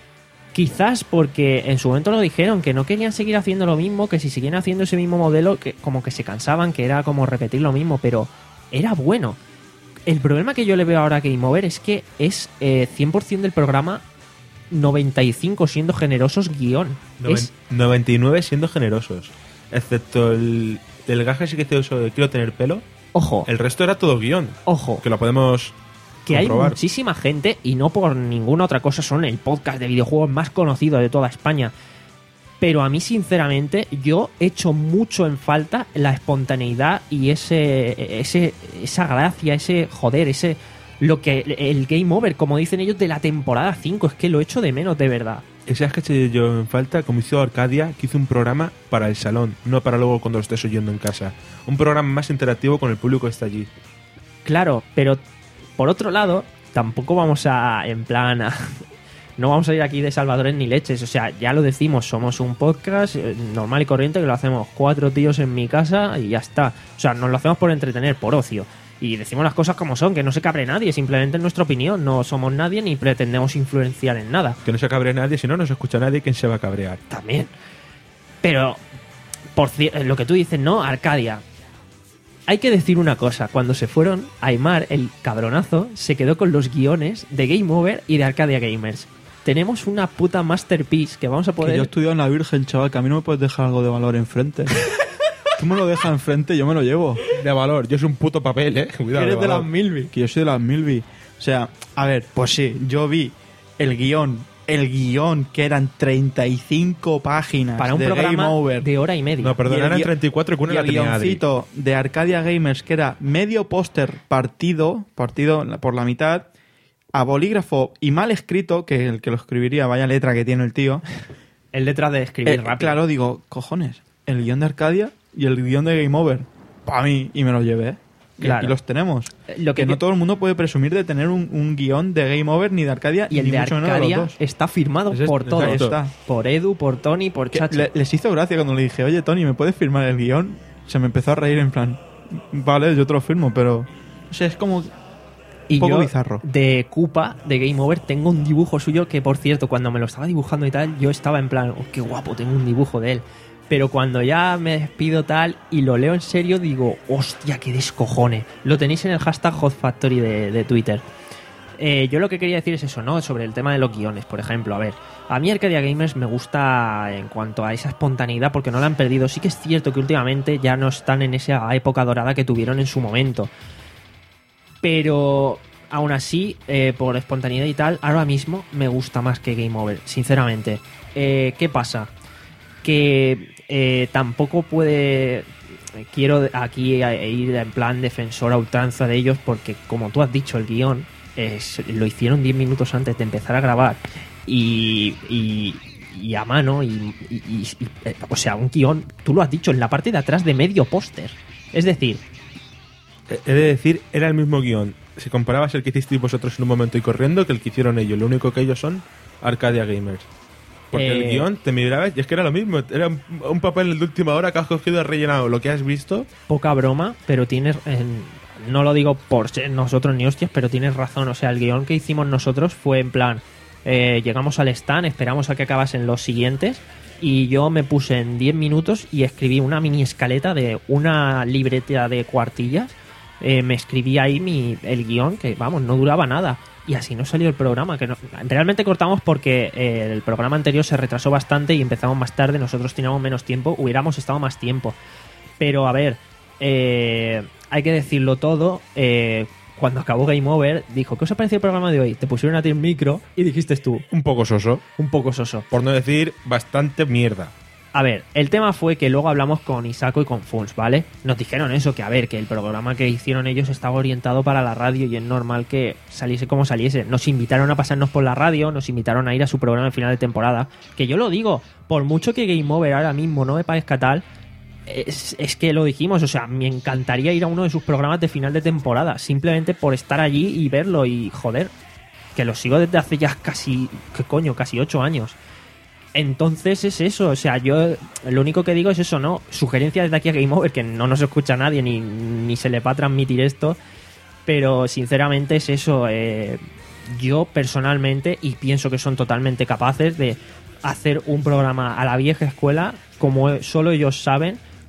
Quizás porque en su momento lo dijeron que no querían seguir haciendo lo mismo, que si seguían haciendo ese mismo modelo, que como que se cansaban, que era como repetir lo mismo, pero era bueno. El problema que yo le veo ahora a Game Over es que es eh, cien por ciento del programa, noventa y cinco siendo generosos, guión. Noven- Es, noventa y nueve siendo generosos. Excepto el, el gaje ese que hizo eso de quiero tener pelo. ojo, El resto era todo guión. ojo. Que lo podemos Que hay comprobar. muchísima gente, y no por ninguna otra cosa, son el podcast de videojuegos más conocido de toda España. Pero a mí, sinceramente, yo echo mucho en falta la espontaneidad y ese, ese esa gracia, ese joder, ese lo que el game over, como dicen ellos, de la temporada cinco. Es que lo echo de menos, de verdad. ¿Sabes que eché yo en falta? Como hizo Arcadia, que hizo un programa para el salón, no para luego cuando lo estés oyendo en casa. Un programa más interactivo con el público que está allí. Claro, pero por otro lado, tampoco vamos a, en plan, a- no vamos a ir aquí de salvadores ni leches. O sea, ya lo decimos, somos un podcast eh, normal y corriente que lo hacemos cuatro tíos en mi casa y ya está. O sea, nos lo hacemos por entretener, por ocio. Y decimos las cosas como son, que no se cabre nadie, simplemente es nuestra opinión. No somos nadie ni pretendemos influenciar en nada. Que no se cabre nadie, si no, no se escucha nadie, ¿quién se va a cabrear? También. Pero, por ci- lo que tú dices, ¿no? Arcadia. Hay que decir una cosa, cuando se fueron, Aymar, el cabronazo, se quedó con los guiones de Game Over y de Arcadia Gamers. Tenemos una puta masterpiece que vamos a Que poder... yo he estudiado en la Virgen, chaval, que a mí no me puedes dejar algo de valor enfrente. Tú me lo dejas enfrente, yo me lo llevo. De valor, yo soy un puto papel, eh. Cuidado. Eres de las valor. Milby. Que yo soy de las Milby. O sea, a ver, pues sí, yo vi el guión, el guión que eran treinta y cinco páginas para un de programa Game Over. de hora y media. No, perdón, Y el eran gui- treinta y cuatro que una y la el tenía Adri. guioncito de Arcadia Gamers, que era medio póster partido, partido por la mitad, a bolígrafo y mal escrito, que el que lo escribiría, vaya letra que tiene el tío. El detrás de escribir Eh, rápido. claro, digo, cojones, el guión de Arcadia y el guión de Game Over. Para mí, y me lo llevé. Y Claro. aquí los tenemos. Eh, Lo que que no yo- todo el mundo puede presumir de tener un, un guión de Game Over ni de Arcadia Y el ni de mucho menos de Arcadia los dos. está firmado Ese es- por todos. exacto. Está. Por Edu, por Tony, por Que Chacho. le- les hizo gracia cuando le dije, oye Tony, ¿me puedes firmar el guión? Se me empezó a reír en plan, vale, yo te lo firmo, pero... O sea, es como... Y poco yo, bizarro. de Koopa, de Game Over, tengo un dibujo suyo que, por cierto, cuando me lo estaba dibujando y tal, yo estaba en plan, oh, qué guapo, tengo un dibujo de él. Pero cuando ya me despido tal y lo leo en serio, digo, hostia, qué descojone. Lo tenéis en el hashtag Hot Factory de, de Twitter. Eh, yo lo que quería decir es eso, ¿no? Sobre el tema de los guiones, por ejemplo. A ver, a mí Arcadia Gamers me gusta en cuanto a esa espontaneidad porque no la han perdido. Sí que es cierto que últimamente ya no están en esa época dorada que tuvieron en su momento. Pero aún así, eh, por espontaneidad y tal, ahora mismo me gusta más que Game Over, sinceramente. Eh, ¿Qué pasa? Que eh, tampoco puede... Quiero aquí eh, ir en plan defensor a ultranza de ellos porque, como tú has dicho, el guión es- lo hicieron diez minutos antes de empezar a grabar y, y, y a mano y, y- y- y, eh, o sea, un guión, tú lo has dicho, en la parte de atrás de medio póster. Es decir, He de decir, era el mismo guión. Si comparabas el que hicisteis vosotros en un momento y corriendo, que el que hicieron ellos. Lo único que ellos son Arcadia Gamers. Porque Eh, el guión te mirabas y es que era lo mismo. Era un, un papel de última hora que has cogido y has rellenado lo que has visto. poca broma, pero tienes... en- no lo digo por ser nosotros ni hostias, pero tienes razón. O sea, el guión que hicimos nosotros fue en plan... eh, llegamos al stand, esperamos a que acabasen los siguientes y yo me puse en diez minutos y escribí una mini escaleta de una libreta de cuartillas. Eh, me escribí ahí mi, el guión, que vamos, no duraba nada. Y así no salió el programa. Que no- realmente cortamos porque eh, el programa anterior se retrasó bastante y empezamos más tarde. Nosotros teníamos menos tiempo, hubiéramos estado más tiempo. Pero a ver, eh, hay que decirlo todo. eh, cuando acabó Game Over, dijo: ¿qué os ha parecido el programa de hoy? Te pusieron a ti el micro y dijiste tú, Un poco soso. un poco soso. Por no decir bastante mierda. A ver, el tema fue que luego hablamos con Isako y con Funs, ¿vale? Nos dijeron eso, que a ver, que el programa que hicieron ellos estaba orientado para la radio y es normal que saliese como saliese. Nos invitaron a pasarnos por la radio, nos invitaron a ir a su programa de final de temporada. Que yo lo digo, por mucho que Game Over ahora mismo no me parezca tal, es, es que lo dijimos, o sea, me encantaría ir a uno de sus programas de final de temporada, simplemente por estar allí y verlo y joder, que lo sigo desde hace ya casi, ¿qué coño? Casi ocho años. Entonces es eso, o sea, yo lo único que digo es eso, ¿no? Sugerencia desde aquí a Game Over, que no nos escucha nadie ni, ni se le va a transmitir esto, pero sinceramente es eso. eh, yo personalmente, y pienso que son totalmente capaces de hacer un programa a la vieja escuela, como solo ellos saben,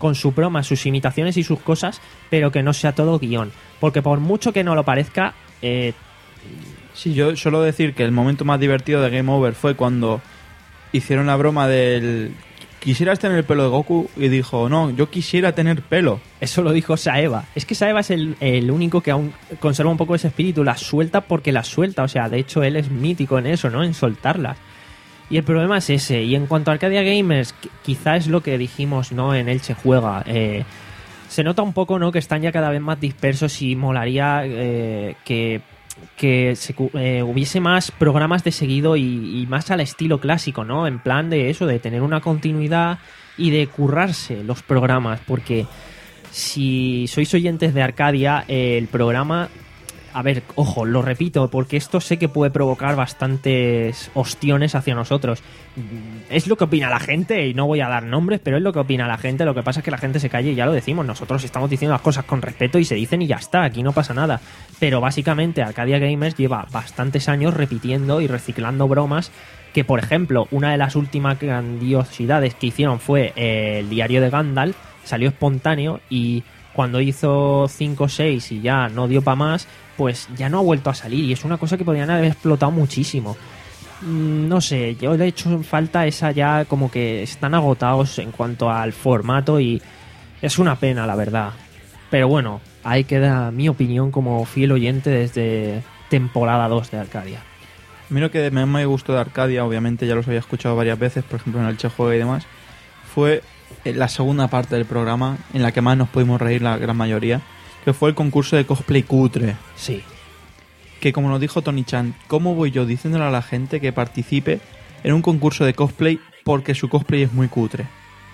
con sus bromas, sus imitaciones y sus cosas, pero que no sea todo guión. Porque por mucho que no lo parezca, eh, Sí, yo suelo decir que el momento más divertido de Game Over fue cuando hicieron la broma del quisieras tener el pelo de Goku y dijo, no, yo quisiera tener pelo. eso lo dijo Saeva. Es que Saeva es el, el único que aún conserva un poco ese espíritu. Las suelta porque las suelta. O sea, de hecho, él es mítico en eso, ¿no? En soltarlas. Y el problema es ese. Y en cuanto a Arcadia Gamers, qu- quizá es lo que dijimos, ¿no? En Elche Juega. Eh, se nota un poco, ¿no? Que están ya cada vez más dispersos y molaría eh, que, que se cu- eh, hubiese más programas de seguido y, y más al estilo clásico, ¿no? En plan de eso, de tener una continuidad y de currarse los programas. Porque si sois oyentes de Arcadia, eh, el programa... A ver, ojo, lo repito, porque esto sé que puede provocar bastantes ostiones hacia nosotros. Es lo que opina la gente, y no voy a dar nombres, pero es lo que opina la gente. Lo que pasa es que la gente se calle y ya lo decimos. Nosotros estamos diciendo las cosas con respeto y se dicen y ya está, aquí no pasa nada. Pero básicamente Arcadia Gamers lleva bastantes años repitiendo y reciclando bromas que, por ejemplo, una de las últimas grandiosidades que hicieron fue eh, el diario de Gandalf, salió espontáneo y... Cuando hizo cinco o seis y ya no dio para más, pues ya no ha vuelto a salir. Y es una cosa que podrían haber explotado muchísimo. Mm, No sé, yo le he hecho en falta esa ya como que están agotados en cuanto al formato y es una pena, la verdad. Pero bueno, ahí queda mi opinión como fiel oyente desde temporada dos de Arcadia. A mí lo que más me gustó de Arcadia, obviamente ya los había escuchado varias veces, por ejemplo en el Che Juega y demás, fue la segunda parte del programa en la que más nos pudimos reír la gran mayoría, que fue el concurso de cosplay cutre. Sí. Que como nos dijo Tony Chan, ¿cómo voy yo diciéndole a la gente que participe en un concurso de cosplay porque su cosplay es muy cutre?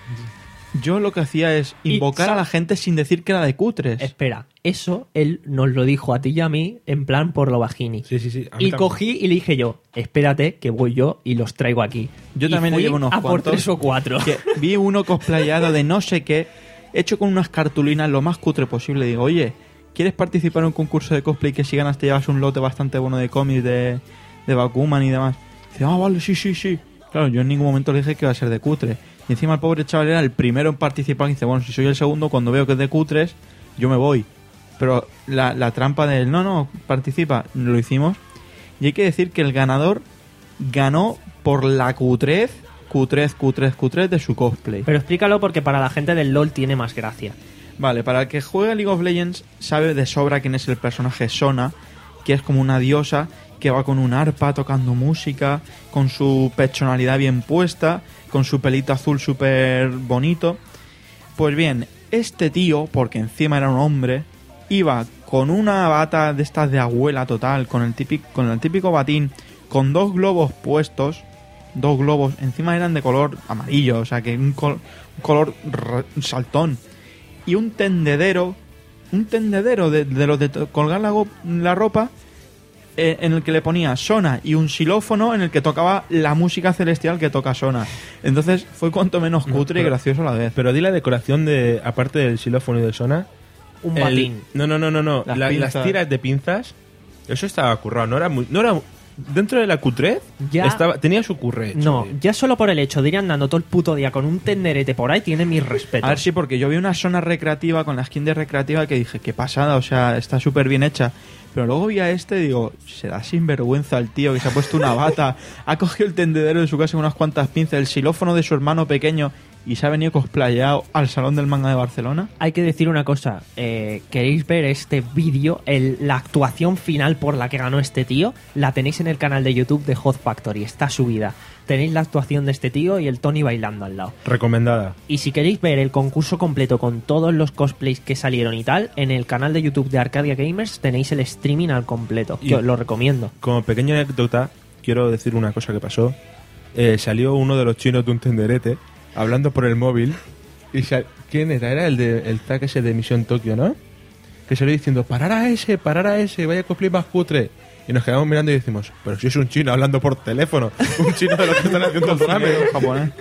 Yo lo que hacía es Y invocar sa- a la gente sin decir que era de cutres. Espera, eso él nos lo dijo a ti y a mí en plan por lo bajini. Sí, sí, sí. a mí Y también. cogí y le dije yo, espérate que voy yo y los traigo aquí. Yo Y también fui llevo unos a por cuantos tres o cuatro. Que vi uno cosplayado de no sé qué, hecho con unas cartulinas lo más cutre posible. Digo, oye, ¿quieres participar en un concurso de cosplay que si ganas te llevas un lote bastante bueno de cómics de, de Bakuman y demás? Dice, ah, vale, sí, sí, sí. Claro, yo en ningún momento le dije que iba a ser de cutre. Y encima el pobre chaval era el primero en participar y dice, bueno, si soy el segundo, cuando veo que es de cutres, yo me voy. Pero la, la trampa del, no, no, participa, lo hicimos. Y hay que decir que el ganador ganó por la cutrez, cutrez, cutrez, cutrez de su cosplay. Pero explícalo porque para la gente del LoL tiene más gracia. Vale, para el que juega League of Legends sabe de sobra quién es el personaje Sona, que es como una diosa que va con un arpa tocando música, con su pechonalidad bien puesta, con su pelito azul súper bonito. Pues bien, este tío, porque encima era un hombre, iba con una bata de estas de abuela total, con el típico, con el típico batín, con dos globos puestos, dos globos, encima eran de color amarillo, o sea que un, col- un color r- saltón, y un tendedero, un tendedero de, de los de to- colgar la, go- la ropa, eh, en el que le ponía Sona y un xilófono en el que tocaba la música celestial que toca Sona. Entonces fue cuanto menos cutre y pero- gracioso a la vez. Pero di la decoración de, aparte del xilófono y del Sona. Un el- batín. No, no, no, no, no. Las La- Las, pinzas. tiras de pinzas, eso estaba currado. No era muy, no era dentro de la cutrez. Ya- estaba, tenía su curre. hecho, No, tío. ya solo por el hecho de ir andando todo el puto día con un tenderete por ahí tiene mis respetos. A ver, sí, porque yo vi una zona recreativa con la skin de recreativa que dije, qué pasada, o sea, está súper bien hecha. Pero luego vi a este y digo, se da sinvergüenza el tío que se ha puesto una bata, ha cogido el tendedero de su casa con unas cuantas pinzas, el xilófono de su hermano pequeño y se ha venido cosplayado al Salón del Manga de Barcelona. Hay que decir una cosa, eh, queréis ver este vídeo, el- la actuación final por la que ganó este tío, la tenéis en el canal de YouTube de Hot Factory, está subida. Tenéis la actuación de este tío y el Tony bailando al lado. Recomendada. Y si queréis ver el concurso completo con todos los cosplays que salieron y tal, en el canal de YouTube de Arcadia Gamers tenéis el streaming al completo, que Y- os lo recomiendo. Como pequeña anécdota, quiero decir una cosa que pasó. Eh, salió uno de los chinos de un tenderete hablando por el móvil. Y sal- ¿Quién era? Era el de el tag ese de Misión Tokio, ¿no? Que salió diciendo, parar a ese, parar a ese, vaya cosplay más cutre. Y nos quedamos mirando y decimos, pero si es un chino hablando por teléfono, un chino de los que están haciendo el ramen. japonés.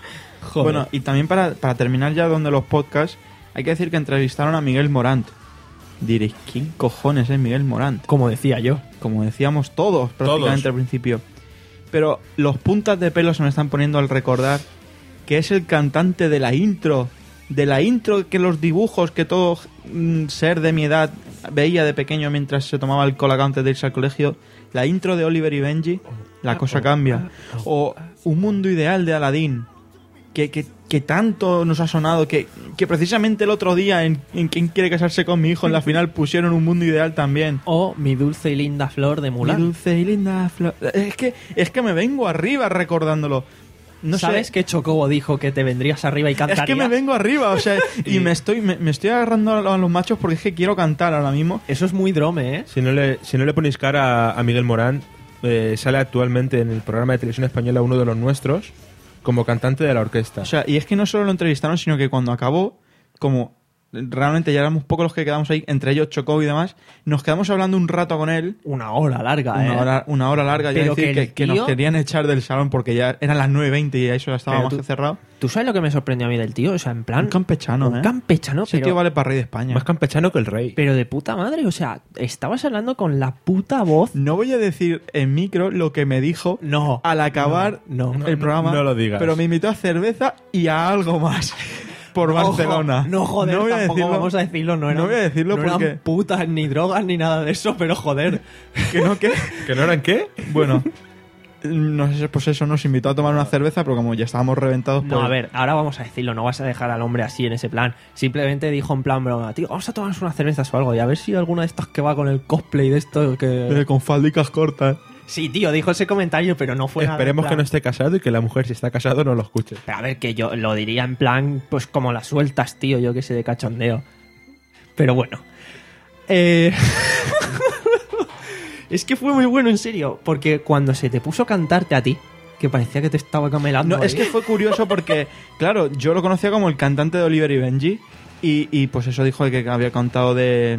Bueno, y también para, para terminar ya donde los podcasts, hay que decir que entrevistaron a Miguel Morant. Diréis, ¿quién cojones es Miguel Morant? Como decía yo. Como decíamos todos prácticamente Todos. al principio. Pero los puntas de pelo se me están poniendo al recordar que es el cantante de la intro de la intro, que los dibujos que todo mm, ser de mi edad veía de pequeño mientras se tomaba el colacao antes de irse al colegio, la intro de Oliver y Benji, la cosa cambia. O Un mundo ideal de Aladdin, que, que, que tanto nos ha sonado, que, que precisamente el otro día en, en ¿Quién quiere casarse con mi hijo? En la final pusieron Un mundo ideal también. O Mi dulce y linda flor de Mulan. Mi dulce y linda flor. Es que, es que me vengo arriba recordándolo. No ¿Sabes sé. que Chocobo dijo que te vendrías arriba y cantarías? Es que me vengo arriba, o sea, y me estoy me, me estoy agarrando a los machos porque es que quiero cantar ahora mismo. Eso es muy drome, ¿eh? Si no le, si no le ponéis cara a Miguel Morán, eh, sale actualmente en el programa de televisión española Uno de los Nuestros como cantante de la orquesta. O sea, y es que no solo lo entrevistaron, sino que cuando acabó, como realmente ya éramos pocos los que quedamos ahí, entre ellos Chocó y demás, nos quedamos hablando un rato con él. Una hora larga, ¿eh? Una hora, una hora larga, ya Pero decir que que, el que nos tío- querían echar del salón porque ya eran las nueve veinte y eso ya estaba Pero más tú- que cerrado. ¿Tú sabes lo que me sorprendió a mí del tío? O sea, en plan... Un campechano, un ¿eh? campechano, Ese pero... tío vale para rey de España. Más campechano que el rey. Pero de puta madre, o sea, estabas hablando con la puta voz. No voy a decir en micro lo que me dijo No. al acabar No, no, el no, programa, no lo digas. pero me invitó a cerveza y a algo más por Barcelona. Ojo, no, joder, no voy a tampoco decirlo, vamos a decirlo. No, eran, no voy a decirlo no porque eran putas, ni drogas, ni nada de eso, pero joder. que no que ¿Que no eran qué? bueno, no sé, pues eso nos invitó a tomar una cerveza, pero como ya estábamos reventados, No, pues a ver, ahora vamos a decirlo, no vas a dejar al hombre así en ese plan. Simplemente dijo en plan broma, tío, vamos a tomarnos unas cervezas o algo y a ver si alguna de estas que va con el cosplay de esto que... eh, con faldicas cortas. Sí, tío, dijo ese comentario, pero no fue nada en Esperemos que plan- no esté casado y que la mujer, si está casado, no lo escuche. Pero a ver, que yo lo diría en plan, pues como las sueltas, tío, yo que sé, de cachondeo. Pero bueno. Eh... es que fue muy bueno, en serio, porque cuando se te puso a cantarte a ti, que parecía que te estaba camelando. No, es ahí. que fue curioso porque, claro, yo lo conocía como el cantante de Oliver y Benji y, y pues eso dijo de que había cantado de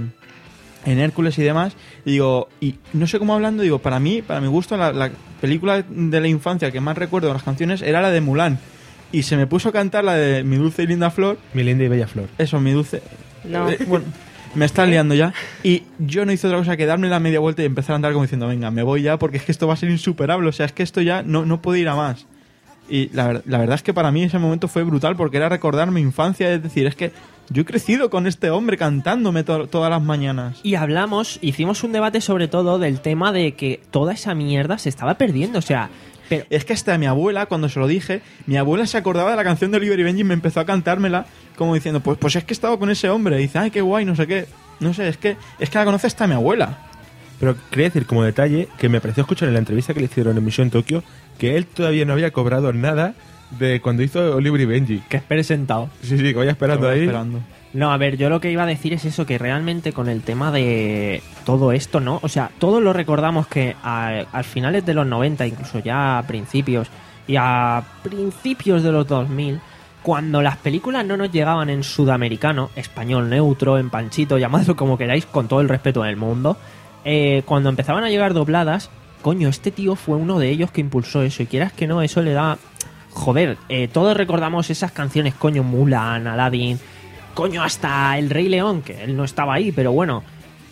en Hércules y demás. Y digo, y no sé cómo hablando, digo, para mí, para mi gusto, la, la película de la infancia que más recuerdo de las canciones era la de Mulan. Y se me puso a cantar la de Mi dulce y linda flor. Mi linda y bella flor. Eso, mi dulce... No. Eh, bueno, me están liando ya. Y yo no hice otra cosa que darme la media vuelta y empezar a andar como diciendo, venga, me voy ya porque es que esto va a ser insuperable. O sea, es que esto ya no, no puede ir a más. Y la, ver- la verdad es que para mí ese momento fue brutal porque era recordar mi infancia. Es decir, es que yo he crecido con este hombre cantándome to- todas las mañanas. Y hablamos, hicimos un debate sobre todo del tema de que toda esa mierda se estaba perdiendo, o sea... Pero, Es que hasta mi abuela, cuando se lo dije, mi abuela se acordaba de la canción de Oliver y Benji y me empezó a cantármela como diciendo, pues, pues es que he estado con ese hombre. Y dice, ay, qué guay, no sé qué. No sé, es que, es que la conoce hasta mi abuela. Pero quería decir como detalle que me pareció escuchar en la entrevista que le hicieron en Misión Tokio que él todavía no había cobrado nada de cuando hizo Oliver y Benji. que espere sentado. Sí, sí, que vaya esperando Estaba ahí. esperando. No, a ver, yo lo que iba a decir es eso, que realmente con el tema de todo esto, ¿no? O sea, todos lo recordamos que a, a finales de los noventa, incluso ya a principios, y a principios de los dos mil, cuando las películas no nos llegaban en sudamericano, español neutro, en panchito, llamadlo como queráis, con todo el respeto del mundo, eh, cuando empezaban a llegar dobladas, coño, este tío fue uno de ellos que impulsó eso, y quieras que no, eso le da... Joder, eh, todos recordamos esas canciones, coño, Mulan, Aladdin... Coño, hasta El Rey León, que él no estaba ahí, pero bueno.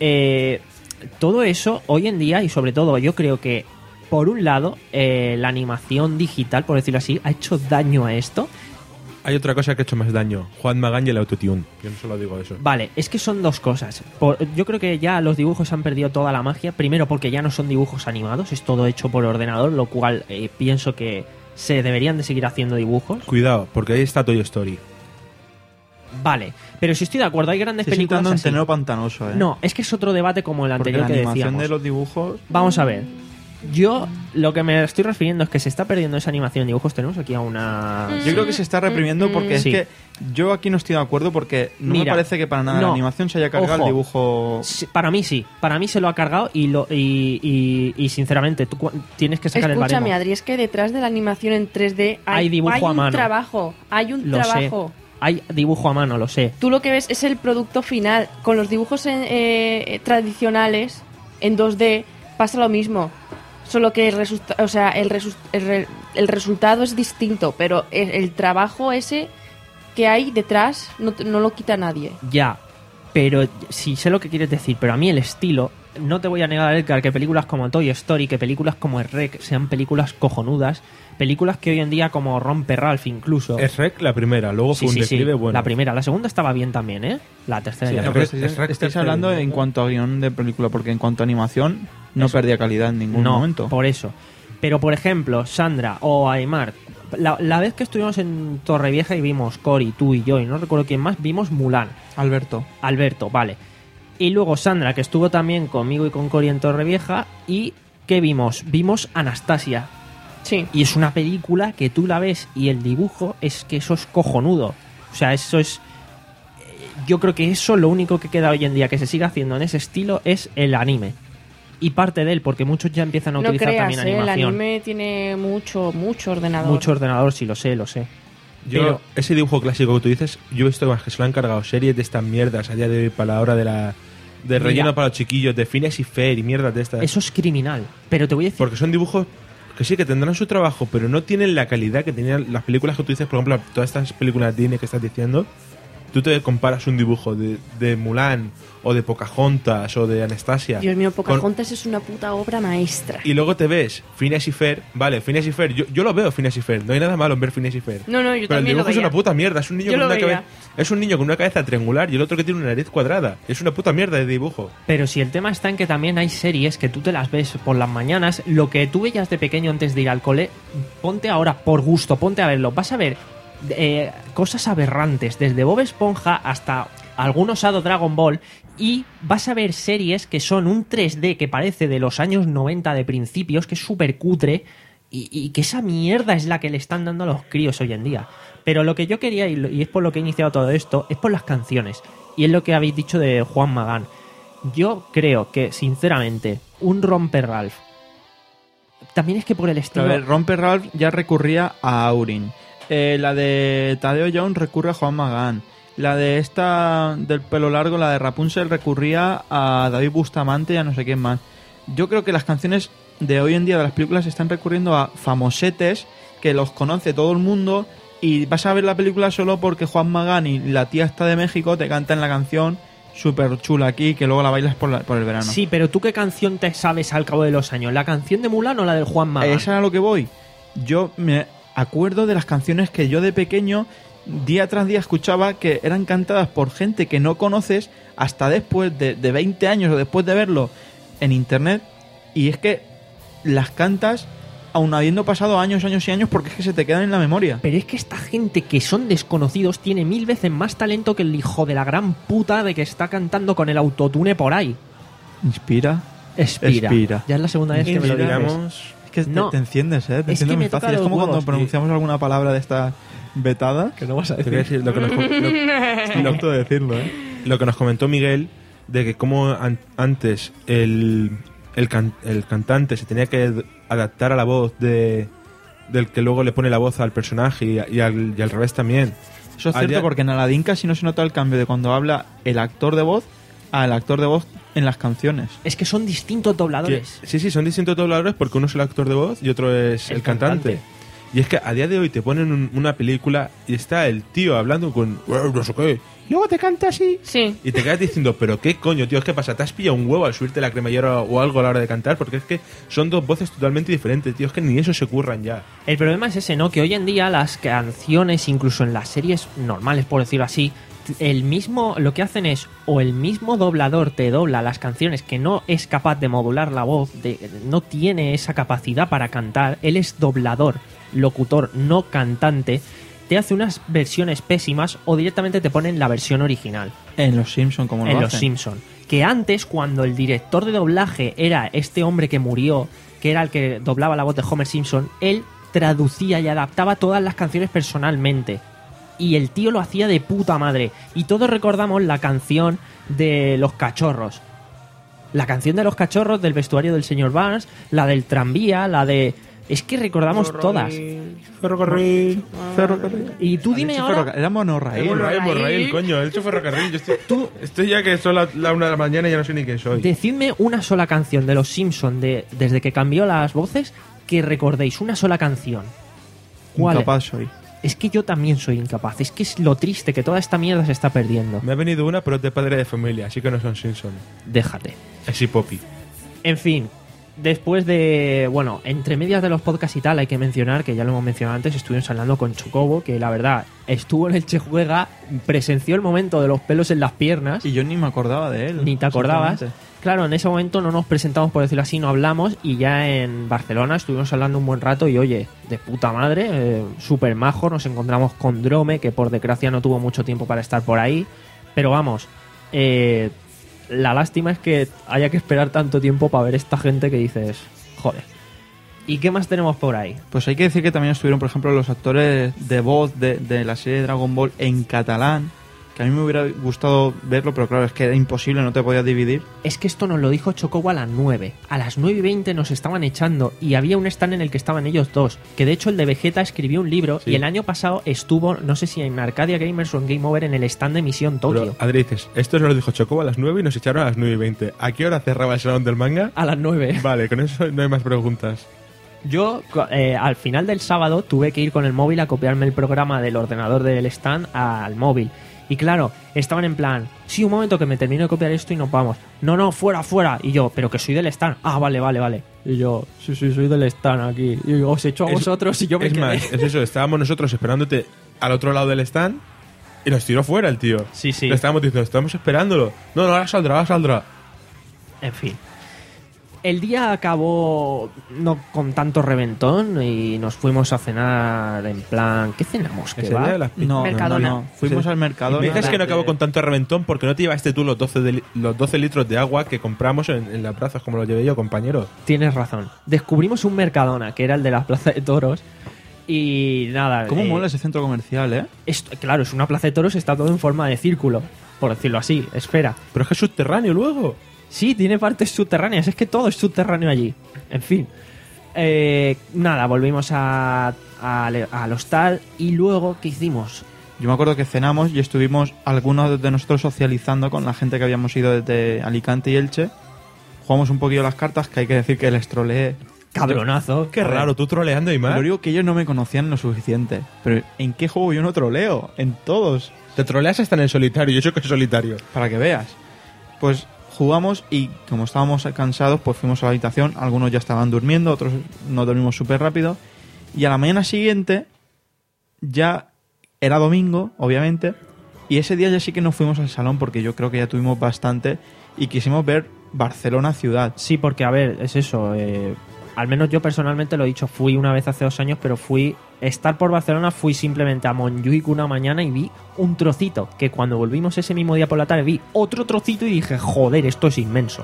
Eh, todo eso, hoy en día, y sobre todo yo creo que, por un lado, eh, la animación digital, por decirlo así, ha hecho daño a esto. Hay otra cosa que ha hecho más daño. Juan Magán y el autotune. Yo no solo digo eso. Vale, es que son dos cosas. Por- yo creo que ya los dibujos han perdido toda la magia. Primero porque ya no son dibujos animados, es todo hecho por ordenador, lo cual eh, pienso que se deberían de seguir haciendo dibujos. Cuidado, porque ahí está Toy Story. Vale, pero si estoy de acuerdo, hay grandes Estoy películas entrando en así. tenero pantanoso, ¿eh? No, es que es otro debate como el porque anterior la que animación decíamos. de los dibujos... Vamos a ver. Yo lo que me estoy refiriendo es que se está perdiendo esa animación en dibujos. Tenemos aquí a una... Yo creo que se está reprimiendo porque es Sí. que yo aquí no estoy de acuerdo porque no Mira, me parece que para nada no. la animación se haya cargado Ojo. el dibujo... Sí, para mí sí. Para mí se lo ha cargado y, lo, y, y, y sinceramente tú cu- tienes que sacar Escúchame, el baremo. Adri, es que detrás de la animación en tres D hay, Hay dibujo hay a un mano. trabajo. Hay un Lo trabajo. sé. Hay dibujo a mano, lo sé. Tú lo que ves es el producto final. Con los dibujos en- eh, tradicionales en dos D pasa lo mismo. Solo que el, resulta- o sea, el, resu- el, re- el resultado es distinto, pero el, el trabajo ese que hay detrás no, te- no lo quita nadie. Ya, pero sí sé lo que quieres decir, pero a mí el estilo no te voy a negar, Edgar, que películas como Toy Story, que películas como Shrek sean películas cojonudas, películas que hoy en día como Romper Ralph incluso... Es Rec la primera, luego Sí, fue un sí, sí, declive bueno. la primera. La segunda estaba bien también, ¿eh? La tercera Sí, ya no, no. pero Estáis- es- es- estáis es- hablando es- en cuanto a guión de película, porque en cuanto a animación no Eso. perdía calidad en ningún no, momento. por eso. Pero, por ejemplo, Sandra o Aymar, la, la vez que estuvimos en Torrevieja y vimos Cory, tú y yo, y no recuerdo quién más, vimos Mulan. Alberto. Alberto, vale. Y luego Sandra, que estuvo también conmigo y con Cory en Torrevieja. ¿Y qué vimos? Vimos Anastasia. Sí. Y es una película que tú la ves y el dibujo es que eso es cojonudo. O sea, eso es... eh, Yo creo que eso lo único que queda hoy en día que se sigue haciendo en ese estilo es el anime. Y parte de él, porque muchos ya empiezan a No utilizar creas, también ¿eh? El animación. anime tiene mucho, mucho ordenador. Mucho ordenador, sí, lo sé, lo sé. Yo, Pero- ese dibujo clásico que tú dices, yo he visto más que se lo han cargado series de estas mierdas a día de hoy para la hora de la de Mira. relleno para los chiquillos, de Phineas y Fer y mierdas de estas. Eso es criminal. Pero te voy a decir... Porque son dibujos que sí, que tendrán su trabajo, pero no tienen la calidad que tenían las películas que tú dices, por ejemplo, todas estas películas de Disney que estás diciendo. Tú te comparas un dibujo de, de Mulan o de Pocahontas o de Anastasia. Dios mío, con- Pocahontas es una puta obra maestra. Y luego te ves Phineas y Fer. Vale, Phineas y Fer. Yo, yo lo veo, Phineas y Fer. No hay nada malo en ver Phineas y Fer. No, no, yo Pero el también lo dibujo es veía. una puta mierda. Es un niño Yo con lo una veía. cabeza. Es un niño con una cabeza triangular y el otro que tiene una nariz cuadrada. Es una puta mierda de dibujo. Pero si el tema está en que también hay series que tú te las ves por las mañanas, lo que tú veías de pequeño antes de ir al cole, ponte ahora por gusto, ponte a verlo. Vas a ver eh, cosas aberrantes, desde Bob Esponja hasta algún osado Dragon Ball, y vas a ver series que son un tres D que parece de los años noventa de principios, que es súper cutre, y, y que esa mierda es la que le están dando a los críos hoy en día. Pero lo que yo quería, y, lo- y es por lo que he iniciado todo esto, es por las canciones. Y es lo que habéis dicho de Juan Magán. Yo creo que, sinceramente, un Romper Ralph. También es que por el A estilo. ver, Romper Ralph ya recurría a Aurin. Eh, la de Tadeo Young recurre a Juan Magán. La de esta del pelo largo, la de Rapunzel, recurría a David Bustamante y a no sé quién más. Yo creo que las canciones de hoy en día de las películas están recurriendo a famosetes que los conoce todo el mundo y vas a ver la película solo porque Juan Magán y la tía esta de México te cantan la canción súper chula aquí que luego la bailas por, la- por el verano. Sí, pero tú qué canción te sabes al cabo de los años, ¿la canción de Mulan o la del Juan Magán? Esa es a lo que voy. Yo me acuerdo de las canciones que yo de pequeño, día tras día, escuchaba que eran cantadas por gente que no conoces hasta después de, de veinte años o después de verlo en internet. Y es que las cantas aun habiendo pasado años, años y años, porque es que se te quedan en la memoria. Pero es que esta gente que son desconocidos tiene mil veces más talento que el hijo de la gran puta de que está cantando con el autotune por ahí. Inspira. Expira. Expira. Ya es la segunda vez que me lo dices. Inspiramos. Es que te- No. te, enciendes, ¿eh? Te Es que enciendes me muy toca fácil. Es los como cuando huevos. pronunciamos alguna palabra de esta vetada. Que no vas a Te voy a decir lo que nos, com- lo- Estoy a punto de decirlo, ¿eh? lo que nos comentó Miguel, de que como an- antes el, el, can- el cantante se tenía que d- adaptar a la voz de del que luego le pone la voz al personaje y, y al, y al revés también. Eso es Al cierto día- porque en Aladdin casi no se nota el cambio de cuando habla el actor de voz al actor de voz en las canciones. Es que son distintos que- dobladores. sí, sí, son distintos dobladores porque uno es el actor de voz y otro es El el, cantante. cantante. Y es que a día de hoy te ponen un- una película y está el tío hablando con "Eh, no sé qué, y luego te canta así. Sí. Y te quedas diciendo, pero qué coño, tío, ¿qué pasa? ¿Te has pillado un huevo al subirte la cremallera o algo a la hora de cantar? Porque es que son dos voces totalmente diferentes, tío, es que ni eso se curran ya. El problema es ese, ¿no? Que hoy en día las canciones, incluso en las series normales, por decirlo así, el mismo, lo que hacen es, o el mismo doblador te dobla las canciones que no es capaz de modular la voz, de, no tiene esa capacidad para cantar, él es doblador, locutor, no cantante, te hace unas versiones pésimas o directamente te ponen la versión original. En Los Simpson como lo En Los hacen. Simpson. Que antes, cuando el director de doblaje era este hombre que murió, que era el que doblaba la voz de Homer Simpson, él traducía y adaptaba todas las canciones personalmente. Y el tío lo hacía de puta madre. Y todos recordamos la canción de los cachorros. La canción de los cachorros, del vestuario del señor Barnes, la del tranvía, la de... Es que recordamos todas. Ferrocarril. Ferrocarril. Y tú dime Dicho ahora... ferroca- Era monorraíl. Morraíl, Morraíl, coño, he hecho ferrocarril. Yo estoy, tú, estoy ya que son la, la una de la mañana y ya no sé ni quién soy. Decidme una sola canción de los Simpson de, desde que cambió las voces que recordéis. Una sola canción. ¿Cuál es? Incapaz soy. Es que yo también soy incapaz. Es que es lo triste que toda esta mierda se está perdiendo. Me ha venido una, pero es de padre de familia, así que no son Simpson. Déjate. Es Poppy. En fin, después de... Bueno, entre medias de los podcasts y tal, hay que mencionar, que ya lo hemos mencionado antes, estuvimos hablando con Chocobo, que la verdad, estuvo en el Che Juega, presenció el momento de los pelos en las piernas. Y yo ni me acordaba de él. Ni te acordabas. sinceramente. Claro, en ese momento no nos presentamos, por decirlo así, no hablamos, y ya en Barcelona estuvimos hablando un buen rato y oye, de puta madre, eh, súper majo, nos encontramos con Drome, que por desgracia no tuvo mucho tiempo para estar por ahí, pero vamos, eh, la lástima es que haya que esperar tanto tiempo para ver esta gente que dices, joder. ¿Y qué más tenemos por ahí? Pues hay que decir que también estuvieron, por ejemplo, los actores de voz de, de la serie Dragon Ball en catalán, que a mí me hubiera gustado verlo, pero claro, es que era imposible, no te podías dividir. Es que esto nos lo dijo Chocobo a las nueve. A las nueve y veinte nos estaban echando y había un stand en el que estaban ellos dos. Que de hecho el de Vegeta escribió un libro Sí. y el año pasado estuvo, no sé si en Arcadia Gamers o en Game Over, en el stand de Misión Tokio. Pero, Adri, dices, esto nos lo dijo Chocobo a las nueve y nos echaron a las nueve y veinte. ¿A qué hora cerraba el salón del manga? A las nueve. Vale, con eso no hay más preguntas. Yo, eh, al final del sábado, tuve que ir con el móvil a copiarme el programa del ordenador del stand al móvil. Y claro, estaban en plan, sí, un momento que me termino de copiar esto y nos vamos. No, no, fuera, fuera. Y yo, pero que soy del stand. Ah, vale, vale, vale. Y yo, sí, sí, soy del stand aquí. Y os echo a Es- vosotros y yo me Es quedé. más, es eso, estábamos nosotros esperándote al otro lado del stand y nos tiró fuera el tío. Sí, sí. Le estábamos diciendo, estamos esperándolo. No, no, ahora saldrá, ahora saldrá. En fin. El día acabó no con tanto reventón y nos fuimos a cenar en plan... ¿Qué cenamos? Ese ¿Kebab? día de las pi- No, Mercadona. no, no. Fuimos Sí. al Mercadona. Me dices que no de- acabó con tanto reventón porque no te llevaste tú los doce, de li- los doce litros de agua que compramos en, en las plazas como lo llevé yo, compañero. Tienes razón. Descubrimos un Mercadona, que era el de la Plaza de Toros. Y nada... ¿Cómo eh, mola ese centro comercial, eh? esto- claro, es una Plaza de Toros, está todo en forma de círculo. Por decirlo así, esfera. Pero es que es subterráneo luego. Sí, tiene partes subterráneas, es que todo es subterráneo allí. En fin. Eh, nada, volvimos a, a- al hostal y luego, ¿qué hicimos? Yo me acuerdo que cenamos y estuvimos algunos de nosotros socializando con la gente que habíamos ido desde Alicante y Elche. Jugamos un poquillo las cartas, que hay que decir que les troleé. Cabronazo. Qué raro, tú troleando y más. Lo digo que ellos no me conocían lo suficiente. Pero ¿en qué juego yo no troleo? En todos. Te troleas hasta en el solitario, yo sé que es solitario. Para que veas. Pues jugamos y como estábamos cansados, pues fuimos a la habitación. Algunos ya estaban durmiendo, otros nos dormimos súper rápido. Y a la mañana siguiente ya era domingo, obviamente. Y ese día ya sí que nos fuimos al salón porque yo creo que ya tuvimos bastante y quisimos ver Barcelona ciudad. Sí, porque a ver, es eso. eh, al menos yo personalmente lo he dicho, fui una vez hace dos años, pero fui. Estar por Barcelona fui simplemente a Montjuic una mañana y vi un trocito. Que cuando volvimos ese mismo día por la tarde vi otro trocito y dije, joder, esto es inmenso.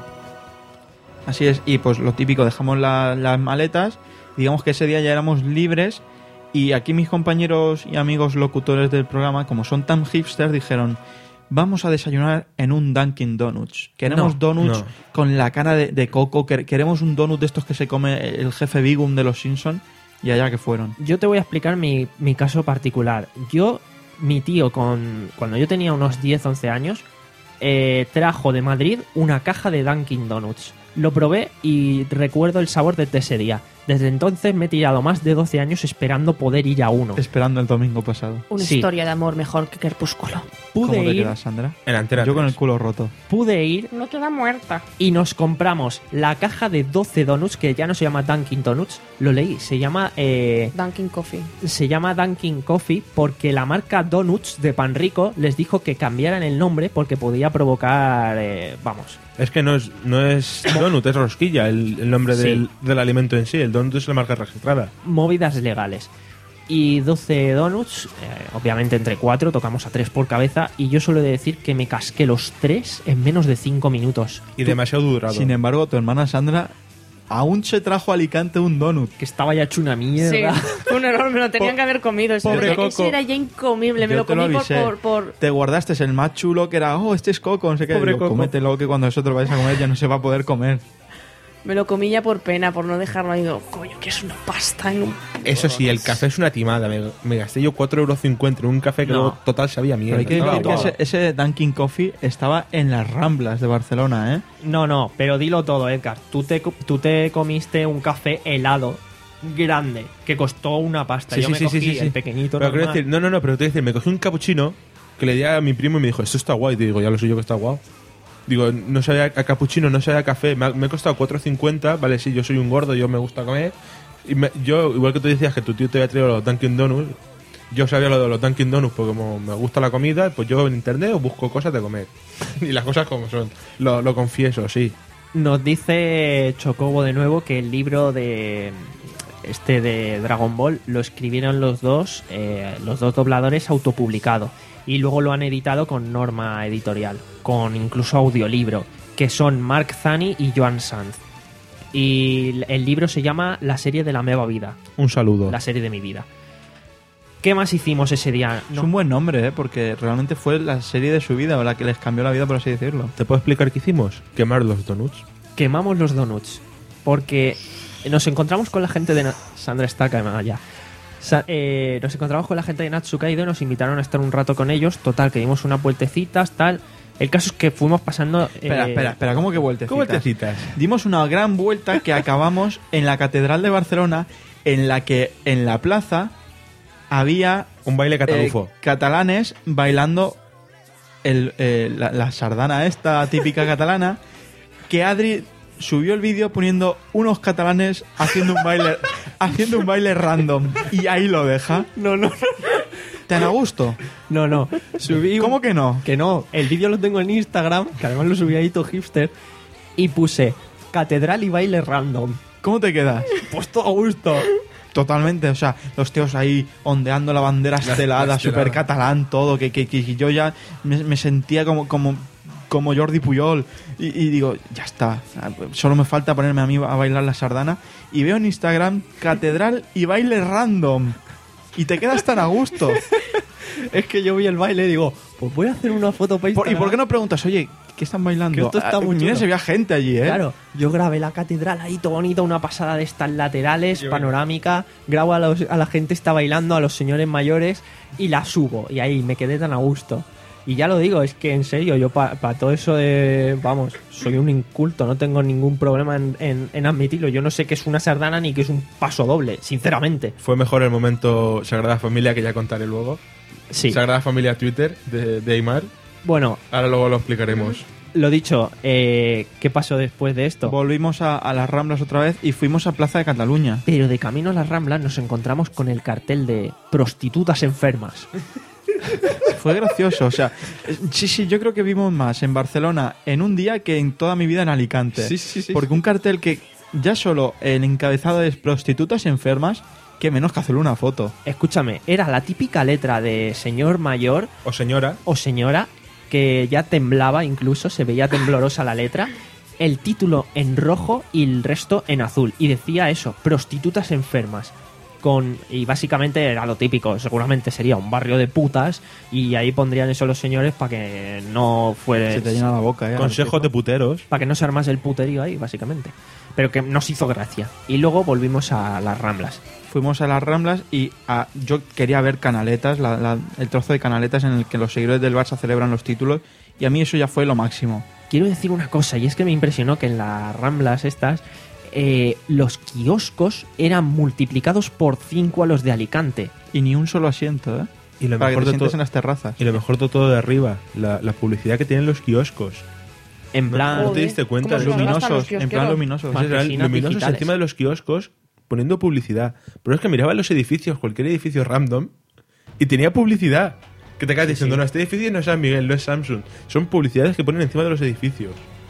Así es, y pues lo típico, dejamos la- las maletas. Digamos que ese día ya éramos libres. Y aquí mis compañeros y amigos locutores del programa, como son tan hipsters, dijeron: vamos a desayunar en un Dunkin' Donuts. Queremos No, donuts no. con la cara de, de coco. quer- Queremos un donut de estos que se come el jefe Bigum de los Simpsons. Y allá que fueron. Yo te voy a explicar mi, mi caso particular. Yo, mi tío, con cuando yo tenía unos diez, once años, eh, trajo de Madrid una caja de Dunkin' Donuts. Lo probé y recuerdo el sabor desde ese día. Desde entonces me he tirado más de doce años esperando poder ir a uno. Esperando el domingo pasado. Una Sí. historia de amor mejor que Crepúsculo. ¿Cómo Pude te ir, quedas, Sandra? En la Antena Yo con tres. el culo roto. pude ir No queda muerta. y nos compramos la caja de doce donuts, que ya no se llama Dunkin' Donuts. Lo leí, se llama... eh, Dunkin' Coffee. se llama Dunkin' Coffee porque la marca Donuts de Pan Rico les dijo que cambiaran el nombre porque podía provocar, eh, vamos, Es que no es, no es donut, es rosquilla el, el nombre Sí. del, del alimento en sí. El donut es la marca registrada. movidas legales. Y doce donuts, eh, obviamente entre cuatro, tocamos a tres por cabeza y yo suelo decir que me casqué los tres en menos de cinco minutos. Y demasiado durado. Sin embargo, tu hermana Sandra aún se trajo a Alicante un donut. Que estaba ya hecho una mierda. Sí, fue un error, me lo tenían que haber comido. Ese, Pobre ese Coco. era ya incomible, me Yo lo te lo comí por, avisé. por, por- Te guardaste el más chulo que era, oh, este es Coco, no sé qué. Pobre Digo, Coco. cómetelo, que cuando vosotros vais a comer ya no se va a poder comer. Me lo comí ya por pena, por no dejarlo ahí. Digo, coño, que es una pasta en un... Eso sí, el café es una timada. Me, me gasté yo cuatro euros cincuenta en un café que No. luego total sabía Pero mierda. hay que Estaba decir que guapo. ese, ese Dunkin' Coffee estaba en las Ramblas de Barcelona, ¿eh? No, no, pero dilo todo, Edgar. Tú te, co- tú te comiste un café helado grande que costó una pasta. Yo me cogí el pequeñito pero quiero normal. decir, no, no, no, pero te voy a decir, me cogí un capuchino que le di a mi primo y me dijo, esto está guay. Y digo, ya lo sé yo que está guau. Digo, no sabía a capuchino, no sabía a café. Me ha, me ha costado cuatro cincuenta. Vale, sí, yo soy un gordo, yo me gusta comer. Y me, yo, igual que tú decías que tu tío te había traído los Dunkin' Donuts, yo sabía lo de los Dunkin' Donuts porque como me gusta la comida, pues yo en internet busco cosas de comer. Y las cosas como son. Lo, lo confieso, sí. Nos dice Chocobo de nuevo que el libro de este de Dragon Ball lo escribieron los dos, eh, los dos dobladores autopublicado. Y luego lo han editado con norma editorial, con incluso audiolibro, que son Mark Zani y Joan Sanz. Y el libro se llama La serie de la meva vida. Un saludo. La serie de mi vida. ¿Qué más hicimos ese día? Es No. un buen nombre, ¿eh? Porque realmente fue la serie de su vida o la que les cambió la vida, por así decirlo. ¿Te puedo explicar qué hicimos? Quemar los donuts. Quemamos los donuts. Porque nos encontramos con la gente de... Na- Sandra está quemada ya. Sa- eh, nos encontramos con la gente de Natsukaido, nos invitaron a estar un rato con ellos. Total, que dimos unas vueltecitas, tal. El caso es que fuimos pasando... Espera, eh, espera, espera, ¿cómo que vueltecitas? ¿Cómo te citas? Dimos una gran vuelta que acabamos en la Catedral de Barcelona, en la que en la plaza había Un baile eh, catalufo. catalanes bailando el, eh, la, la sardana esta típica catalana, que Adri subió el vídeo poniendo unos catalanes haciendo un baile haciendo un baile random y ahí lo deja. No, no, ¿Te dan a gusto? no, no. Subí un- ¿Cómo que no? Que no, el vídeo lo tengo en Instagram, que además lo subí ahí todo hipster, y puse catedral y baile random. ¿Cómo te quedas? Pues todo a gusto. Totalmente, o sea, los tíos ahí ondeando la bandera estelada, la estelada. súper catalán, todo, que, que, que yo ya me, me sentía como, como, como Jordi Puyol. Y, y digo, ya está, solo me falta ponerme a mí a bailar la sardana. Y veo en Instagram, catedral y baile random. Y te quedas tan a gusto. Es que yo vi el baile y digo, pues voy a hacer una foto para Por- ¿Y Instagram. por qué no preguntas, oye, qué están bailando? Que esto está Ah, muy mira, chulo. se veía gente allí, ¿eh? Claro, yo grabé la catedral ahí todo bonito, una pasada de estas laterales, panorámica, grabo a, los- a la gente está bailando, a los señores mayores y la subo. Y ahí me quedé tan a gusto. Y ya lo digo, es que en serio, yo para todo eso de... Vamos, soy un inculto, no tengo ningún problema en, en- en admitirlo. Yo no sé qué es una sardana ni qué es un paso doble, sinceramente. Fue mejor el momento Sagrada Familia, que ya contaré luego. Sí. Sagrada Familia Twitter de, de Aymar. Bueno, Ahora luego lo explicaremos. lo dicho, eh, ¿qué pasó después de esto? Volvimos a, a las Ramblas otra vez y fuimos a Plaza de Cataluña. Pero de camino a las Ramblas nos encontramos con el cartel de prostitutas enfermas. Fue gracioso, o sea, eh, sí, sí, yo creo que vimos más en Barcelona en un día que en toda mi vida en Alicante. Sí, sí, sí. Porque un cartel que ya solo el encabezado es prostitutas enfermas, que menos que hacerle una foto. Escúchame, era la típica letra de señor mayor O señora. o señora que ya temblaba, incluso se veía temblorosa la letra, el título en rojo y el resto en azul. Y decía eso, prostitutas enfermas. Con, y básicamente era lo típico, seguramente sería un barrio de putas y ahí pondrían eso los señores para que no fuera... Se te llena la boca, ¿eh? Consejos de puteros. Para que no se armase el puterío ahí, básicamente. Pero que nos hizo gracia. Y luego volvimos a las Ramblas. Fuimos a las Ramblas y a- yo quería ver Canaletas, la- la- el trozo de Canaletas en el que los seguidores del Barça celebran los títulos, y a mí eso ya fue lo máximo. Quiero decir una cosa, y es que me impresionó que en las Ramblas estas eh, los kioscos eran multiplicados por cinco a los de Alicante. Y ni un solo asiento, ¿eh? Y lo Para que mejor te de sientes todo- en las terrazas. Y lo mejor de todo de arriba, la, la publicidad que tienen los kioscos. En plan, ¿No te diste cuenta? ¿Cómo se nos gastan los Luminosos, en plan kiosqueros? luminosos. Vale. Sí, eran Marquesinas luminosos digitales. encima de los kioscos poniendo publicidad. Pero es que miraba los edificios, cualquier edificio random, y tenía publicidad. Que te quedas diciendo, sí. no, este edificio no es San Miguel, no es Samsung. Son publicidades que ponen encima de los edificios.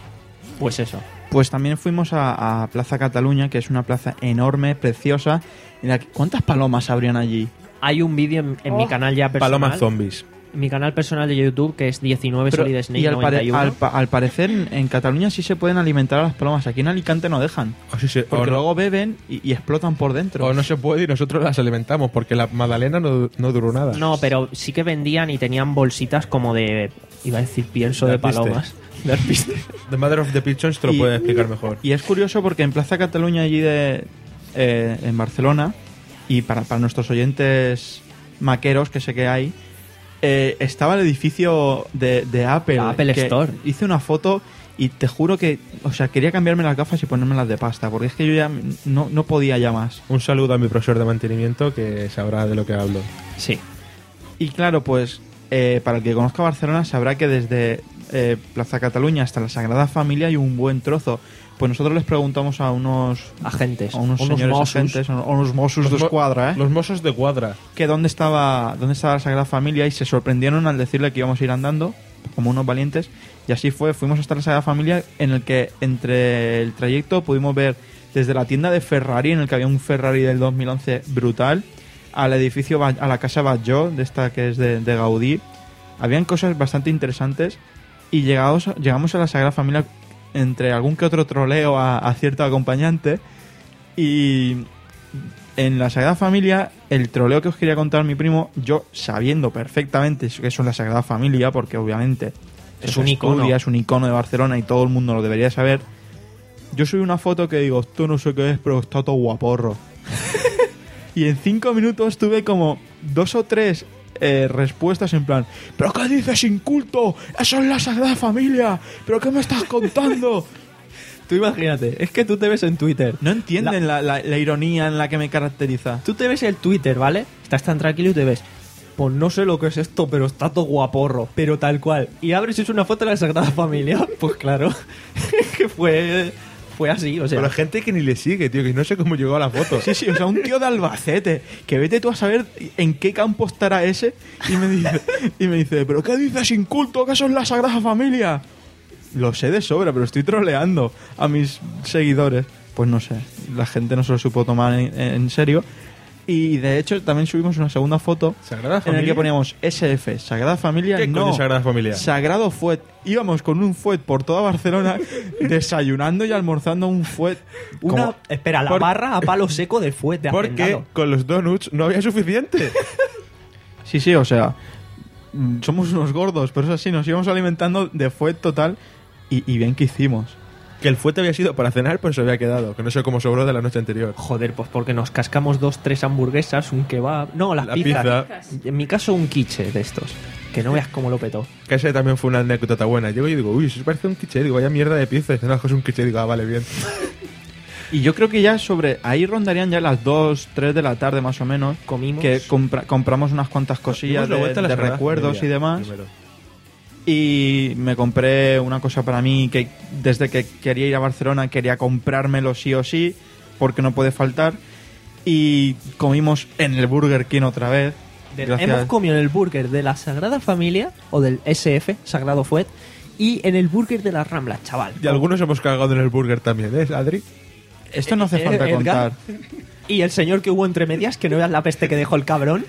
pues eso. Pues también fuimos a, a Plaza Cataluña, que es una plaza enorme, preciosa. En la que- ¿Cuántas palomas habrían allí? Hay un vídeo en, en mi Oh. canal ya personal. Palomas zombies. En mi canal personal de YouTube que es diecinueve Pero- Solid Snake y al, pare- noventa y uno. al pa- al parecer en, en Cataluña sí se pueden alimentar a las palomas. Aquí en Alicante no dejan. O, sí, sí, o Porque no, luego beben y, y explotan por dentro. o no se puede y nosotros las alimentamos, porque la magdalena no, no duró nada. No, pero sí que vendían y tenían bolsitas como de... Iba a decir pienso De de alpiste. palomas. De alpiste. The Mother of the Pigeons te lo Y- puede explicar mejor. Y es curioso porque en Plaza Cataluña, allí de, eh, en Barcelona, y para, para nuestros oyentes maqueros que sé que hay, eh, estaba el edificio de, de Apple. La Apple que Store. Hice una foto Y te juro que, o sea, quería cambiarme las gafas y ponerme las de pasta, porque es que yo ya no, no podía ya más. Un saludo a mi profesor de mantenimiento que sabrá de lo que hablo. Sí. Y claro, pues, eh, para el que conozca Barcelona sabrá que desde eh, Plaza Cataluña hasta la Sagrada Familia hay un buen trozo. Pues nosotros les preguntamos a unos Agentes. a unos, unos señores Mossos. agentes, a unos Mossos de Escuadra, ¿eh? Los mozos de cuadra. que dónde estaba dónde estaba la Sagrada Familia y se sorprendieron al decirle que íbamos a ir andando como unos valientes, y así fue. Fuimos hasta la Sagrada Familia, en el que entre el trayecto pudimos ver desde la tienda de Ferrari, en el que había un Ferrari del dos mil once brutal, al edificio, Ba- a la casa Batlló, de esta que es de, de Gaudí. Habían cosas bastante interesantes, y llegados, llegamos a la Sagrada Familia entre algún que otro troleo a, a cierto acompañante, y en la Sagrada Familia, el troleo que os quería contar mi primo, yo sabiendo perfectamente que eso es la Sagrada Familia, porque obviamente Es se un icono. estudia, es un icono de Barcelona y todo el mundo lo debería saber. Yo subí una foto que digo, esto no sé qué es, pero está todo guaporro. Y en cinco minutos tuve como dos o tres eh, respuestas en plan, ¿pero qué dices, inculto? ¡Eso es la Sagrada Familia! ¿Pero qué me estás contando? Tú imagínate, es que tú te ves en Twitter. No entienden la, la- la ironía en la que me caracteriza. Tú te ves el Twitter, ¿vale? Estás tan tranquilo y te ves. Pues no sé lo que es esto, pero está todo guaporro. Pero tal cual. Y abres y es una foto de la Sagrada Familia. Pues claro. que fue. Fue así, o sea. Pero gente que ni le sigue, tío, que no sé cómo llegó a la foto. Sí, sí, o sea, un tío de Albacete, que vete tú a saber en qué campo estará ese, y me dice, y me dice, ¿pero qué dices, inculto, que eso es la Sagrada Familia? Lo sé de sobra, pero estoy troleando a mis seguidores. Pues no sé, la gente no se lo supo tomar en, en serio. Y de hecho también subimos una segunda foto ¿Sagrada en Familia? la que poníamos S F, Sagrada Familia. ¿Qué no, coño Sagrada Familia? Sagrado Fuet. Íbamos con un fuet por toda Barcelona, desayunando y almorzando un fuet. Una, como- espera, la por- barra a palo seco de fuete. Porque hacendado. con los donuts no había suficiente. Sí, sí, o sea, mm, somos unos gordos, pero es así, nos íbamos alimentando de fuet total, y, y bien que hicimos. Que el fuete había sido para cenar, pues se había quedado. Que no sé cómo sobró de la noche anterior. Joder, pues porque nos cascamos dos, tres hamburguesas, un kebab. No, las La pizzas. pizza. En mi caso, un quiche de estos. Que no veas cómo lo petó. Que ese también fue una anécdota buena. Llego y digo, uy, eso parece un quiche. Digo, vaya mierda de pizza. Y dice, no, es un quiche. Digo, ah, vale, bien. Y yo creo que ya sobre ahí rondarían ya las dos, tres de la tarde más o menos. Comimos. Que compra- compramos unas cuantas cosillas Dimos la de, vuelta a la de Sagrada recuerdos Familia y demás. primero. Y me compré una cosa para mí que desde que quería ir a Barcelona quería comprármelo sí o sí, porque no puede faltar. Y comimos en el Burger King otra vez. Del- Gracias. Hemos comido en el burger de la Sagrada Familia, o del S F, Sagrado Fuet, y en el burger de las Ramblas, chaval. Y algunos hemos cagado en el burger también, ¿eh, Adri? Esto no hace Eh, falta Edgar. contar. Y el señor que hubo entre medias, que no veas la peste que dejó el cabrón.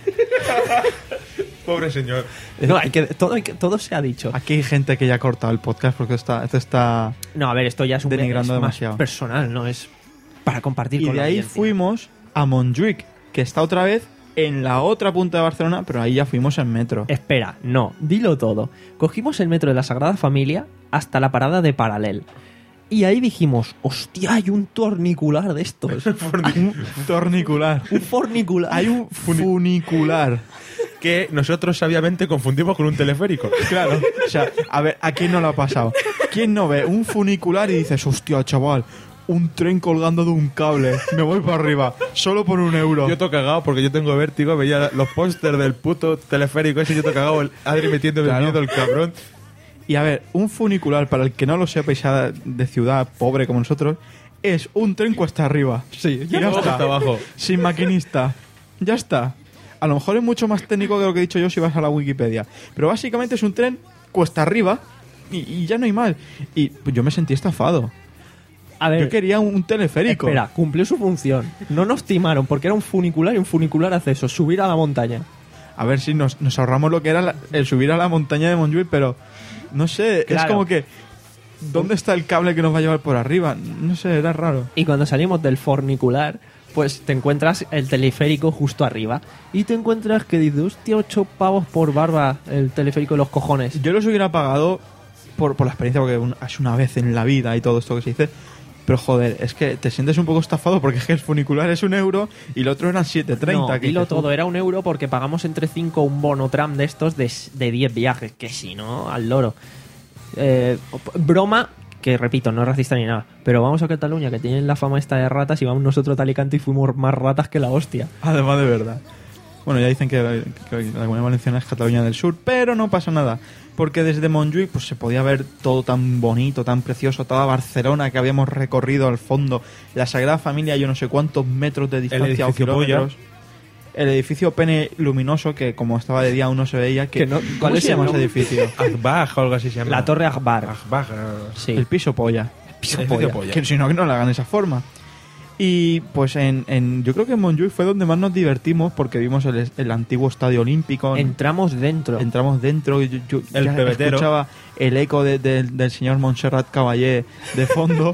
Pobre señor. No, hay que, todo, hay que- todo se ha dicho. Aquí hay gente que ya ha cortado el podcast porque está, esto está... No, a ver, esto ya es un Denigrando es más demasiado. personal, no es para compartir Y con de la ahí audiencia. fuimos a Montjuic, que está otra vez en la otra punta de Barcelona, pero ahí ya fuimos en metro. Espera, no, dilo todo. Cogimos el metro de la Sagrada Familia hasta la parada de Paralel. Y ahí dijimos, hostia, hay un tornicular de estos. Un tornicular. un fornicular. Hay un funicular. Que nosotros sabiamente confundimos con un teleférico. Claro. O sea, a ver, ¿a quién no lo ha pasado? ¿Quién no ve un funicular y dices, hostia, chaval, un tren colgando de un cable, me voy para arriba, solo por un euro? Yo te he cagado porque yo tengo vértigo, veía los pósters del puto teleférico ese y yo te he cagado, el Adri metiéndome Claro. miedo, el cabrón. Y a ver, un funicular, para el que no lo sepa y sea de ciudad pobre como nosotros, es un tren cuesta arriba. Sí, y luego cuesta abajo. Sin maquinista. Ya está. A lo mejor es mucho más técnico que lo que he dicho yo si vas a la Wikipedia. Pero básicamente es un tren cuesta arriba y, y ya no hay más. Y pues, yo me sentí estafado. A ver, Yo quería un, un teleférico. espera, cumplió su función. No nos timaron porque era un funicular y un funicular hace eso, subir a la montaña. A ver si nos, nos ahorramos lo que era la- el subir a la montaña de Montjuic, pero no sé, es Claro. como que ¿dónde está el cable que nos va a llevar por arriba? No sé, era raro. Y cuando salimos del fornicular, pues te encuentras el teleférico justo arriba. Y te encuentras que dices, hostia, ocho pavos por barba el teleférico de los cojones. Yo los hubiera pagado por, por la experiencia, porque un- es una vez en la vida y todo esto que se dice. Pero joder, es que te sientes un poco estafado porque es que el funicular es un euro y el otro eran siete treinta. No, que dilo dices, todo, era un euro porque pagamos entre cinco un bono tram de estos de, de diez viajes, que si no, al loro. Eh, broma que repito, no es racista ni nada, pero vamos a Cataluña, que tienen la fama esta de ratas, y vamos nosotros a Alicante y fuimos más ratas que la hostia. Además de verdad. Bueno, ya dicen que, que la Comunidad Valenciana es Cataluña del Sur, pero no pasa nada, porque desde Montjuïc pues se podía ver todo tan bonito, tan precioso, toda Barcelona que habíamos recorrido al fondo, la Sagrada Familia, yo no sé cuántos metros de distancia o edificio kilómetros. Polla. El edificio Pene Luminoso, que como estaba de día aún no se veía. Que, Que no- ¿Cómo ¿cuál es se llama el ese nombre? edificio? Akbaj o algo así se llama. La Torre Akbar. Akbaj. Sí. El piso Polla. Piso Edificio polla. Polla. Que si no, que no lo hagan de esa forma. Y pues en, en yo creo que en Montjuïc fue donde más nos divertimos porque vimos el, el antiguo estadio olímpico. Entramos dentro. Entramos dentro y yo, yo El ya pebetero. escuchaba el eco de- de- del señor Montserrat Caballé de fondo.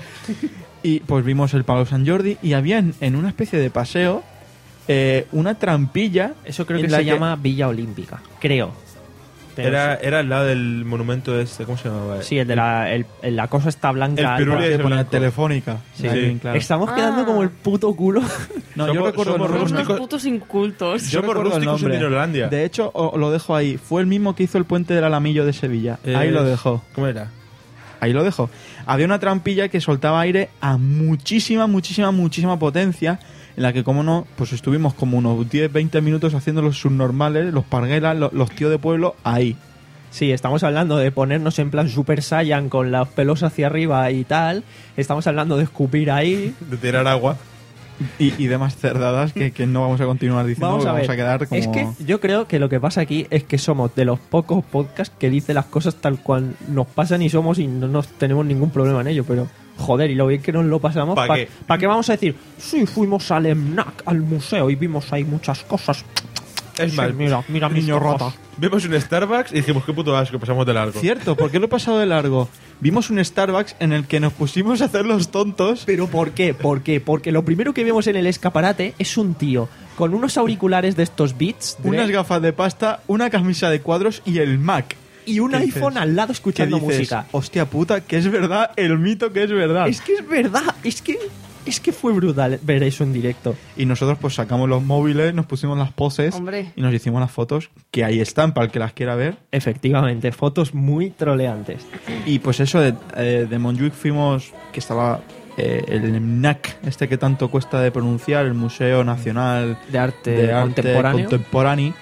Y pues vimos el Palo Sant Jordi y había en, en una especie de paseo eh, una trampilla. Eso creo en que la se llama Villa Olímpica. Creo. Pero Era, sí. era al lado del monumento este, ¿cómo se llamaba? Sí, el de la, el, el- la cosa está blanca. El alta. piruli que es ponía blanco. telefónica. Sí. Ahí, Sí. claro. Estamos quedando Ah. como el puto culo. No, yo Somos- recuerdo el somos nombre. Unos rústicos. putos incultos. Yo Somos recuerdo el rústicos en nombre. Dinolandia. De hecho, o- lo dejo ahí. Fue el mismo que hizo el puente del Alamillo de Sevilla. Ahí Eh, lo dejó. ¿Cómo era? Ahí lo dejo. Había una trampilla que soltaba aire a muchísima, muchísima, muchísima potencia, en la que, como no, pues estuvimos como unos diez, veinte minutos haciendo los subnormales, los parguelas, los, los tíos de pueblo, ahí. Sí, estamos hablando de ponernos en plan Super Saiyan con los pelos hacia arriba y tal. Estamos hablando de escupir ahí. De tirar agua. Y, y demás cerdadas que, que no vamos a continuar diciendo, Vamos porque a ver. vamos a quedar como... Es que yo creo que lo que pasa aquí es que somos de los pocos podcasts que dicen las cosas tal cual nos pasan y somos y no nos tenemos ningún problema en ello, pero joder, y lo bien que nos lo pasamos, ¿Pa' ¿para qué? ¿pa qué vamos a decir? Sí, fuimos al EMNAC, al museo y vimos ahí muchas cosas. Es Sí, más, mira, mira mis niño ojos. rata. vemos un Starbucks y dijimos, qué puto asco, pasamos de largo. Cierto, ¿por qué lo he pasado de largo? Vimos un Starbucks en el que nos pusimos a hacer los tontos. ¿Pero por qué? ¿Por qué? Porque lo primero que vemos en el escaparate es un tío con unos auriculares de estos Beats Dre, Unas gafas de pasta, una camisa de cuadros y el Mac. y un ¿Qué iPhone dices? al lado ¿Qué escuchando dices? música. Hostia puta, que es verdad, el mito que es verdad. Es que es verdad, es que es que fue brutal ver eso en directo. Y nosotros pues sacamos los móviles, nos pusimos las poses Hombre. y nos hicimos las fotos, que ahí están para el que las quiera ver. Efectivamente, fotos muy troleantes. Y pues eso, de, eh, de Montjuïc fuimos, que estaba eh, el EMNAC, este que tanto cuesta de pronunciar, el Museo Nacional De arte, de Arte contemporáneo. Contemporáneo.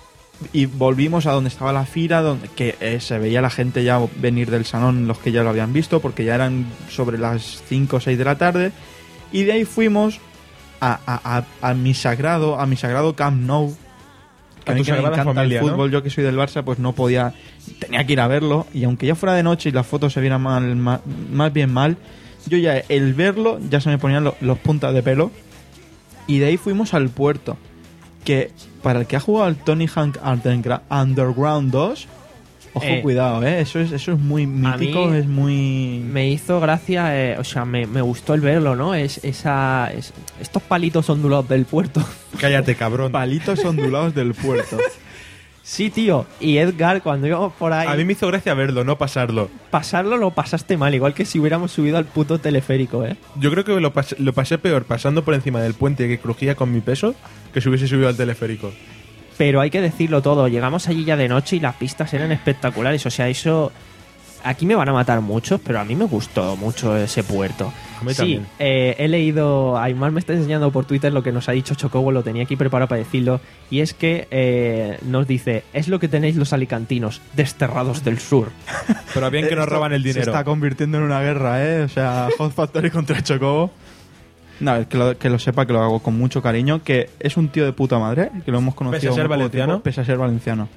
Y volvimos a donde estaba la fira, donde que eh, se veía la gente ya venir del salón, los que ya lo habían visto, porque ya eran sobre las cinco o seis de la tarde. Y de ahí fuimos a, a, a, a mi sagrado, a mi sagrado Camp Nou. Que A a mí tu que me sagrada encanta familia, el ¿no? fútbol, yo que soy del Barça, pues no podía, tenía que ir a verlo. Y aunque ya fuera de noche y las fotos se vieran mal, ma- más bien mal, yo ya el verlo ya se me ponían lo- los puntas de pelo. Y de ahí fuimos al puerto. Que para el que ha jugado al Tony Hawk Undergra- Underground dos, ojo, Eh, cuidado, ¿eh? Eso es, eso es muy mítico, mí es muy... Me hizo gracia, eh, o sea, me, me gustó el verlo, ¿no? Es esa es- estos palitos ondulados del puerto. Cállate, cabrón. Palitos ondulados del puerto. Sí, tío. Y Edgar, cuando íbamos por ahí, A mí me hizo gracia verlo, no pasarlo. pasarlo lo pasaste mal, igual que si hubiéramos subido al puto teleférico, ¿eh? Yo creo que lo pasé, lo pasé peor pasando por encima del puente que crujía con mi peso que si hubiese subido al teleférico. Pero hay que decirlo todo, llegamos allí ya de noche y las pistas eran espectaculares, o sea, eso... Aquí me van a matar muchos, pero a mí me gustó mucho ese puerto. A mí sí, también. eh, he leído, Aymar me está enseñando por Twitter lo que nos ha dicho Chocobo, lo tenía aquí preparado para decirlo, y es que eh, nos dice, es lo que tenéis los alicantinos, desterrados del sur. Pero bien que nos Esto roban el Se dinero. está convirtiendo en una guerra, ¿eh? O sea, Hot Factory contra Chocobo. No, que lo, que lo sepa, que lo hago con mucho cariño, que es un tío de puta madre, que lo hemos conocido... Pese a ser muy poco valenciano. tiempo, pese a ser valenciano.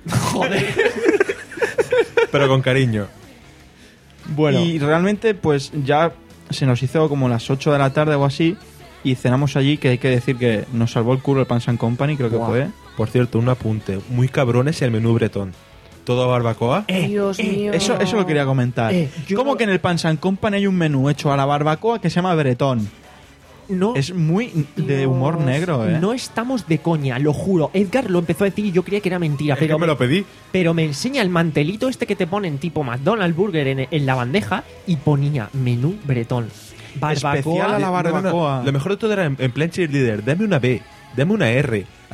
Pero con cariño. Bueno, Y realmente, pues ya se nos hizo como las ocho de la tarde o así, y cenamos allí, que hay que decir que nos salvó el culo el Pans and Company, creo que Guau. fue. Por cierto, un apunte. Muy cabrones el menú bretón. Todo a barbacoa. eh, Dios eh, mío. Eso, eso lo quería comentar. Eh, yo ¿Cómo no- que en el Pans and Company hay un menú hecho a la barbacoa que se llama bretón? no, Es muy de humor Dios. negro, ¿eh? no estamos de coña, lo juro. Edgar lo empezó a decir y yo creía que era mentira, Es que pero me lo pedí. Pero me enseña el mantelito este que te ponen tipo McDonald's Burger en, en la bandeja y ponía menú bretón. Barbacoa. Especial a la No, no, no. barbacoa. Lo mejor de todo era en, en plan cheerleader. Dame una B, dame una R. Así,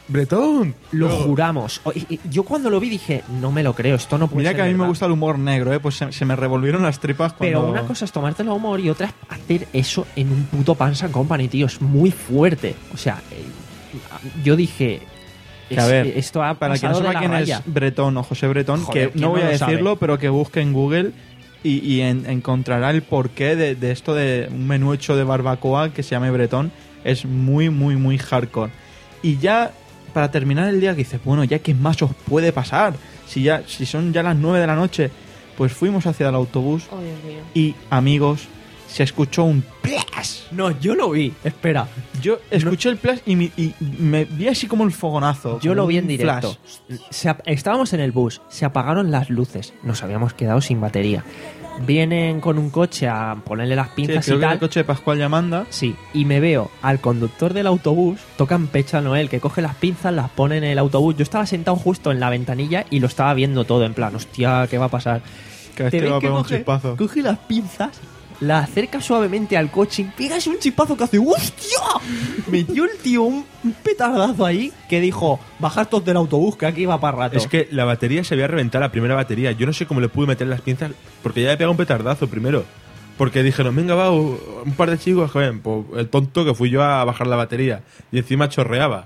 Bretón. Lo No. juramos. O- y- y Yo cuando lo vi dije, no me lo creo, esto no puede Mira ser que a mí me verdad". gusta el humor negro, ¿eh? Pues se, se me revolvieron las tripas cuando... Pero una cosa es tomártelo a humor y otra es hacer eso en un puto Pants and Company, tío. Es muy fuerte. O sea, eh, yo dije... Que a es- ver, esto ha para quien no pasado de sepa la quién raya. es Bretón o José Bretón, Joder, que ¿quién no voy no a lo sabe? decirlo, pero que busque en Google y, y en- encontrará el porqué de, de esto de un menú hecho de barbacoa que se llame Bretón. Es muy, muy, muy hardcore. Y ya, para terminar el día, que dices, bueno, ya qué más os puede pasar. Si ya si son ya las nueve de la noche, pues fuimos hacia el autobús Oh, Dios mío. y, amigos, se escuchó un plash. No, yo lo vi. Espera. Yo escuché el plash y, mi- y me vi así como el fogonazo. Yo como lo vi en un directo. flash. Se ap- estábamos en el bus, se apagaron las luces, nos habíamos quedado sin batería. Vienen con un coche a ponerle las Sí, pinzas creo y que era tal. el coche de Pascual Llamanda. Sí, y me veo al conductor del autobús, tocan pecho a Noel, que coge las pinzas, las pone en el autobús. Yo estaba sentado justo en la ventanilla y lo estaba viendo todo, en plan, hostia, ¿qué va a pasar? Que a Te este le ves va a que pegar un coge, chispazo. coge las pinzas, la acerca suavemente al coche y pegas un chispazo que hace ¡hostia! Metió el tío un, un petardazo ahí que dijo, bajad todos del autobús que aquí va para rato. Es que la batería se había reventado, la primera batería. Yo no sé cómo le pude meter las pinzas, porque ya le pegado un petardazo primero. Porque dijeron, venga, va, un par de chicos, joder, pues el tonto que fui yo a bajar la batería. Y encima chorreaba.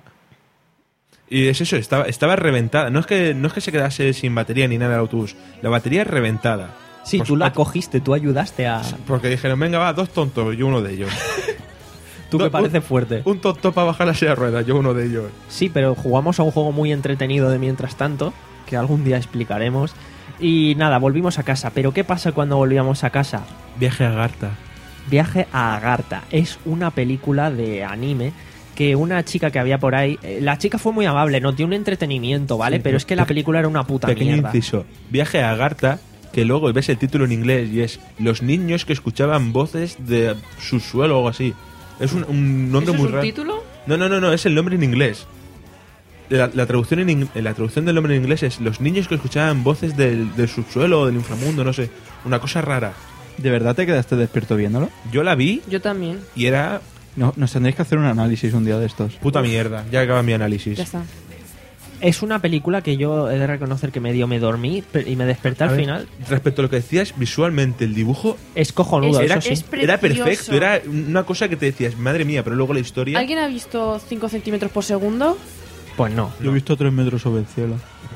Y es eso, estaba, estaba reventada. No es que no es que se quedase sin batería ni nada el autobús. La batería es reventada. sí, Pues, tú la ot- cogiste, tú ayudaste a... Porque dijeron, venga, va, dos tontos, yo uno de ellos. Tú que un- parece fuerte. Un tonto para bajar la silla de ruedas, yo uno de ellos. Sí, pero jugamos a un juego muy entretenido de mientras tanto, que algún día explicaremos. Y nada, volvimos a casa. Pero ¿qué pasa cuando volvíamos a casa? Viaje a Garta. Viaje a Agartha. Es una película de anime que una chica que había por ahí... eh, La chica fue muy amable, nos dio un entretenimiento, ¿vale? Sí, pero es que la pe- película era una puta Pequeño mierda. inciso. Viaje a Garta, que luego ves el título en inglés y es Los niños que escuchaban voces de subsuelo o algo así. Es un, un nombre ¿Eso es muy un raro. título? No, no, no, no, es el nombre en inglés. La, la traducción en ing- la traducción del nombre en inglés es Los niños que escuchaban voces del, del subsuelo o del inframundo, no sé. Una cosa rara. ¿De verdad te quedaste despierto viéndolo? Yo la vi Yo también. y era No, nos tendréis que hacer un análisis un día de estos. puta mierda. Ya acaba mi análisis. Ya está. Es una película que yo he de reconocer que medio me dormí pe- y me desperté A al ver, final. Respecto a lo que decías, visualmente el dibujo Es cojonudo, Es- eso era, sí. es era precioso. perfecto. Era una cosa que te decías, madre mía, pero luego la historia... ¿Alguien ha visto cinco centímetros por segundo? Pues no. Yo he visto tres metros sobre el cielo.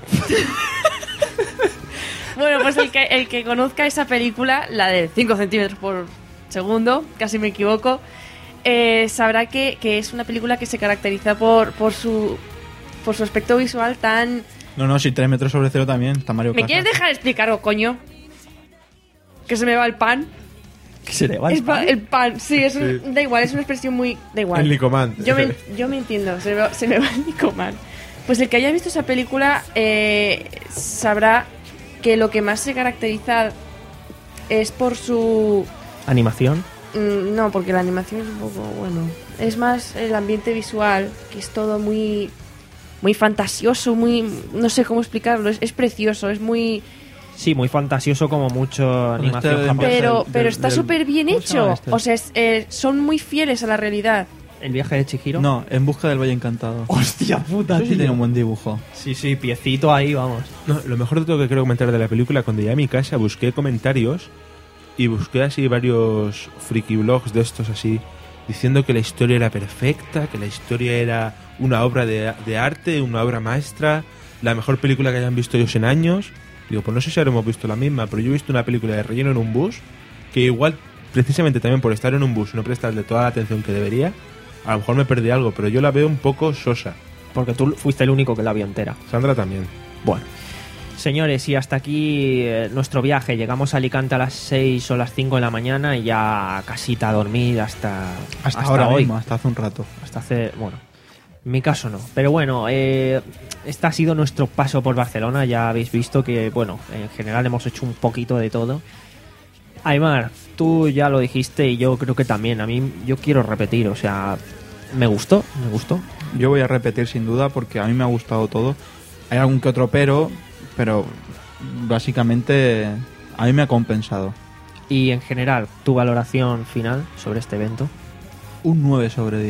Bueno, pues el que, el que conozca esa película, la de cinco centímetros por segundo, casi me equivoco, eh, sabrá que, que es una película que se caracteriza por, por su por su aspecto visual tan... No, no, si tres metros sobre el cielo también. Está Mario ¿Me Casas. quieres dejar explicarlo, coño? Que se me va el pan. Que se le va el Es pa- pan. el pan, sí, es un- Sí. da igual, es una expresión muy... Da igual. El Nicomán. Yo me, yo me entiendo, se me, va- se me va el Nicomán. Pues el que haya visto esa película eh, sabrá que lo que más se caracteriza es por su... Animación. mm, No, porque la animación es un poco, bueno, es más el ambiente visual, que es todo muy... Muy fantasioso, muy... No sé cómo explicarlo, es, es precioso, es muy... Sí, muy fantasioso como mucho animación este de- japonesa. Pero, del- pero del- está del- súper bien ¿cómo se llama hecho. este? O sea, es, eh, son muy fieles a la realidad. El viaje de Chihiro. No, En busca del Valle Encantado. Hostia puta, Eso sí tío. tiene un buen dibujo. Sí, sí, piecito ahí, vamos. No, lo mejor de todo que quiero comentar de la película, cuando llegué a mi casa busqué comentarios y busqué así varios friki blogs de estos así, diciendo que la historia era perfecta, que la historia era una obra de, de arte, una obra maestra, la mejor película que hayan visto ellos en años. Digo, pues no sé si habremos visto la misma, pero yo he visto una película de relleno en un bus, que igual, precisamente también por estar en un bus y no prestarle toda la atención que debería, a lo mejor me perdí algo, pero yo la veo un poco sosa. Porque tú fuiste el único que la vio entera. Sandra también. Bueno. Señores, y hasta aquí eh, nuestro viaje. Llegamos a Alicante a las seis o las cinco de la mañana y ya a casita a dormir hasta, Hasta, ahora hoy. mismo, hasta hace un rato. Hasta hace, bueno, en mi caso no. Pero bueno, eh, este ha sido nuestro paso por Barcelona. Ya habéis visto que, bueno, en general hemos hecho un poquito de todo. Aymar, tú ya lo dijiste y yo creo que también. A mí, yo quiero repetir, o sea, me gustó, me gustó. Yo voy a repetir sin duda porque a mí me ha gustado todo. Hay algún que otro pero, pero básicamente a mí me ha compensado. Y en general, tu valoración final sobre este evento. Un nueve sobre diez.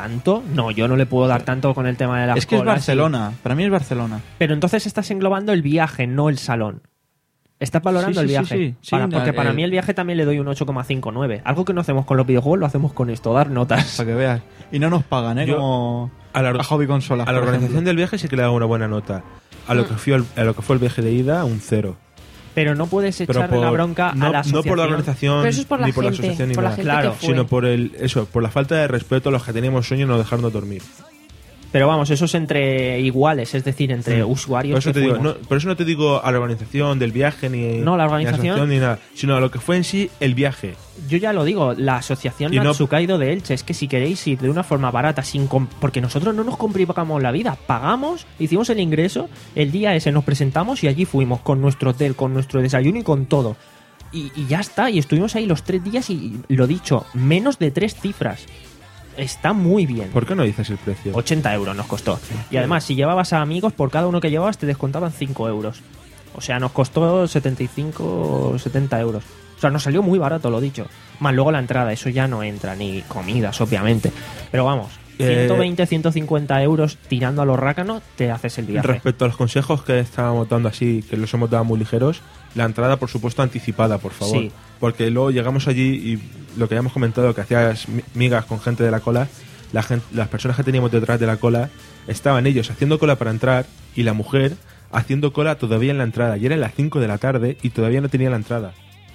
tanto. No, yo no le puedo dar tanto con el tema de las Es que es colas y- Barcelona. Para mí es Barcelona. Pero entonces estás englobando el viaje, no el salón. Estás valorando Sí, el sí, viaje. sí, sí. Para- Sí, porque el- para mí el viaje también le doy un ocho coma cinco nueve. Algo que no hacemos con los videojuegos lo hacemos con esto, dar notas. Para que veas. Y no nos pagan, ¿eh? Yo- Como a la, a Hobby Consolas. a la por organización ejemplo. del viaje sí que le da una buena nota. A lo que fue el, a lo que fue el viaje de ida, un cero. Pero no puedes Pero echarle por, la bronca no, a la no asociación. por la organización Pero eso es por la ni por la gente, asociación ni por la nada. gente Claro, que fue. Sino por el eso, por la falta de respeto a los que teníamos sueño y no dejarnos dormir. Pero vamos, eso es entre iguales, es decir, entre Mm. usuarios. Por eso, que te digo, fuimos. no, por eso no te digo a la organización del viaje ni, No, la ni organización- asociación ni nada, sino a lo que fue en sí el viaje. Yo ya lo digo, la asociación Y no- Natsukaido de Elche, es que si queréis ir de una forma barata, sin com- porque nosotros no nos complicamos la vida, pagamos, hicimos el ingreso, el día ese nos presentamos y allí fuimos con nuestro hotel, con nuestro desayuno y con todo. Y, y ya está, y estuvimos ahí los tres días y lo dicho, menos de tres cifras. Está muy bien. ¿Por qué no dices el precio? ochenta euros nos costó. Y además, si llevabas a amigos, por cada uno que llevabas te descontaban cinco euros. O sea, nos costó setenta y cinco o setenta euros. O sea, nos salió muy barato, lo dicho. Más luego la entrada, eso ya no entra, ni comidas, obviamente. Pero vamos, Eh, ciento veinte, ciento cincuenta euros tirando a los rácanos, te haces el viaje. Respecto a los consejos que estábamos dando así, que los hemos dado muy ligeros, la entrada, por supuesto, anticipada, por favor. Sí. Porque luego llegamos allí y lo que habíamos comentado, que hacías mi- migas con gente de la cola, la gente, las personas que teníamos detrás de la cola, estaban ellos haciendo cola para entrar y la mujer haciendo cola todavía en la entrada. Y eran las cinco de la tarde y todavía no tenía la entrada.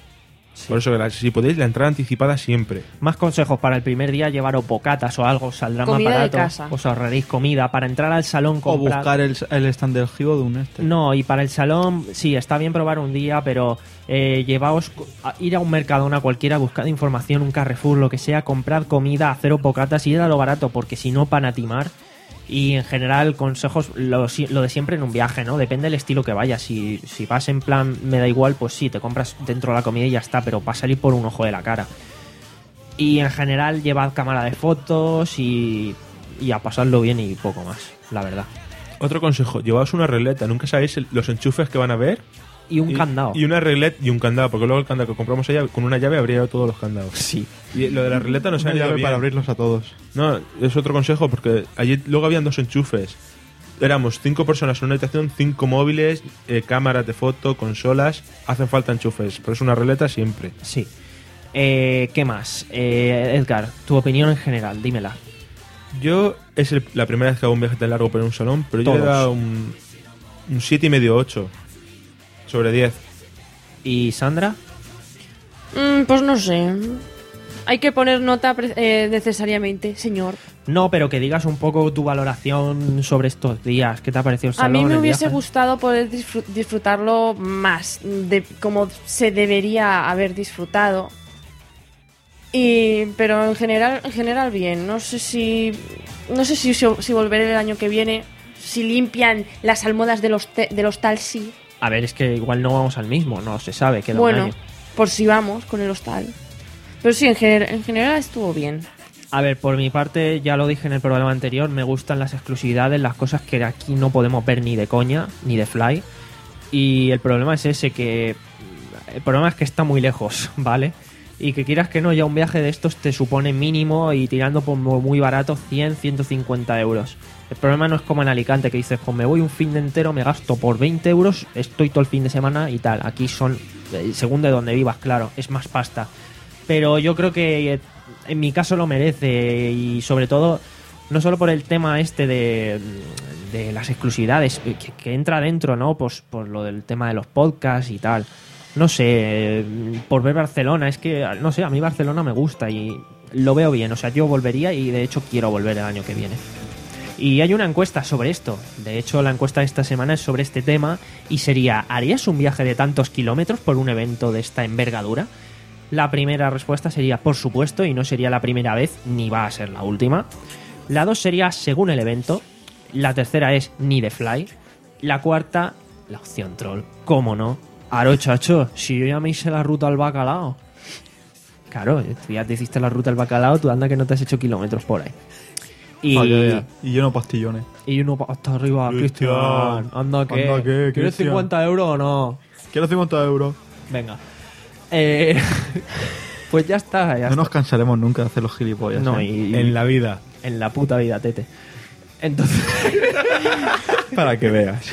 Por eso, la- si podéis, la entrada anticipada siempre. Más consejos para el primer día, llevar bocatas o algo, saldrá Comida de más barato. casa. Os ahorraréis comida. Para entrar al salón, O comprar... buscar el, el stand del Gigo de un este. No, y para el salón, sí, está bien probar un día, pero eh, llevaos, a- ir a un Mercadona cualquiera, buscad información, un Carrefour, lo que sea, comprad comida, haceros bocatas y ir a lo barato, porque si no, para timar. Y en general, consejos, lo, si- lo de siempre en un viaje, ¿no? Depende del estilo que vayas. Si, si vas en plan, me da igual, pues sí, te compras dentro de la comida y ya está, pero va a salir por un ojo de la cara. Y en general, llevad cámara de fotos y, y a pasarlo bien y poco más, la verdad. Otro consejo, llevaos una regleta, nunca sabéis el- los enchufes que van a ver. Y un candado. Y una regleta y un candado, porque luego el candado que compramos allá, con una llave habría todos los candados. Sí. Y lo de la regleta nos ha Una ido llave bien. para abrirlos a todos. No, es otro consejo, porque allí luego habían dos enchufes. Éramos cinco personas en una habitación, cinco móviles, eh, cámaras de foto, consolas. Hacen falta enchufes, pero es una regleta siempre. Sí. Eh, ¿Qué más? Eh, Edgar, tu opinión en general, dímela. Yo es el- la primera vez que hago un viaje tan largo por un salón, pero yo le he Todos. dado un, un siete y medio, ocho sobre diez. ¿Y Sandra? Mm, pues no sé. Hay que poner nota pre- eh, necesariamente, señor. No, pero que digas un poco tu valoración sobre estos días. ¿Qué te ha parecido el A salón? mí me el hubiese viaje? gustado poder disfrut- disfrutarlo más, de como se debería haber disfrutado. Y, pero en general, en general bien. No sé si, no sé si, si volveré el año que viene. Si limpian las almohadas del hoste- del hostal, sí. A ver, es que igual no vamos al mismo, no se sabe, queda un Bueno, año. por si vamos con el hostal. Pero sí, en, gener- en general estuvo bien. A ver, por mi parte, ya lo dije en el programa anterior, me gustan las exclusividades, las cosas que aquí no podemos ver ni de coña, ni de fly. Y el problema es ese, que... El problema es que está muy lejos, ¿vale? Y que quieras que no, ya un viaje de estos te supone mínimo y tirando por muy barato cien, ciento cincuenta euros. El problema no es como en Alicante, que dices, pues me voy un fin de entero, me gasto por veinte euros, estoy todo el fin de semana y tal. Aquí son, eh, según de donde vivas, claro, es más pasta. Pero yo creo que eh, en mi caso lo merece y sobre todo, no solo por el tema este de, de las exclusividades, que, que entra dentro, ¿no? Pues por lo del tema de los podcasts y tal. No sé, eh, por ver Barcelona, es que, no sé, a mí Barcelona me gusta y lo veo bien. O sea, yo volvería y de hecho quiero volver el año que viene. Y hay una encuesta sobre esto. De hecho, la encuesta de esta semana es sobre este tema y sería, ¿harías un viaje de tantos kilómetros por un evento de esta envergadura? La primera respuesta sería, por supuesto, y no sería la primera vez, ni va a ser la última. La dos sería, según el evento. La tercera es, ni de fly. La cuarta, la opción troll. ¿Cómo no? Aro, chacho, si yo ya me hice la ruta al bacalao. Claro, tú ya te hiciste la ruta al bacalao, tú anda que no te has hecho kilómetros por ahí. Y, Ay, ay, ay. Y lleno de pastillones. y uno pa- hasta arriba, Cristian. Cristian. Anda que. Anda que, ¿Quieres Cristian? cincuenta euros o no? Quiero cincuenta euros. Venga. Eh, Pues ya está, ya No está. nos cansaremos nunca de hacer los gilipollas. No, ¿eh? y, En la vida. en la puta vida, tete. Entonces, Para que veas.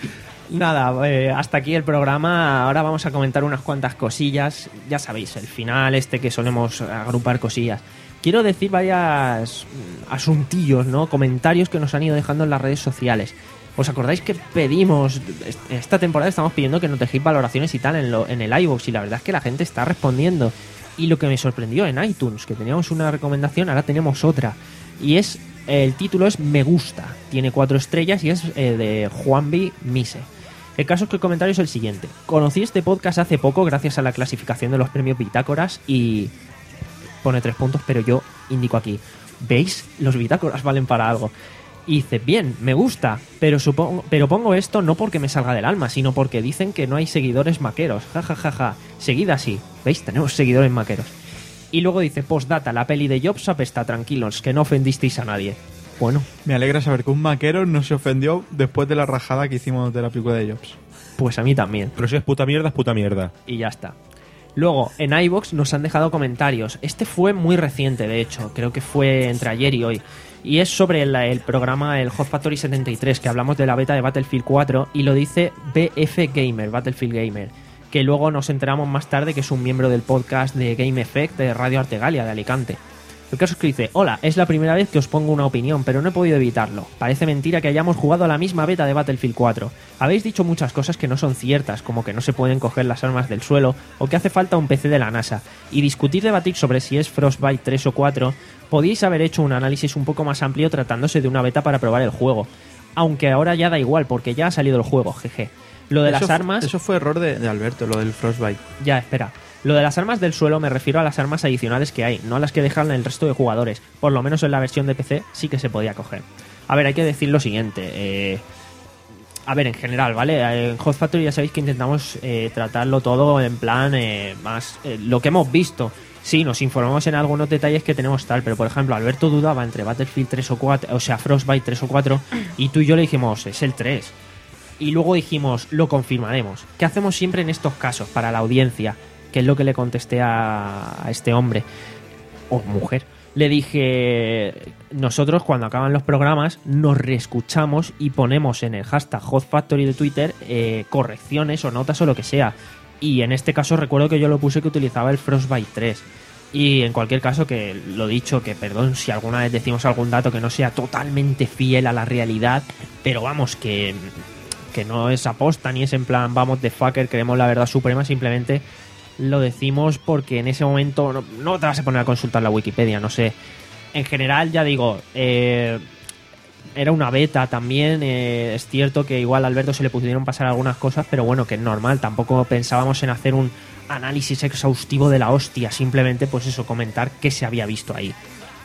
nada, eh, hasta aquí el programa. Ahora vamos a comentar unas cuantas cosillas. Ya sabéis, el final este que solemos agrupar cosillas. Quiero decir varias mm, asuntillos, ¿no? Comentarios que nos han ido dejando en las redes sociales. ¿Os acordáis que pedimos, esta temporada estamos pidiendo que nos dejéis valoraciones y tal en, lo, en el iVoox? Y la verdad es que la gente está respondiendo. Y lo que me sorprendió en iTunes, que teníamos una recomendación, ahora tenemos otra. Y es, el título es Me Gusta. Tiene cuatro estrellas y es eh, de Juanvi Mise. El caso es que el comentario es el siguiente. Conocí este podcast hace poco gracias a la clasificación de los premios Bitácoras y... pone tres puntos, pero yo indico aquí. ¿Veis? Los Bitácoras valen para algo. Y dice, bien, me gusta, pero supongo, pero pongo esto no porque me salga del alma, sino porque dicen que no hay seguidores maqueros. Ja, ja, ja, ja. Seguid así. ¿Veis? Tenemos seguidores maqueros. Y luego dice, postdata, la peli de Jobs apesta, tranquilos, que no ofendisteis a nadie. Bueno, Me alegra saber que un maquero no se ofendió después de la rajada que hicimos de la película de Jobs. pues a mí también. Pero si es puta mierda, es puta mierda. Y ya está. Luego, en iVoox nos han dejado comentarios. Este fue muy reciente, de hecho. Creo que fue entre ayer y hoy. Y es sobre el, el programa, el Hot Factory setenta y tres, que hablamos de la beta de Battlefield cuatro. Y lo dice B F Gamer, Battlefield Gamer. Que luego nos enteramos más tarde que es un miembro del podcast de Game Effect de Radio Artegalia, de Alicante. El caso es que dice, hola, es la primera vez que os pongo una opinión, pero no he podido evitarlo. Parece mentira que hayamos jugado a la misma beta de Battlefield cuatro. Habéis dicho muchas cosas que no son ciertas, como que no se pueden coger las armas del suelo, o que hace falta un P C de la NASA. Y discutir, debatir sobre si es Frostbite tres o cuatro, podíais haber hecho un análisis un poco más amplio tratándose de una beta para probar el juego. Aunque ahora ya da igual, porque ya ha salido el juego, jeje. Lo de Eso las fu- armas... Eso fue error de, de Alberto, lo del Frostbite. Ya, espera. Lo de las armas del suelo me refiero a las armas adicionales que hay, no a las que dejan el resto de jugadores. Por lo menos en la versión de P C sí que se podía coger. A ver, hay que decir lo siguiente. Eh, a ver, en general, ¿vale? En Hot Factory ya sabéis que intentamos eh, tratarlo todo en plan eh, más... eh, lo que hemos visto. Sí, nos informamos en algunos detalles que tenemos tal, pero por ejemplo, Alberto dudaba entre Battlefield tres o cuatro, o sea, Frostbite tres o cuatro, y tú y yo le dijimos, es el tres. Y luego dijimos, lo confirmaremos. ¿Qué hacemos siempre en estos casos para la audiencia? Que es lo que le contesté a, a este hombre o mujer. Le dije, nosotros cuando acaban los programas nos reescuchamos y ponemos en el hashtag Hot Factory de Twitter eh, correcciones o notas o lo que sea. Y en este caso recuerdo que yo lo puse que utilizaba el Frostbite tres. Y en cualquier caso, que lo dicho, que perdón si alguna vez decimos algún dato que no sea totalmente fiel a la realidad, pero vamos, que, que no es aposta ni es en plan vamos de fucker, queremos la verdad suprema, simplemente lo decimos porque en ese momento no, no te vas a poner a consultar la Wikipedia, no sé. En general, ya digo, eh, era una beta también, eh, es cierto que igual a Alberto se le pudieron pasar algunas cosas, pero bueno, que es normal, tampoco pensábamos en hacer un análisis exhaustivo de la hostia, simplemente pues eso, comentar qué se había visto ahí.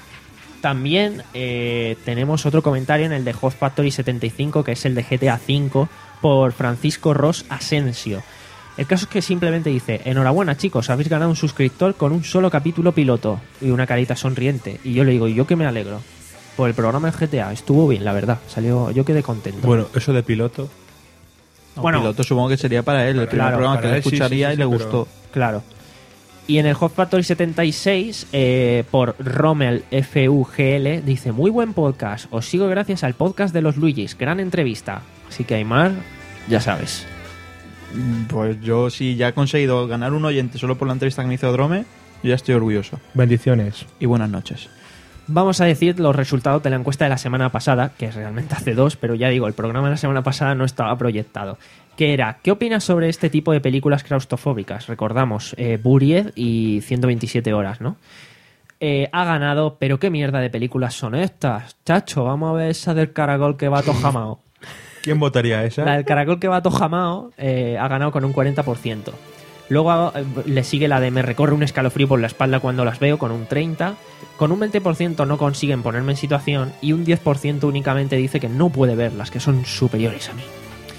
También eh, tenemos otro comentario en el de Hot Factory setenta y cinco, que es el de G T A cinco, por Francisco Ross Asensio. El caso es que simplemente dice, enhorabuena chicos, habéis ganado un suscriptor con un solo capítulo piloto, y una carita sonriente. Y yo le digo, ¿y yo que me alegro? Por el programa de G T A, estuvo bien, la verdad, salió, yo quedé contento. Bueno, eso de piloto. No, Bueno, piloto supongo que sería para él, el Para- primer claro, programa para que él, sí, escucharía sí, sí, y le sí, pero- gustó. Claro. Y en el Hot Factory setenta y seis, eh, por Rommel F U G L, dice, muy buen podcast, os sigo gracias al podcast de los Luigis, gran entrevista. Así que Aymar, ya sabes. Pues yo, si ya he conseguido ganar un oyente solo por la entrevista que me hizo Drome, yo ya estoy orgulloso. Bendiciones. Y buenas noches. Vamos a decir los resultados de la encuesta de la semana pasada, que es realmente hace dos, pero ya digo, el programa de la semana pasada no estaba proyectado. Que era, ¿qué opinas sobre este tipo de películas claustrofóbicas? Recordamos, eh, Buried y ciento veintisiete horas, ¿no? Eh, ha ganado, pero qué mierda de películas son estas, chacho, vamos a ver esa del caracol que va tojamao. ¿Quién votaría esa? La del caracol que va tojamao eh, ha ganado con un cuarenta por ciento. Luego eh, le sigue la de me recorre un escalofrío por la espalda cuando las veo con un treinta por ciento. Con un veinte por ciento no consiguen ponerme en situación y un diez por ciento únicamente dice que no puede verlas, que son superiores a mí.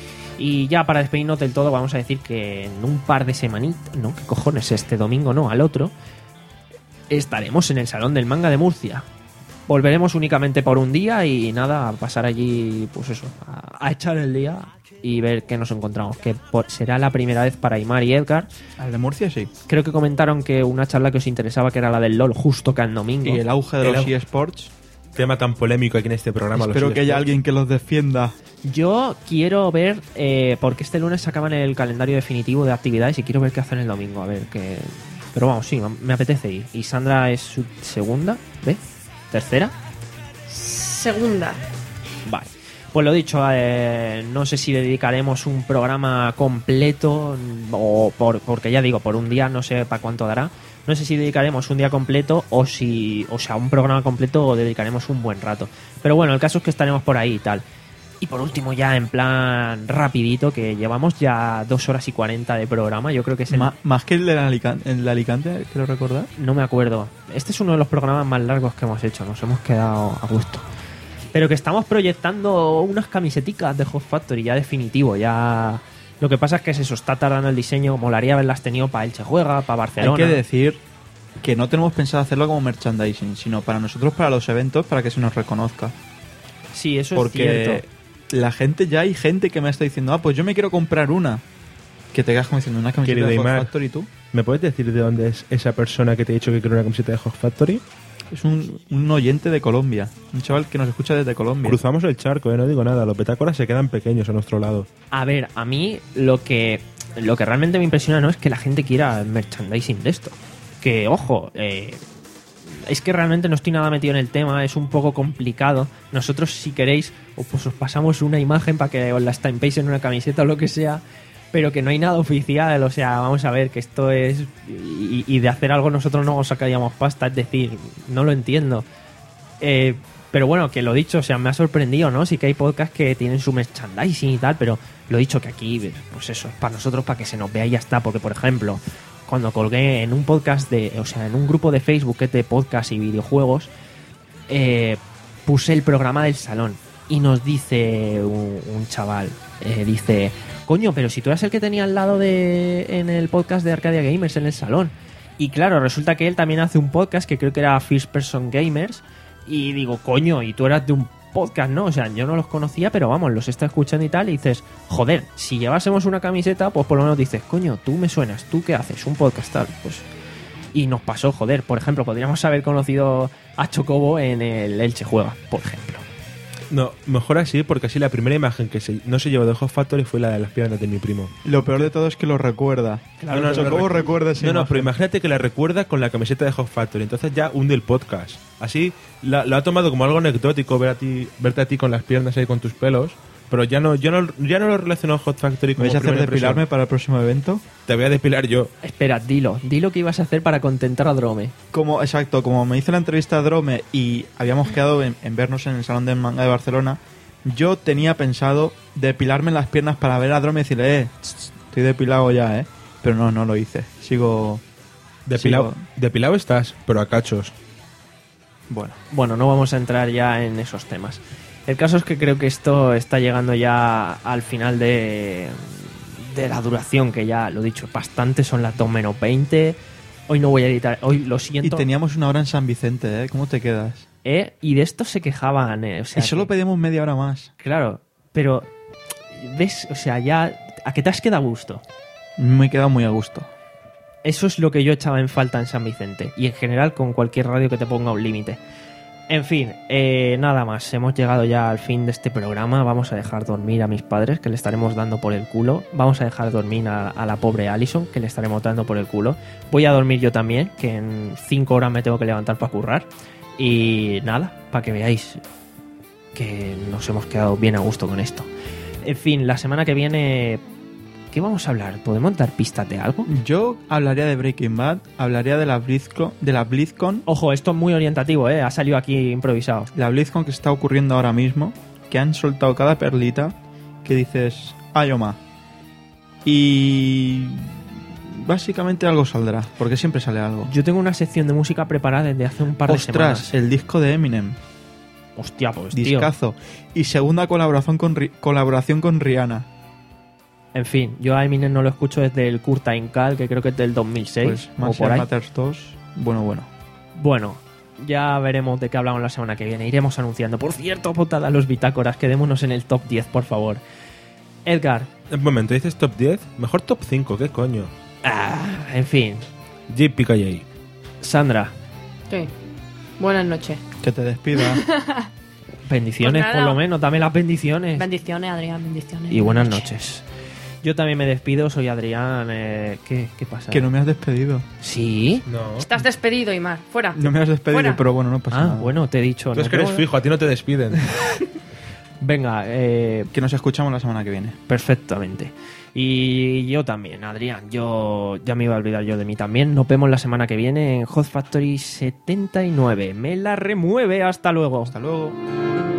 Y ya para despedirnos del todo vamos a decir que en un par de semanitas, no, ¿qué cojones? Este domingo no, al otro, estaremos en el Salón del Manga de Murcia. volveremos únicamente por un día y nada, a pasar allí, pues eso, a, a echar el día y ver qué nos encontramos. Que por- será la primera vez para Aimar y Edgar. Al de Murcia sí. Creo que comentaron que una charla que os interesaba, que era la del LOL, justo que el domingo. Y el auge de El los au- eSports. Tema tan polémico aquí en este programa. los Espero que haya eSports. alguien que los defienda. Yo quiero ver, eh, porque este lunes sacaban el calendario definitivo de actividades y quiero ver qué hacen el domingo, a ver qué... Pero vamos, sí, me apetece ir. Y Sandra es su segunda, ¿ve? ¿Tercera? Segunda. Vale. Pues lo dicho, eh, no sé si dedicaremos un programa completo o por, porque ya digo, por un día no sé para cuánto dará. No sé si dedicaremos un día completo o si, o sea, un programa completo o dedicaremos un buen rato. Pero bueno, el caso es que estaremos por ahí y tal. Y por último ya en plan rapidito, que llevamos ya dos horas y cuarenta de programa, yo creo que es el... Ma- más que el de Alicante, el de Alicante, quiero recordar. No me acuerdo. Este es uno de los programas más largos que hemos hecho. Nos hemos quedado a gusto. Pero que estamos proyectando unas camiseticas de Hot Factory ya definitivo. Ya. Lo que pasa es que es eso. Está tardando el diseño. Molaría haberlas tenido para Elche Juega, para Barcelona. Hay que decir que no tenemos pensado hacerlo como merchandising, sino para nosotros, para los eventos, para que se nos reconozca. Sí, eso es Porque cierto. la gente, ya hay gente que me está diciendo, ah, pues yo me quiero comprar una. Que te quedas como diciendo una camiseta Querido de Hot Aimar. Factory, tú. ¿Me puedes decir de dónde es esa persona que te ha dicho que quiere una camiseta de Hot Factory? Es un, un oyente de Colombia. Un chaval que nos escucha desde Colombia. Cruzamos el charco, eh, no digo nada. Los petácoras se quedan pequeños a nuestro lado. A ver, a mí lo que lo que realmente me impresiona no es que la gente quiera merchandising de esto. Que, ojo, eh, es que realmente no estoy nada metido en el tema, es un poco complicado. Nosotros, si queréis, o pues os pasamos una imagen para que os la estampéis en una camiseta o lo que sea, pero que no hay nada oficial. O sea, vamos a ver que esto es... Y, y de hacer algo nosotros no sacaríamos pasta, es decir, no lo entiendo. Eh, pero bueno, que lo dicho, o sea, me ha sorprendido, ¿no? Sí que hay podcasts que tienen su merchandising y tal, pero lo dicho que aquí, pues eso, es para nosotros, para que se nos vea y ya está. Porque, por ejemplo, cuando colgué en un podcast de... O sea, en un grupo de Facebook que es de podcast y videojuegos, eh, puse el programa del salón y nos dice un, un chaval, eh, dice... Coño, pero si tú eras el que tenía al lado de en el podcast de Arcadia Gamers en el salón. Y claro, resulta que él también hace un podcast que creo que era First Person Gamers. Y digo, coño, y tú eras de un podcast, ¿no? O sea, yo no los conocía, pero vamos, los está escuchando y tal. Y dices, joder, si llevásemos una camiseta, pues por lo menos dices, coño, tú me suenas, ¿tú qué haces? Un podcast tal, pues... Y nos pasó, joder, por ejemplo, podríamos haber conocido a Chocobo en el Elche Juega, por ejemplo. No, mejor así, porque así la primera imagen que se- no se llevó de Hot Factory fue la de las piernas de mi primo. Lo peor de todo es que lo recuerda. Claro, no, no, ¿Cómo no, recuerda esa No, no, imagen? pero imagínate que la recuerda con la camiseta de Hot Factory. Entonces ya hunde el podcast. Así la- lo ha tomado como algo anecdótico ver a ti, verte a ti con las piernas ahí con tus pelos. Pero ya no, yo no, ya no lo relaciono a Hot Factory ¿Me como vais a hacer primera impresión. depilarme para el próximo evento? Te voy a depilar yo. Espera, dilo, dilo que ibas a hacer para contentar a Drome. Como, exacto, como me hizo la entrevista a Drome y habíamos quedado en, en vernos en el Salón del Manga de Barcelona, yo tenía pensado depilarme las piernas para ver a Drome y decirle, eh, tss, tss, estoy depilado ya, eh. Pero no, no lo hice. Sigo... Depilado, sigo- depilado estás, pero a cachos. Bueno, Bueno, no vamos a entrar ya en esos temas. El caso es que creo que esto está llegando ya al final de, de la duración, que ya lo he dicho, bastante, son las dos menos veinte. Hoy no voy a editar, hoy lo y siento. teníamos una hora en San Vicente, eh. ¿Cómo te quedas? ¿Eh? Y de esto se quejaban, eh, o sea y solo que- pedimos media hora más. Claro, pero... ¿Ves? O sea, ya... ¿A qué te has quedado a gusto? Me he quedado muy a gusto. Eso es lo que yo echaba en falta en San Vicente. Y en general con cualquier radio que te ponga un límite. En fin, eh, nada más. Hemos llegado ya al fin de este programa. Vamos a dejar dormir a mis padres, que le estaremos dando por el culo. Vamos a dejar dormir a, a la pobre Alison, que le estaremos dando por el culo. Voy a dormir yo también, que en cinco horas me tengo que levantar para currar. Y nada, para que veáis que nos hemos quedado bien a gusto con esto. En fin, la semana que viene... ¿Qué vamos a hablar? ¿Podemos dar pistas de algo? Yo hablaría de Breaking Bad, hablaría de la BlizzCon, de la BlizzCon, Ojo, esto es muy orientativo, ¿eh? Ha salido aquí improvisado. la BlizzCon que está ocurriendo ahora mismo, que han soltado cada perlita, que dices, ay, oma. Y básicamente algo saldrá, porque siempre sale algo. Yo tengo una sección de música preparada desde hace un par de Ostras, semanas. el disco de Eminem, Hostia, pues tío. discazo. Y segunda colaboración con, Ri- colaboración con Rihanna. En fin, yo a Eminem no lo escucho desde el Curtain Call, que creo que es del dos mil seis. Pues o Martial por ahí. Matters dos, bueno, bueno. Bueno, ya veremos de qué hablamos la semana que viene. Iremos anunciando. Por cierto, putada los bitácoras, quedémonos en el top diez, por favor. Edgar. Un momento, ¿dices top diez? Mejor top cinco, ¿qué coño? Ah, en fin. J P K J. Sandra. Sí. Buenas noches. Que te despida. Bendiciones, Pues por nada. lo menos. Dame las bendiciones. Bendiciones, Adrián, bendiciones. Y buenas noches. Yo también me despido, soy Adrián. Eh, ¿qué, ¿Qué pasa? Que no me has despedido. ¿Sí? No. Estás despedido, Imar. Fuera. No me has despedido, Fuera. pero bueno, no pasa Ah, nada. bueno, te he dicho. Tú es no que eres tengo- fijo, a ti no te despiden. Venga, eh, Que nos escuchamos la semana que viene. perfectamente. Y yo también, Adrián. Yo ya me iba a olvidar yo de mí también. Nos vemos la semana que viene en Hot Factory setenta y nueve. Me la remueve. Hasta luego. Hasta luego.